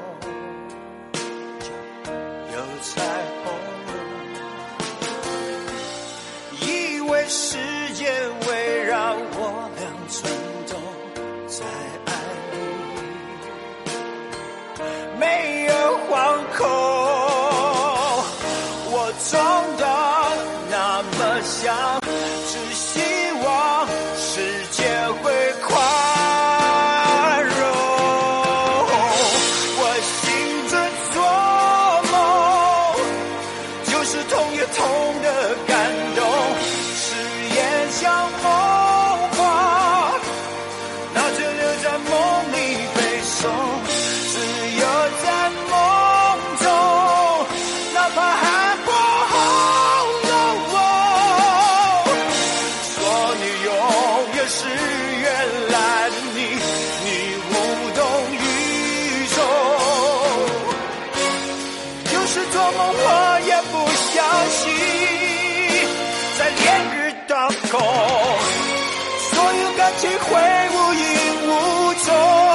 [SPEAKER 6] 就有彩虹，以为世界围绕我俩转动，在爱里没有惶恐，我总的那么想，只希望世界会宽容。我醒着做梦，就是痛也痛的感动，誓言像梦话，那就留在梦里背诵，只有在梦中，哪怕寒过后，说你永远是原来的你，你无动于衷。有时做梦我也不相信，在烈日当空，所有感情会无影无踪。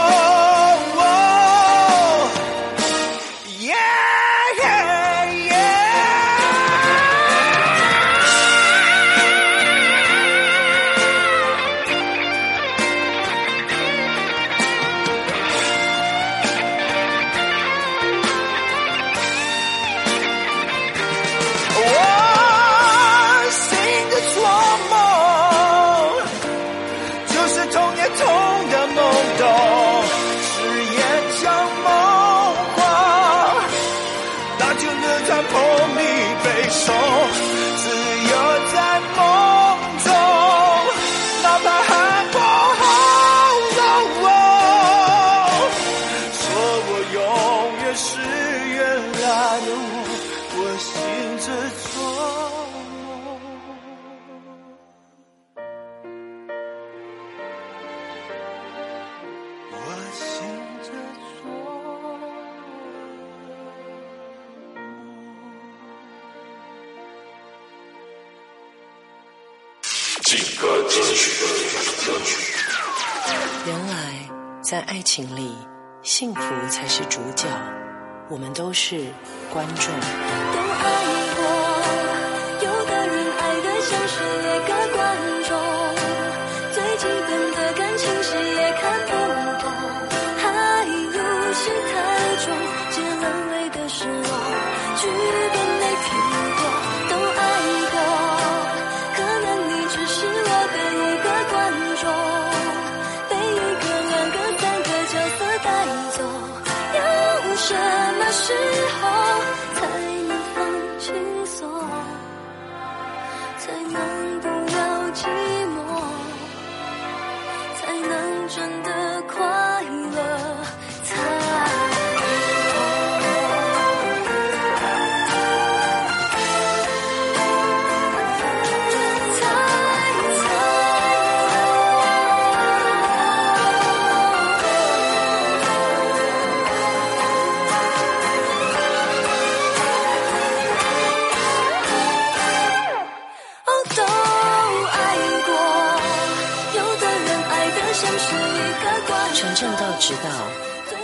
[SPEAKER 20] 原来在爱情里，幸福才是主角，我们都是观众。
[SPEAKER 5] 都爱过，有的人爱得像是一个观众，最基本的感情是也看不懂，爱如是太重，只能泪的失落，剧本没听过。都爱过，可能你只是我的一个观众，被一个两个三个角色带走，要什么时候才能放轻松，才能不要寂寞，才能真的快乐。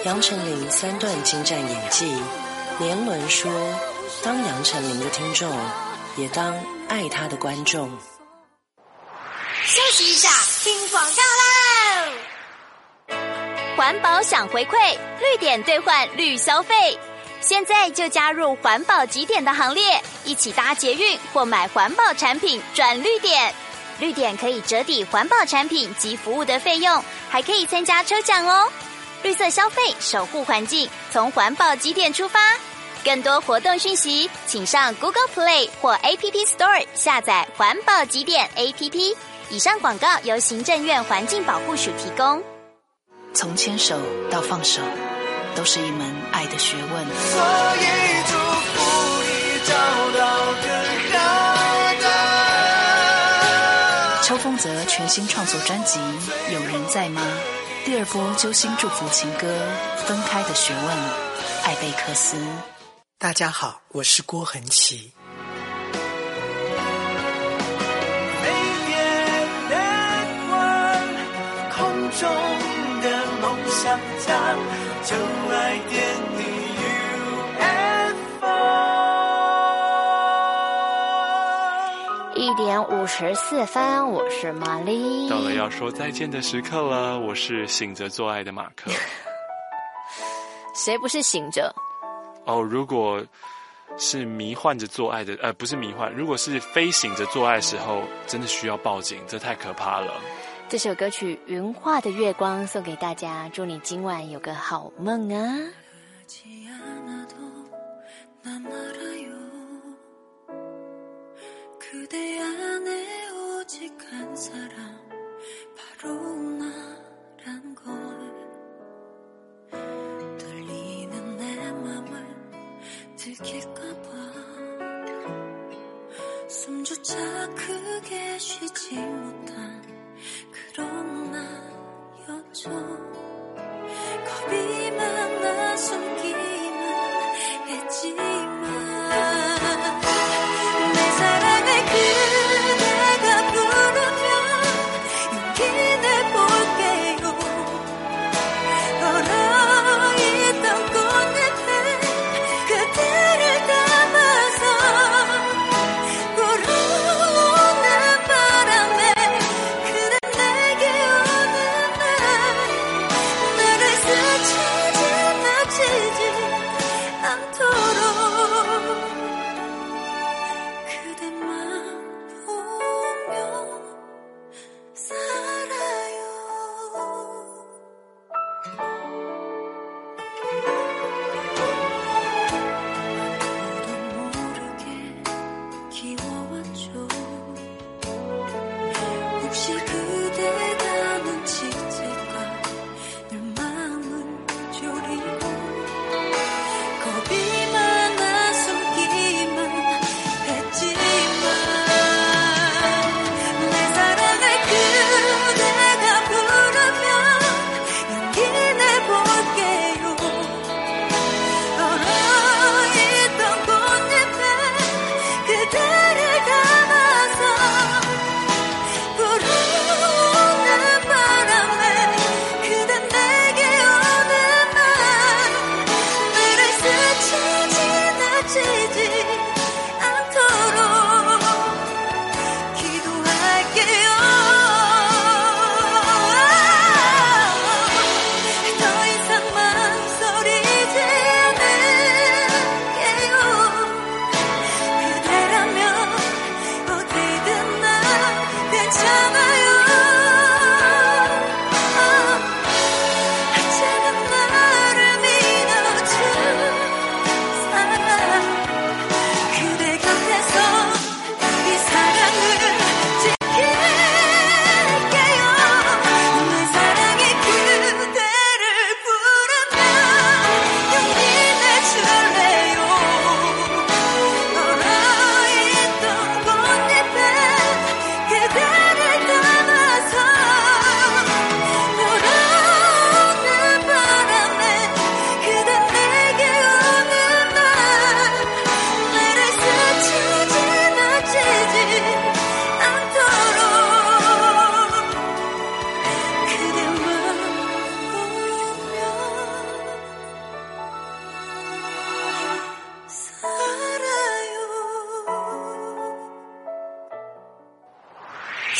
[SPEAKER 20] 杨丞琳三段精湛演技，年轮说：当杨丞琳的听众，也当爱她的观众。
[SPEAKER 22] 休息一下，听广告喽！环保想回馈，绿点兑换绿消费，现在就加入环保集点的行列，一起搭捷运或买环保产品赚绿点。绿点可以折抵环保产品及服务的费用，还可以参加抽奖哦。绿色消费，守护环境，从环保集点出发。更多活动讯息，请上 Google Play 或 App Store 下载环保集点 A P P。以上广告由行政院环境保护署提供。
[SPEAKER 1] 从牵手到放手，都是一门爱的学问。
[SPEAKER 6] 所以祝福你找到更好的。
[SPEAKER 1] 邱锋泽全新创作专辑《有人在吗》第二波揪心祝福情歌《分开的学问》，艾贝克斯。
[SPEAKER 14] 大家好，我是郭恒琪。
[SPEAKER 6] 中的梦想家，就爱点你 U F O。
[SPEAKER 10] 一点五十四分，我是玛丽。
[SPEAKER 3] 到了要说再见的时刻了，我是醒着做爱的马克。
[SPEAKER 10] 谁不是醒着？
[SPEAKER 3] 哦，如果是迷幻着做爱的，呃，不是迷幻，如果是非醒着做爱的时候，真的需要报警，这太可怕了。
[SPEAKER 10] 这首歌曲《云画的月光》送给大家，祝你今晚有个好梦啊！
[SPEAKER 5] 내 사랑을 그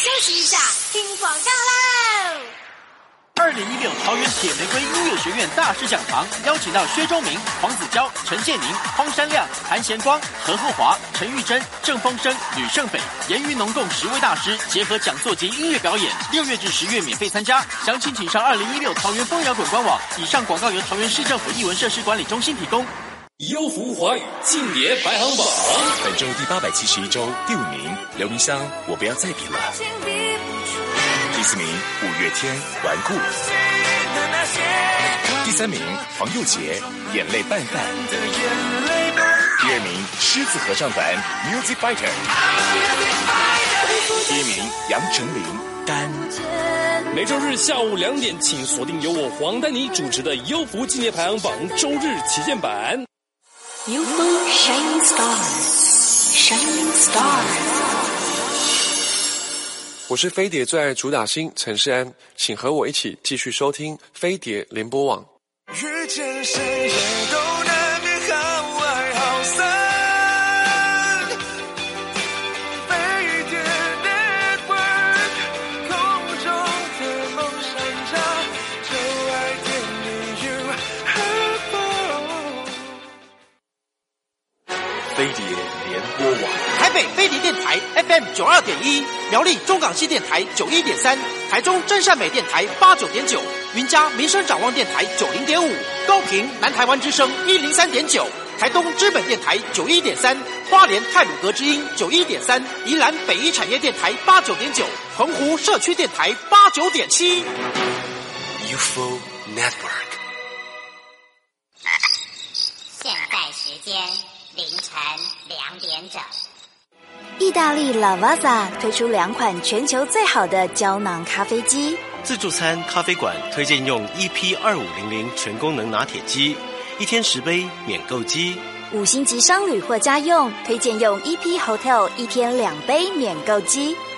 [SPEAKER 22] 休息一下，听广告喽。
[SPEAKER 4] 二零一六桃园铁玫瑰音乐学院大师讲堂，邀请到薛忠明、黄子佼、陈建宁、荒山亮、谭贤光、何厚华、陈玉珍、郑风生、吕胜北、严于农共十位大师，结合讲座及音乐表演，六月至十月免费参加。详情请上二零一六桃园风摇滚官网。以上广告由桃园市政府艺文设施管理中心提供。
[SPEAKER 7] 优福华语竞碟排行榜，
[SPEAKER 16] 本周第八百七十一周第五名，刘明湘，我不要再比了。第四名，五月天，顽固。第三名，黄佑杰，眼泪拌饭。第二名，狮子合唱团 Music Fighter。第一名，杨丞琳，干。
[SPEAKER 7] 每周日下午两点，请锁定由我黄丹妮主持的优福竞碟排行榜周日旗舰版。
[SPEAKER 1] U F O Shining Stars Shining Stars。
[SPEAKER 21] 我是飞碟最爱主打星陈世安，请和我一起继续收听飞碟联播网。
[SPEAKER 6] 遇见谁也都难免好爱好散，飞碟 Network 空中的梦想家，就爱点你 U F O。
[SPEAKER 21] 飞碟联播网，
[SPEAKER 4] 台北飞碟电台 F M 九二点一，苗栗中港西电台九一点三，台中真善美电台八九点九，云嘉民生展望电台九零点五，高屏南台湾之声一零三点九，台东知本电台九一点三，花莲太鲁阁之音九一点三，宜兰北一产业电台八九点九，澎湖社区电台八九点七。
[SPEAKER 21] U F O Network。
[SPEAKER 23] 现在时间凌晨两点整。
[SPEAKER 22] 意大利 Lavazza 推出两款全球最好的胶囊咖啡机。
[SPEAKER 25] 自助餐咖啡馆推荐用 E P 二五零零全功能拿铁机，一天十杯免购机。
[SPEAKER 22] 五星级商旅或家用推荐用 E P Hotel 一天两杯免购机。